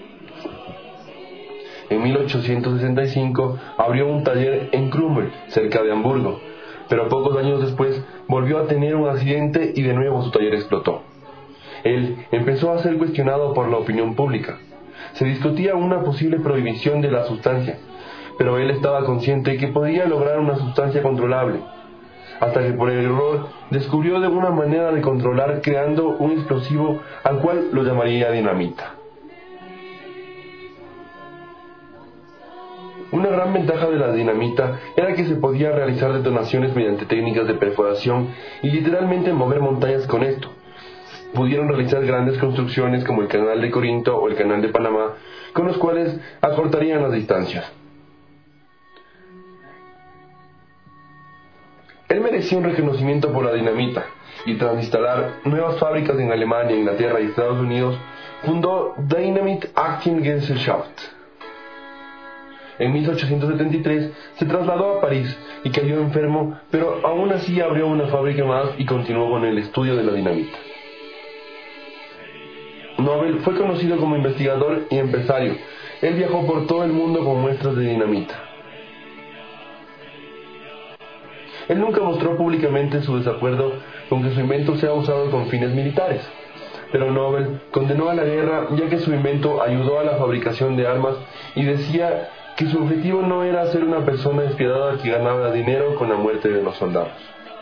S21: En 1865 abrió un taller en Krumel, cerca de Hamburgo, pero pocos años después volvió a tener un accidente y de nuevo su taller explotó. Él empezó a ser cuestionado por la opinión pública. Se discutía una posible prohibición de la sustancia, pero él estaba consciente que podía lograr una sustancia controlable, hasta que por error descubrió de una manera de controlar creando un explosivo al cual lo llamaría dinamita. Una gran ventaja de la dinamita era que se podía realizar detonaciones mediante técnicas de perforación y literalmente mover montañas con esto. Pudieron realizar grandes construcciones como el Canal de Corinto o el Canal de Panamá, con los cuales acortarían las distancias. Él merecía un reconocimiento por la dinamita, y tras instalar nuevas fábricas en Alemania, Inglaterra y Estados Unidos, fundó Dynamit Aktiengesellschaft. En 1873 se trasladó a París y cayó enfermo, pero aún así abrió una fábrica más y continuó con el estudio de la dinamita. Nobel fue conocido como investigador y empresario. Él viajó por todo el mundo con muestras de dinamita. Él nunca mostró públicamente su desacuerdo con que su invento sea usado con fines militares, pero Nobel condenó a la guerra ya que su invento ayudó a la fabricación de armas y decía que su objetivo no era ser una persona despiadada que ganaba dinero con la muerte de los soldados.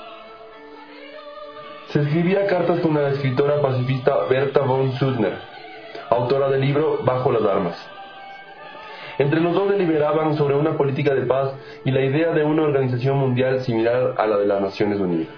S21: Se escribía cartas con la escritora pacifista Berta von Suttner, autora del libro Bajo las armas. Entre los dos deliberaban sobre una política de paz y la idea de una organización mundial similar a la de las Naciones Unidas.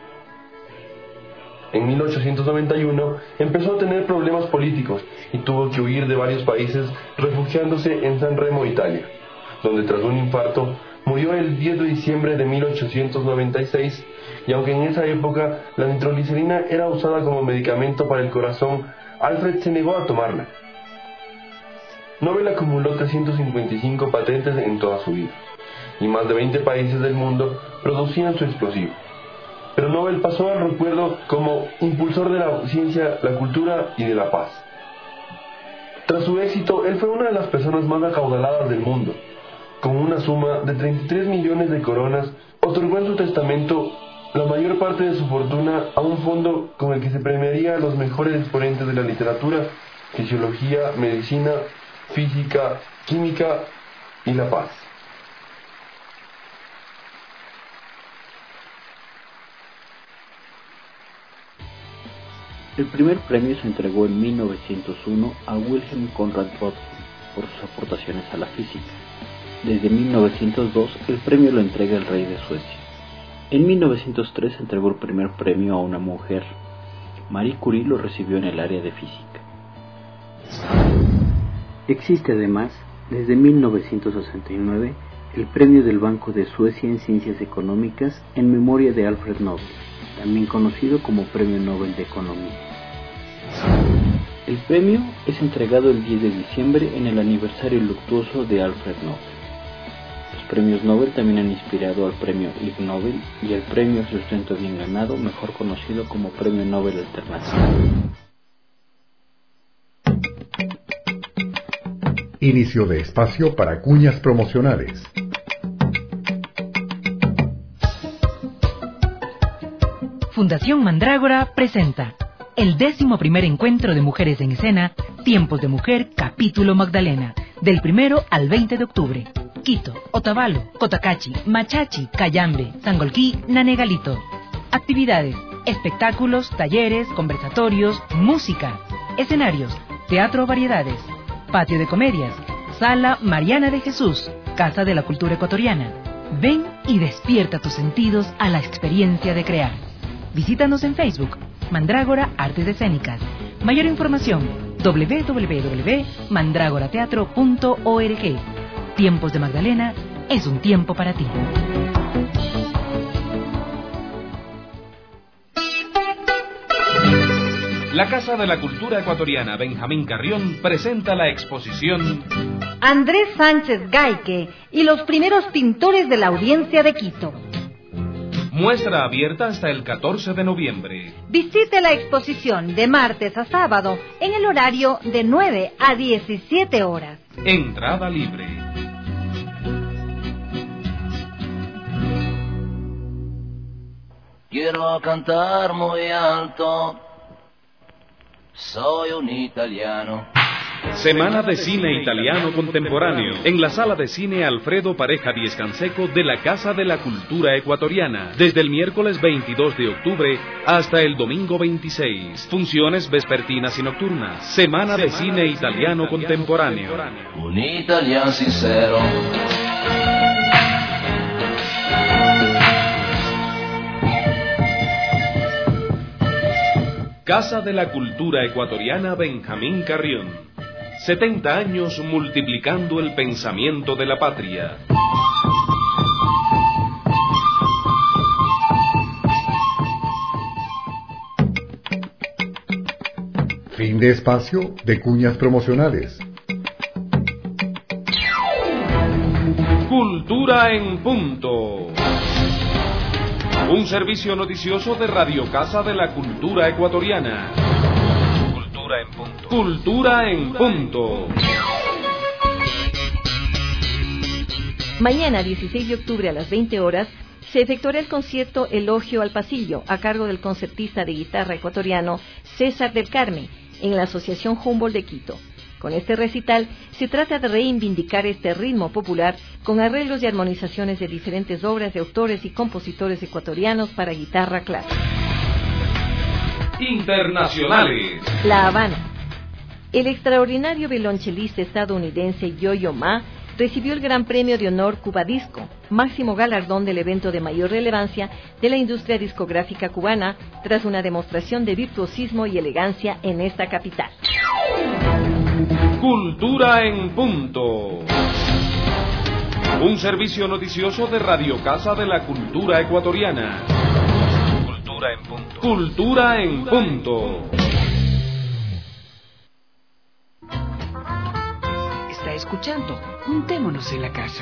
S21: En 1891 empezó a tener problemas políticos y tuvo que huir de varios países, refugiándose en San Remo, Italia, donde tras un infarto murió el 10 de diciembre de 1896, y aunque en esa época la nitroglicerina era usada como medicamento para el corazón, Alfred se negó a tomarla. Nobel acumuló 355 patentes en toda su vida, y más de 20 países del mundo producían su explosivo. Pero Nobel pasó al recuerdo como impulsor de la ciencia, la cultura y de la paz. Tras su éxito, él fue una de las personas más acaudaladas del mundo. Con una suma de 33 millones de coronas, otorgó en su testamento la mayor parte de su fortuna a un fondo con el que se premiaría a los mejores exponentes de la literatura, fisiología, medicina, física, química y la paz.
S1: El primer premio se entregó en 1901 a Wilhelm Conrad Röntgen por sus aportaciones a la física. Desde 1902 el premio lo entrega el rey de Suecia. En 1903 se entregó el primer premio a una mujer. Marie Curie lo recibió en el área de física. Existe además, desde 1969, el premio del Banco de Suecia en Ciencias Económicas en memoria de Alfred Nobel, también conocido como Premio Nobel de Economía. El premio es entregado el 10 de diciembre en el aniversario luctuoso de Alfred Nobel. Los premios Nobel también han inspirado al premio Ig Nobel y el premio Sustento Bien Ganado, mejor conocido como Premio Nobel Alternativo.
S6: Inicio de espacio para cuñas promocionales.
S22: Fundación Mandrágora presenta el 11º Encuentro de Mujeres en Escena, Tiempos de Mujer, Capítulo Magdalena, del 1 al 20 de octubre. Quito, Otavalo, Cotacachi, Machachi, Cayambe, Sangolquí, Nanegalito. Actividades, espectáculos, talleres, conversatorios, música, escenarios, teatro variedades, patio de comedias, Sala Mariana de Jesús, Casa de la Cultura Ecuatoriana. Ven y despierta tus sentidos a la experiencia de crear. Visítanos en Facebook, Mandrágora Artes Escénicas. Mayor información, www.mandragorateatro.org. Tiempos de Magdalena es un tiempo para ti.
S7: La Casa de la Cultura Ecuatoriana Benjamín Carrión presenta la exposición
S12: Andrés Sánchez Gaique y los primeros pintores de la Audiencia de Quito.
S7: Muestra abierta hasta el 14 de noviembre.
S12: Visite la exposición de martes a sábado en el horario de 9 a 17 horas.
S7: Entrada libre.
S9: Quiero cantar muy alto. Soy un italiano.
S7: Semana de Cine Italiano Contemporáneo en la Sala de Cine Alfredo Pareja Díez Canseco de la Casa de la Cultura Ecuatoriana, desde el miércoles 22 de octubre hasta el domingo 26. Funciones vespertinas y nocturnas. Semana de Cine Italiano Contemporáneo.
S9: Un italiano sincero.
S7: Casa de la Cultura Ecuatoriana Benjamín Carrión. 70 años multiplicando el pensamiento de la patria.
S6: Fin de espacio de cuñas promocionales.
S7: Cultura en punto. Un servicio noticioso de Radio Casa de la Cultura Ecuatoriana. Cultura en punto. Cultura en punto.
S14: Mañana, 16 de octubre a las 20 horas, se efectuará el concierto Elogio al Pasillo, a cargo del concertista de guitarra ecuatoriano César del Carmen, en la Asociación Humboldt de Quito. Con este recital se trata de reivindicar este ritmo popular con arreglos y armonizaciones de diferentes obras de autores y compositores ecuatorianos para guitarra clásica.
S7: Internacionales.
S14: La Habana. El extraordinario violonchelista estadounidense Yo-Yo Ma recibió el Gran Premio de Honor Cuba Disco, máximo galardón del evento de mayor relevancia de la industria discográfica cubana, tras una demostración de virtuosismo y elegancia en esta capital.
S7: Cultura en punto. Un servicio noticioso de Radio Casa de la Cultura Ecuatoriana.
S15: Cultura en punto.
S7: Cultura en punto.
S2: Está escuchando Juntémonos en la Casa.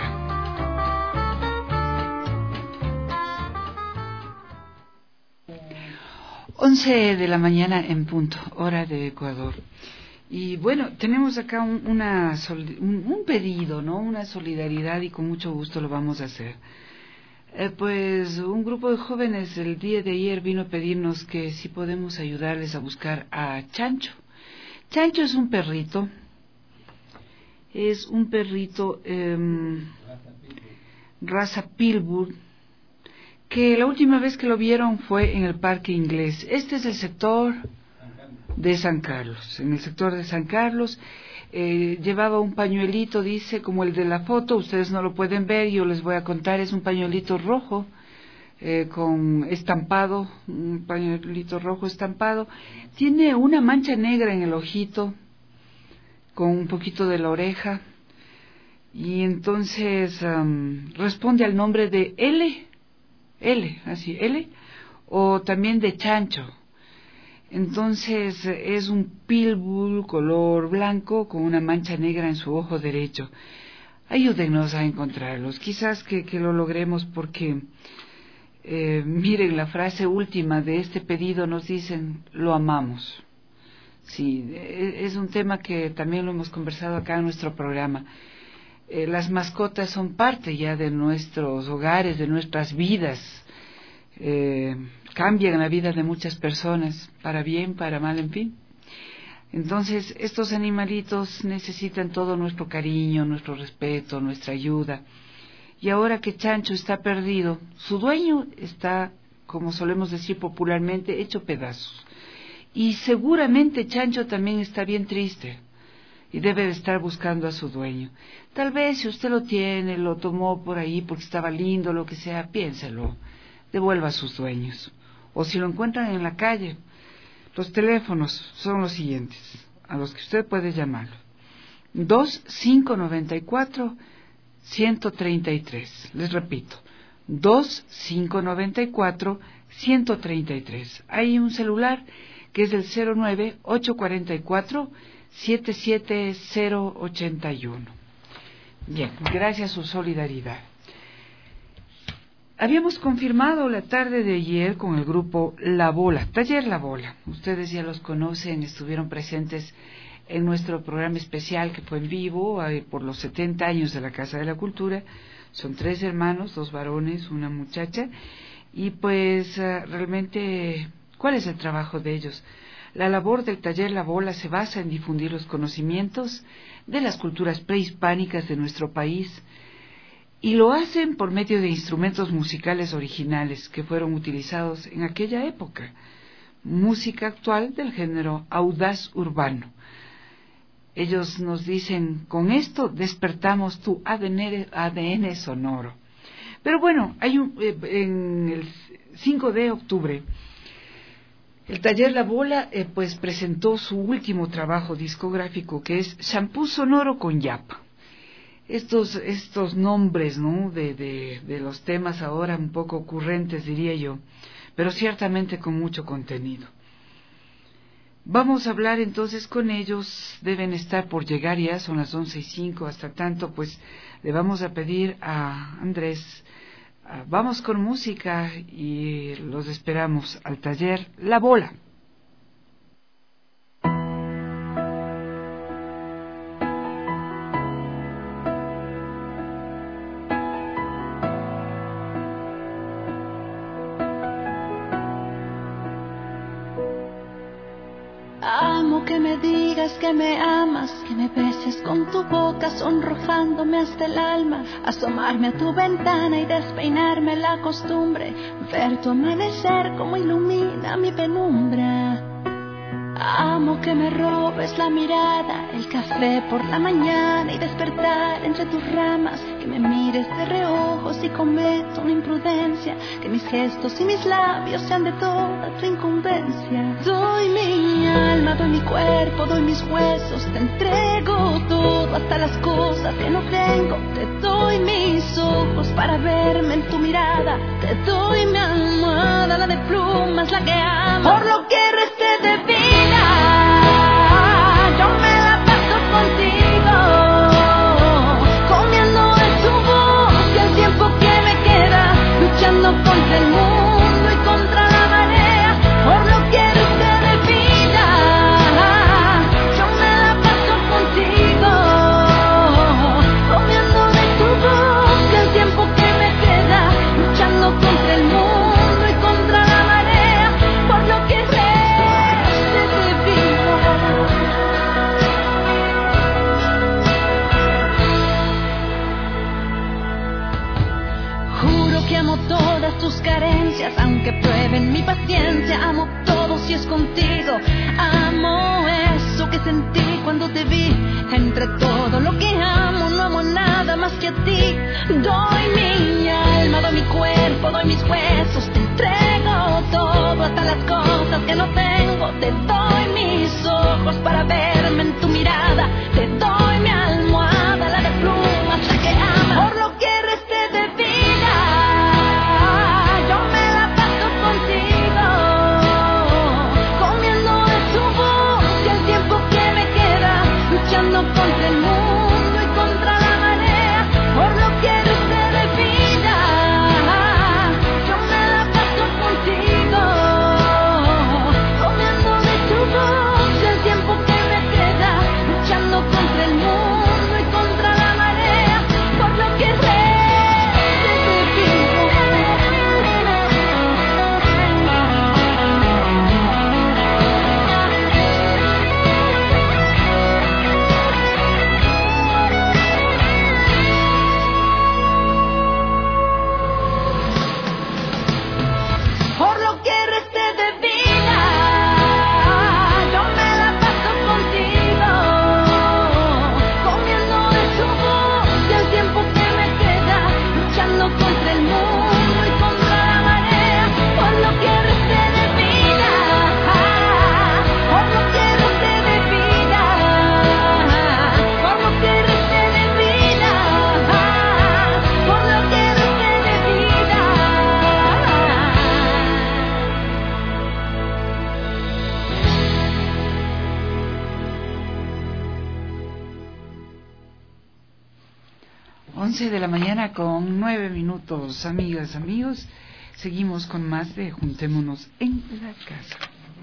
S2: Once de la mañana en punto, hora de Ecuador. Y bueno, tenemos acá un pedido, ¿no? Una solidaridad, y con mucho gusto lo vamos a hacer. Pues un grupo de jóvenes el día de ayer vino a pedirnos que si podemos ayudarles a buscar a Chancho. Chancho es un perrito. Raza Pitbull, que la última vez que lo vieron fue en el Parque Inglés. Este es el sector de San Carlos. En el sector de San Carlos llevaba un pañuelito, dice, como el de la foto. Ustedes no lo pueden ver, yo les voy a contar. Es un pañuelito rojo con estampado, un pañuelito rojo estampado. Tiene una mancha negra en el ojito, con un poquito de la oreja, y entonces responde al nombre de L, o también de Chancho. Entonces es un pitbull color blanco con una mancha negra en su ojo derecho. Ayúdenos a encontrarlos, quizás que lo logremos, porque miren la frase última de este pedido, nos dicen: lo amamos. Sí, es un tema que también lo hemos conversado acá en nuestro programa. Las mascotas son parte ya de nuestros hogares, de nuestras vidas. Cambian la vida de muchas personas, para bien, para mal, en fin. Entonces, estos animalitos necesitan todo nuestro cariño, nuestro respeto, nuestra ayuda. Y ahora que Chancho está perdido, su dueño está, como solemos decir popularmente, hecho pedazos. Y seguramente Chancho también está bien triste y debe de estar buscando a su dueño. Tal vez si usted lo tiene, lo tomó por ahí porque estaba lindo, lo que sea, piénselo, devuelva a sus dueños. O si lo encuentran en la calle, los teléfonos son los siguientes, a los que usted puede llamarlo: 2594-133. Les repito, 2594-133. Hay un celular que es el 09-844-77081. Bien, gracias a su solidaridad. Habíamos confirmado la tarde de ayer con el grupo La Bola, Taller La Bola. Ustedes ya los conocen, estuvieron presentes en nuestro programa especial que fue en vivo por los 70 años de la Casa de la Cultura. Son 3 hermanos, 2 varones, una muchacha. Y pues realmente, ¿cuál es el trabajo de ellos? La labor del Taller La Bola se basa en difundir los conocimientos de las culturas prehispánicas de nuestro país, y lo hacen por medio de instrumentos musicales originales que fueron utilizados en aquella época, música actual del género audaz urbano. Ellos nos dicen: con esto despertamos tu ADN sonoro. Pero bueno, en el 5 de octubre, el Taller La Bola pues presentó su último trabajo discográfico, que es Shampoo Sonoro con Yapa. Estos nombres, ¿no?, de los temas ahora un poco ocurrentes, diría yo, pero ciertamente con mucho contenido. Vamos a hablar entonces con ellos. Deben estar por llegar ya, son las 11:05. Hasta tanto, pues le vamos a pedir a Andrés, vamos con música, y los esperamos al Taller La Bola.
S16: Amo que me digas que me amas, que me beses con tu boca, sonrojándome hasta el alma, asomarme a tu ventana y despeinarme la costumbre, ver tu amanecer como ilumina mi penumbra. Amo que me robes la mirada, el café por la mañana y despertar entre tus ramas, que me mires de reojo si cometo una imprudencia, que mis gestos y mis labios sean de toda tu incumbencia. Soy mía. alma, doy mi cuerpo, doy mis huesos, te entrego todo, hasta las cosas que no tengo. Te doy mis ojos para verme en tu mirada, te doy mi almohada, la de plumas, la que amo. Por lo que reste de vida, yo me la paso contigo, comiendo de tu voz y el tiempo que me queda, luchando contra el mundo y contra la marea. Por lo que reste de vida, yo me la paso contigo, comiendo de tu voz y el tiempo que me queda, luchando contra el mundo y contra la marea. Por lo que reste de vida. Juro que amo todas tus carencias, aunque prueben mi paciencia. Amo todo si es contigo. Amo eso que sentí cuando te vi. Entre todo lo que amo, no amo nada más que a ti. Doy mi alma, doy mi cuerpo, doy mis huesos. Te entrego todo, hasta las cosas que no tengo. Te doy mis ojos para verme en tu mirada. Te doy mi almohada, la de plumas, la que ama. Por lo que reste de vida, yo me la paso contigo, comiendo de tu voz y el tiempo que me queda, luchando contra el mundo y contra la marea. Por lo que reste de vida, yo me la paso contigo, comiendo de tu voz y el tiempo que me queda, luchando contra el mundo y contra la marea. Por lo que reste por lo que reste de vida, yo me la paso contigo, comiendo de tu voz y el tiempo que me queda, luchando contra el mundo y contra la marea. Por lo que reste de vida, por lo que reste de vida, por lo que reste de vida, por lo que reste de vida.
S2: 11 de la mañana con 9 minutos, amigas, amigos. Seguimos con más de Juntémonos en la Casa.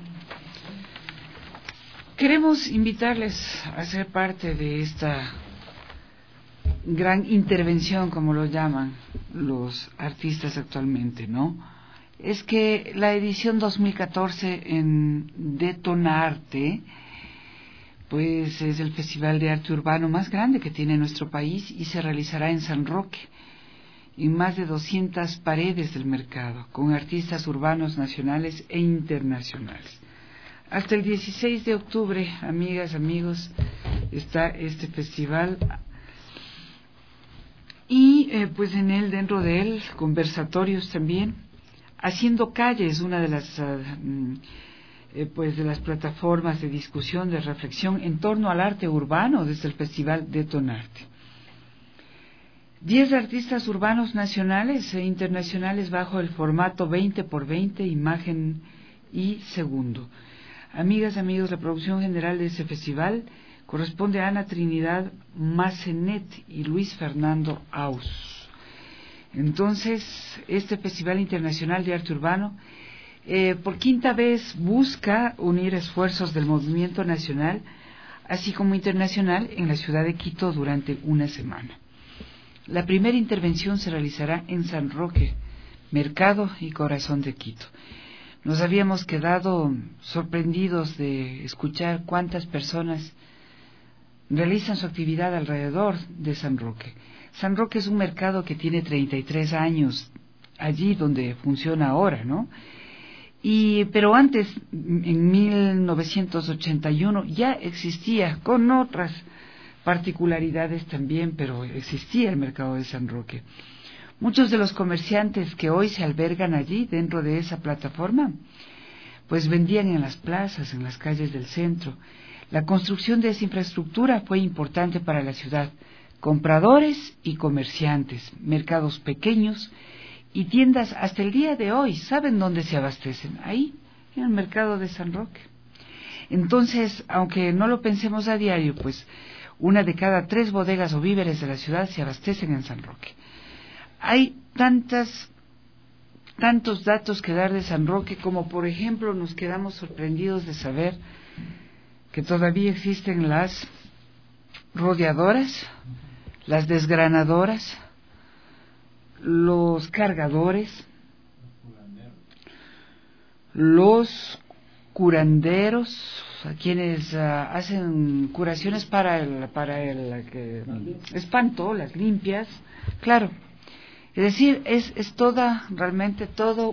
S2: Queremos invitarles a ser parte de esta gran intervención, como lo llaman los artistas actualmente, ¿no? Es que la edición 2014 en Detonarte, pues es el festival de arte urbano más grande que tiene nuestro país y se realizará en San Roque, en más de 200 paredes del mercado, con artistas urbanos nacionales e internacionales. Hasta el 16 de octubre, amigas, amigos, está este festival y pues dentro de él, conversatorios también, Haciendo Calle es una de las de las plataformas de discusión, de reflexión en torno al arte urbano desde el Festival Detonarte. 10 artistas urbanos nacionales e internacionales bajo el formato 20x20, imagen y segundo. Amigas, amigos, la producción general de ese festival corresponde a Ana Trinidad Massenet y Luis Fernando Aus. Entonces, este Festival Internacional de Arte Urbano por quinta vez busca unir esfuerzos del movimiento nacional así como internacional en la ciudad de Quito durante una semana. La primera intervención se realizará en San Roque, mercado y corazón de Quito. Nos habíamos quedado sorprendidos de escuchar cuántas personas realizan su actividad alrededor de San Roque. San Roque es un mercado que tiene 33 años allí donde funciona ahora, ¿no? Pero antes, en 1981, ya existía, con otras particularidades también, pero existía el mercado de San Roque. Muchos de los comerciantes que hoy se albergan allí, dentro de esa plataforma, pues vendían en las plazas, en las calles del centro. La construcción de esa infraestructura fue importante para la ciudad. Compradores y comerciantes, mercados pequeños y tiendas hasta el día de hoy, ¿saben dónde se abastecen? Ahí, en el mercado de San Roque. Entonces, aunque no lo pensemos a diario, pues 1 de cada 3 bodegas o víveres de la ciudad se abastecen en San Roque. Hay tantos datos que dar de San Roque, como por ejemplo nos quedamos sorprendidos de saber que todavía existen las rodeadoras, las desgranadoras, los cargadores, los curanderos, a quienes hacen curaciones para el espanto, las limpias, claro. Es decir, es realmente toda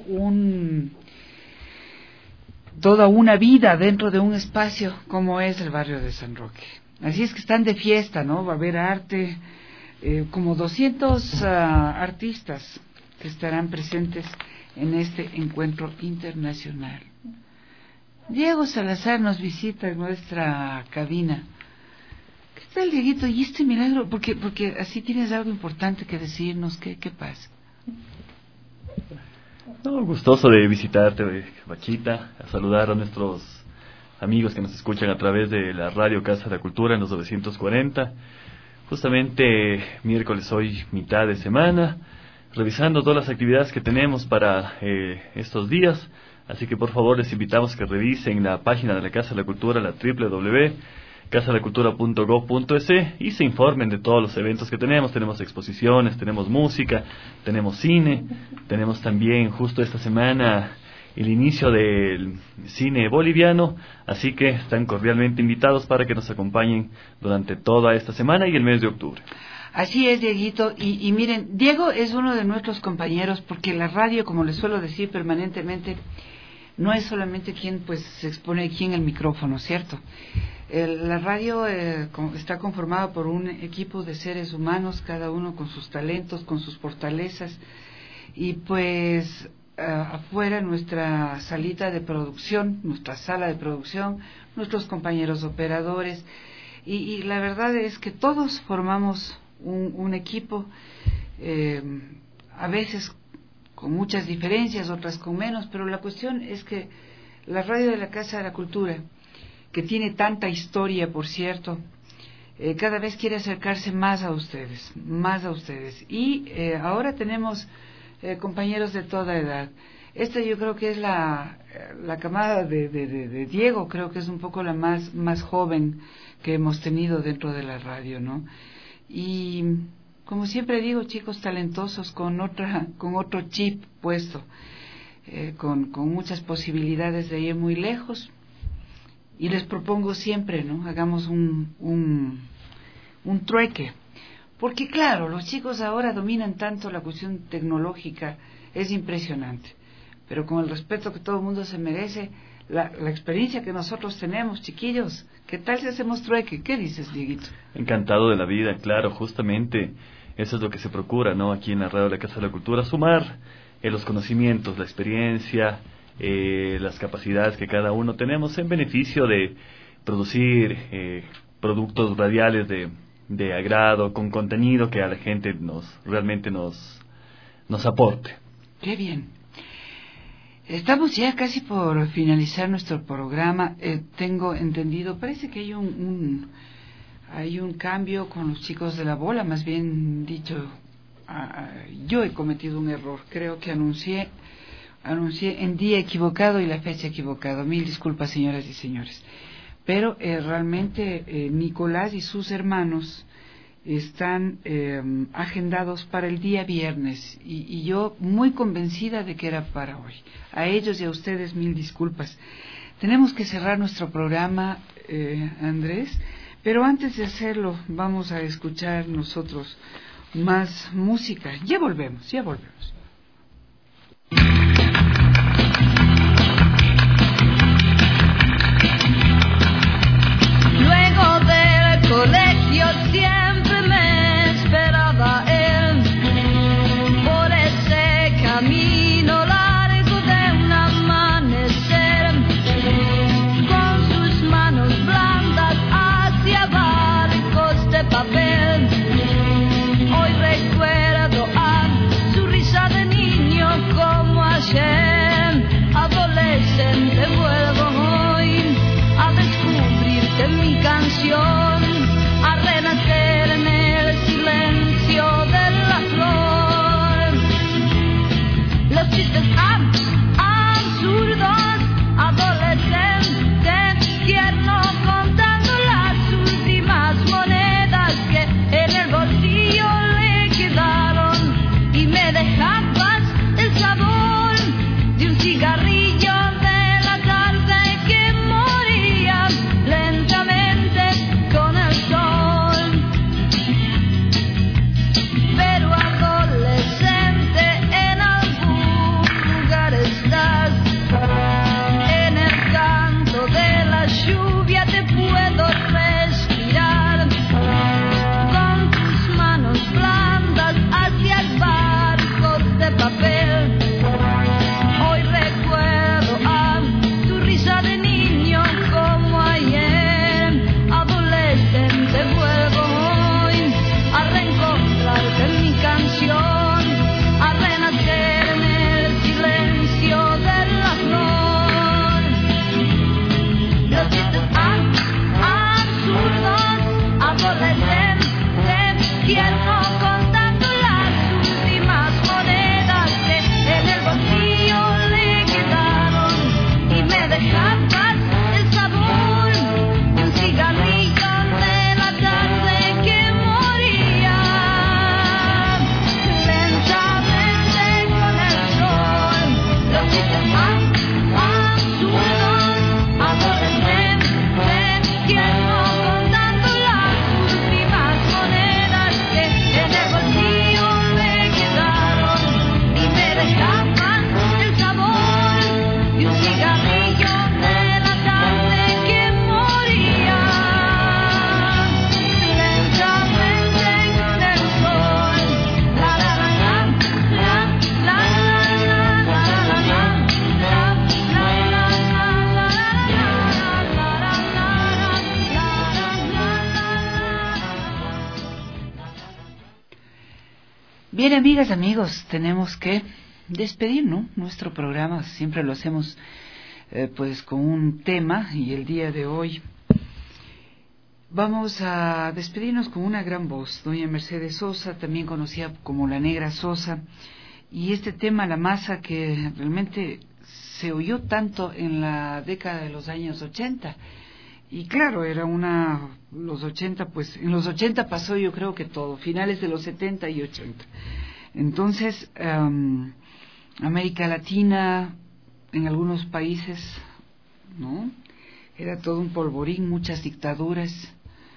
S2: una vida dentro de un espacio como es el barrio de San Roque. Así es que están de fiesta, ¿no? Va a haber arte, como 200 artistas que estarán presentes en este encuentro internacional. Diego Salazar nos visita en nuestra cabina. ¿Qué tal, Dieguito? ¿Y este milagro? Porque así tienes algo importante que decirnos. ¿Qué pasa?
S5: No, gustoso de visitarte, Bachita, a saludar a nuestros amigos que nos escuchan a través de la radio Casa de la Cultura en los 940. Justamente miércoles hoy, mitad de semana, revisando todas las actividades que tenemos para estos días. Así que por favor les invitamos que revisen la página de la Casa de la Cultura, la www.casadelacultura.gov.es, y se informen de todos los eventos que tenemos. Tenemos exposiciones, tenemos música, tenemos cine, tenemos también justo esta semana el inicio del cine boliviano, así que están cordialmente invitados para que nos acompañen durante toda esta semana y el mes de octubre.
S2: Así es, Dieguito, y miren, Diego es uno de nuestros compañeros, porque la radio, como les suelo decir permanentemente, no es solamente quien pues se expone aquí en el micrófono, ¿cierto? La radio está conformada por un equipo de seres humanos, cada uno con sus talentos, con sus fortalezas, y pues afuera nuestra salita de producción, nuestra sala de producción, nuestros compañeros operadores, y la verdad es que todos formamos un equipo, a veces con muchas diferencias, otras con menos, pero la cuestión es que la radio de la Casa de la Cultura, que tiene tanta historia, por cierto, cada vez quiere acercarse más a ustedes, y ahora tenemos compañeros de toda edad. Esta yo creo que es la camada de Diego, creo que es un poco la más joven que hemos tenido dentro de la radio, ¿no? Y como siempre digo, chicos talentosos con otro chip puesto, con muchas posibilidades de ir muy lejos. Y les propongo siempre, ¿no? Hagamos un trueque, porque claro, los chicos ahora dominan tanto la cuestión tecnológica, es impresionante, pero con el respeto que todo el mundo se merece, la experiencia que nosotros tenemos, chiquillos, ¿qué tal si hacemos trueque? ¿Qué dices, Dieguito?
S5: Encantado de la vida, claro, justamente eso es lo que se procura, ¿no? Aquí en la radio de la Casa de la Cultura, sumar los conocimientos, la experiencia, las capacidades que cada uno tenemos en beneficio de producir productos radiales de agrado, con contenido que a la gente realmente nos aporte.
S2: Qué bien. Estamos ya casi por finalizar nuestro programa. Tengo entendido, parece que hay un cambio con los chicos de la bola, más bien dicho, yo he cometido un error. Creo que anuncié en día equivocado y la fecha equivocada. Mil disculpas, señoras y señores. Pero realmente Nicolás y sus hermanos están agendados para el día viernes y yo muy convencida de que era para hoy. A ellos y a ustedes mil disculpas. Tenemos que cerrar nuestro programa, Andrés, pero antes de hacerlo vamos a escuchar nosotros más música. Ya volvemos.
S16: Luego del colegio siempre me esperaba él, por ese camino largo de un amanecer. escapas el sabor de un cigarrillo de la tarde que moría lentamente con el sol. Los chistes más absurdos, adolescentes, quien no contando las últimas monedas que en el bolsillo me quedaron y me dejaban el sabor de un cigarrillo de la tarde que moría lentamente con el sol. La la la la la la la la
S2: Bien, amigas, amigos, tenemos que despedir, ¿no? Nuestro programa siempre lo hacemos pues con un tema, y el día de hoy vamos a despedirnos con una gran voz, doña Mercedes Sosa, también conocida como la Negra Sosa, y este tema, La Masa, que realmente se oyó tanto en la década de los años 80. Y claro, era los 80, pues en los 80 pasó yo creo que todo, finales de los 70 y 80. Entonces, América Latina, en algunos países, ¿no? Era todo un polvorín, muchas dictaduras.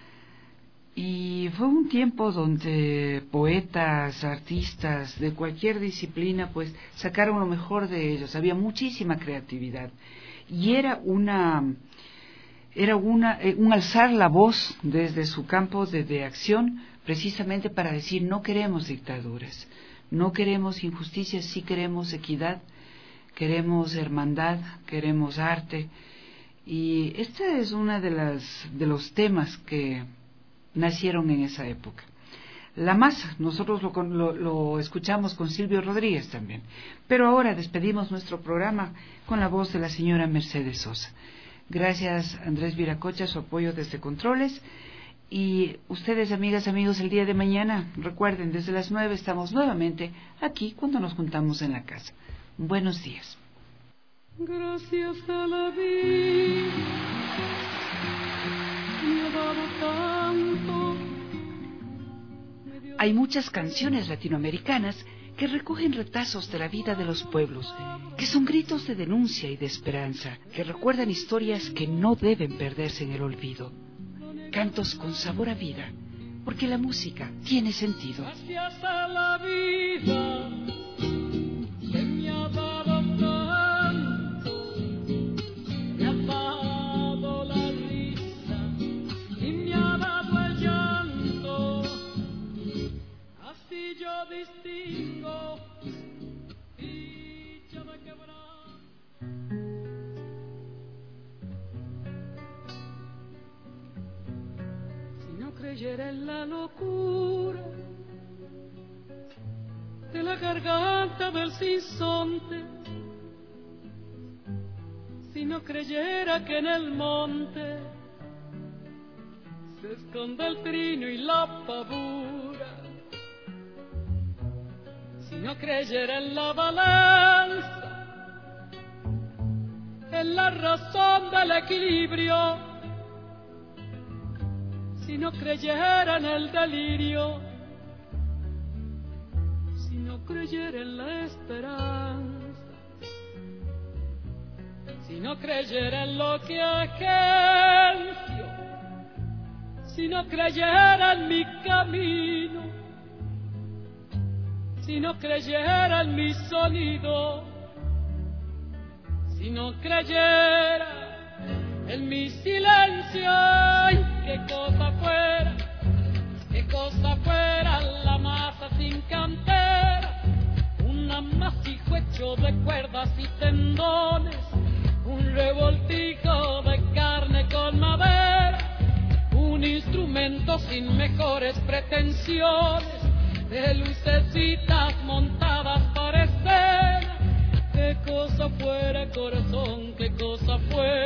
S2: Y fue un tiempo donde poetas, artistas de cualquier disciplina, pues sacaron lo mejor de ellos. Había muchísima creatividad. Y era un alzar la voz desde su campo de acción, precisamente para decir: no queremos dictaduras, no queremos injusticias, sí queremos equidad, queremos hermandad, queremos arte. Y este es uno de los temas que nacieron en esa época. La Masa, nosotros lo escuchamos con Silvio Rodríguez también. Pero ahora despedimos nuestro programa con la voz de la señora Mercedes Sosa. Gracias, Andrés Viracocha, su apoyo desde Controles. Y ustedes, amigas, amigos, el día de mañana, recuerden, desde las 9 estamos nuevamente aquí cuando nos juntamos en la casa. Buenos días.
S3: Gracias a la vida me ha dado tanto.
S2: Hay muchas canciones latinoamericanas que recogen retazos de la vida de los pueblos, que son gritos de denuncia y de esperanza, que recuerdan historias que no deben perderse en el olvido. Cantos con sabor a vida, porque la música tiene sentido.
S3: Gracias a la vida que me ha dado tanto, me ha dado la risa y me ha dado el llanto. Así yo distingo dicha de quebrar. Si no creyera en la locura de la garganta del sinsonte, si no creyera que en el monte se esconde el trino y la pavura, si no creyera en la balanza, en la razón del equilibrio, si no creyera en el delirio, si no creyera en la esperanza, si no creyera en lo que agencio, si no creyera en mi camino, si no creyera en mi sonido, si no creyera en mi silencio, ay, qué cosa fuera la masa sin cantera, un amasijo hecho de cuerdas y tendones, un revoltijo de carne con madera, un instrumento sin mejores pretensiones, de lucecitas montadas para escena. Qué cosa fuera, corazón, qué cosa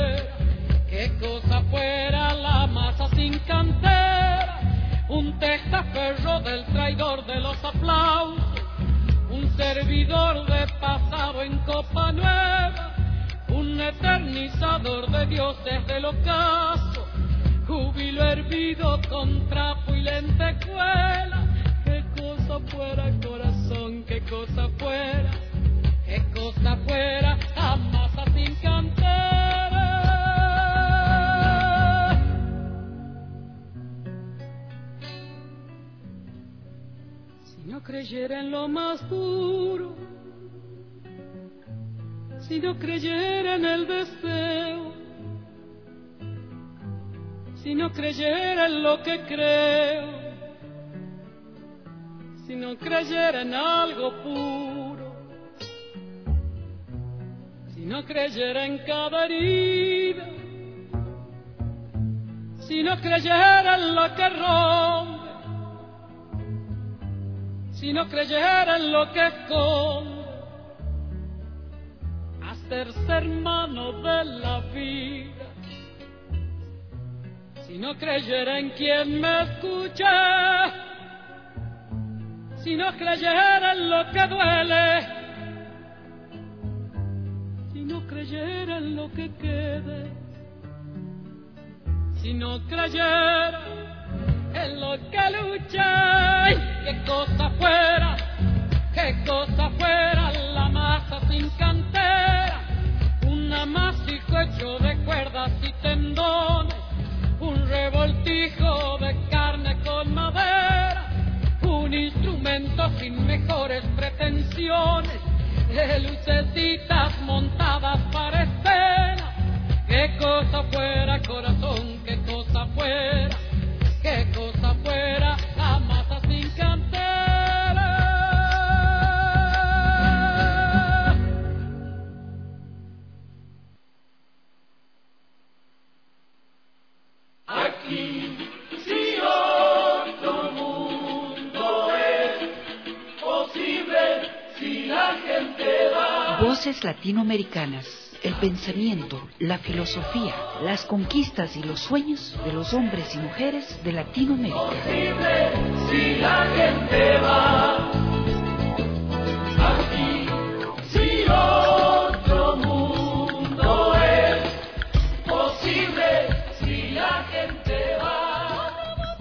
S3: fuera la masa sin cantera, un testaferro del traidor de los aplausos, un servidor de pasado en copa nueva, un eternidad organizador de dioses del ocaso, júbilo hervido con trapo y lentejuela. Qué cosa fuera, corazón, qué cosa fuera, amasa sin cantera. Si no creyera en lo más duro, si no creyera en el deseo, si no creyera en lo que creo, si no creyera en algo puro, si no creyera en cada herida, si no creyera en lo que rompe, si no creyera en lo que esconde, hacerse hermano de la vida, si no creyera en quien me escucha, si no creyera en lo que duele, si no creyera en lo que quede, si no creyera en lo que lucha, qué cosa fuera la masa sin cantera, un amasijo hecho de cuerdas y tendones, un revoltijo de carne con madera, un instrumento sin mejores pretensiones, de lucecitas montadas para escena. Qué cosa fuera, corazón, qué cosa fuera, la masa sin cantera. Aquí, si otro mundo es posible, si la gente va.
S2: Voces latinoamericanas, el pensamiento, la filosofía, las conquistas y los sueños de los hombres y mujeres de Latinoamérica.
S3: Posible, si la gente va. Aquí, si otro mundo es posible, si la gente va.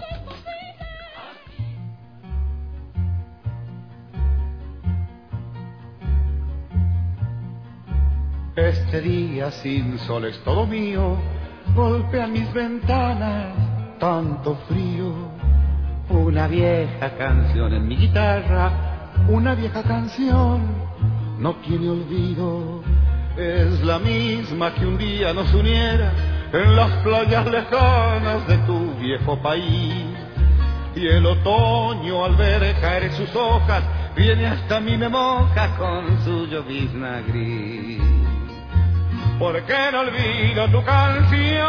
S10: Este día sin sol es todo mío, golpean mis ventanas tanto frío. Una vieja canción en mi guitarra, una vieja canción, no tiene olvido. Es la misma que un día nos uniera en las playas lejanas de tu viejo país. Y el otoño al ver caer sus hojas viene hasta mí, me moja con su llovizna gris. ¿Por qué no olvido tu canción?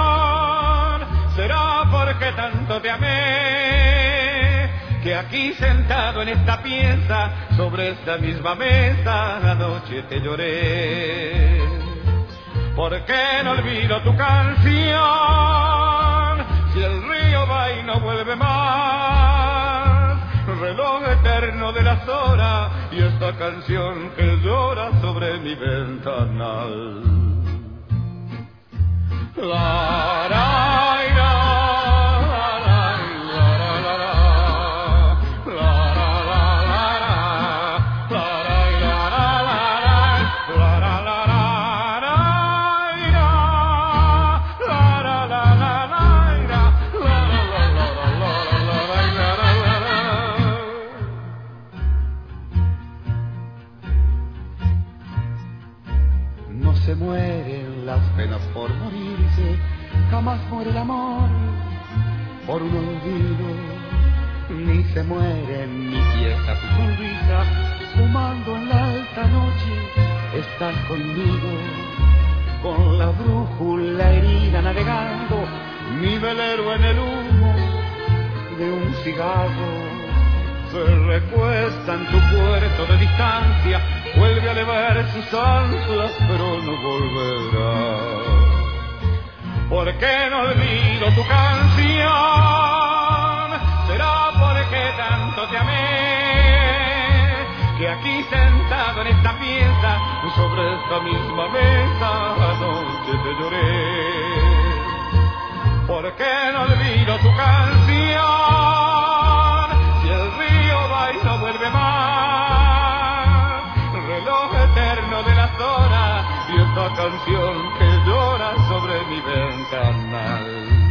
S10: ¿Será porque tanto te amé? Que aquí sentado en esta pieza, sobre esta misma mesa, anoche te lloré. ¿Por qué no olvido tu canción? Si el río va y no vuelve más, reloj eterno de las horas, y esta canción que llora sobre mi ventanal. La, la, la. Se mueren las penas por morirse, jamás muere el amor por un olvido, ni se muere ni quieta tu sonrisa, fumando en la alta noche, estás conmigo, con la brújula herida navegando, mi velero en el humo de un cigarro. Se recuesta en tu puerto de distancia, vuelve a elevar sus anclas, pero no volverá. ¿Por qué no olvido tu canción? ¿Será porque tanto te amé? Que aquí sentado en esta pieza, sobre esta misma mesa, anoche lloré. ¿Por qué no olvido tu canción? Si el río va y no vuelve más, reloj eterno de las horas y esta canción que llora sobre mi ventanal.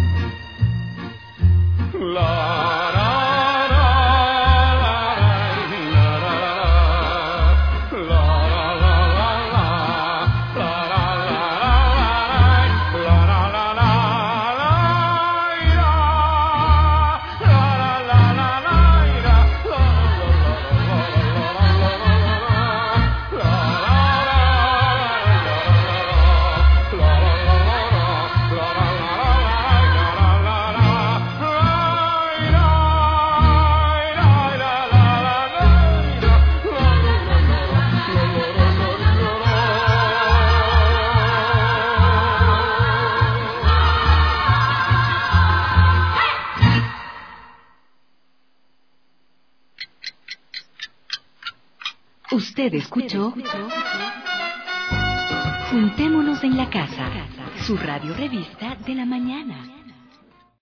S22: Usted escuchó Juntémonos en la Casa, su radio revista de la mañana.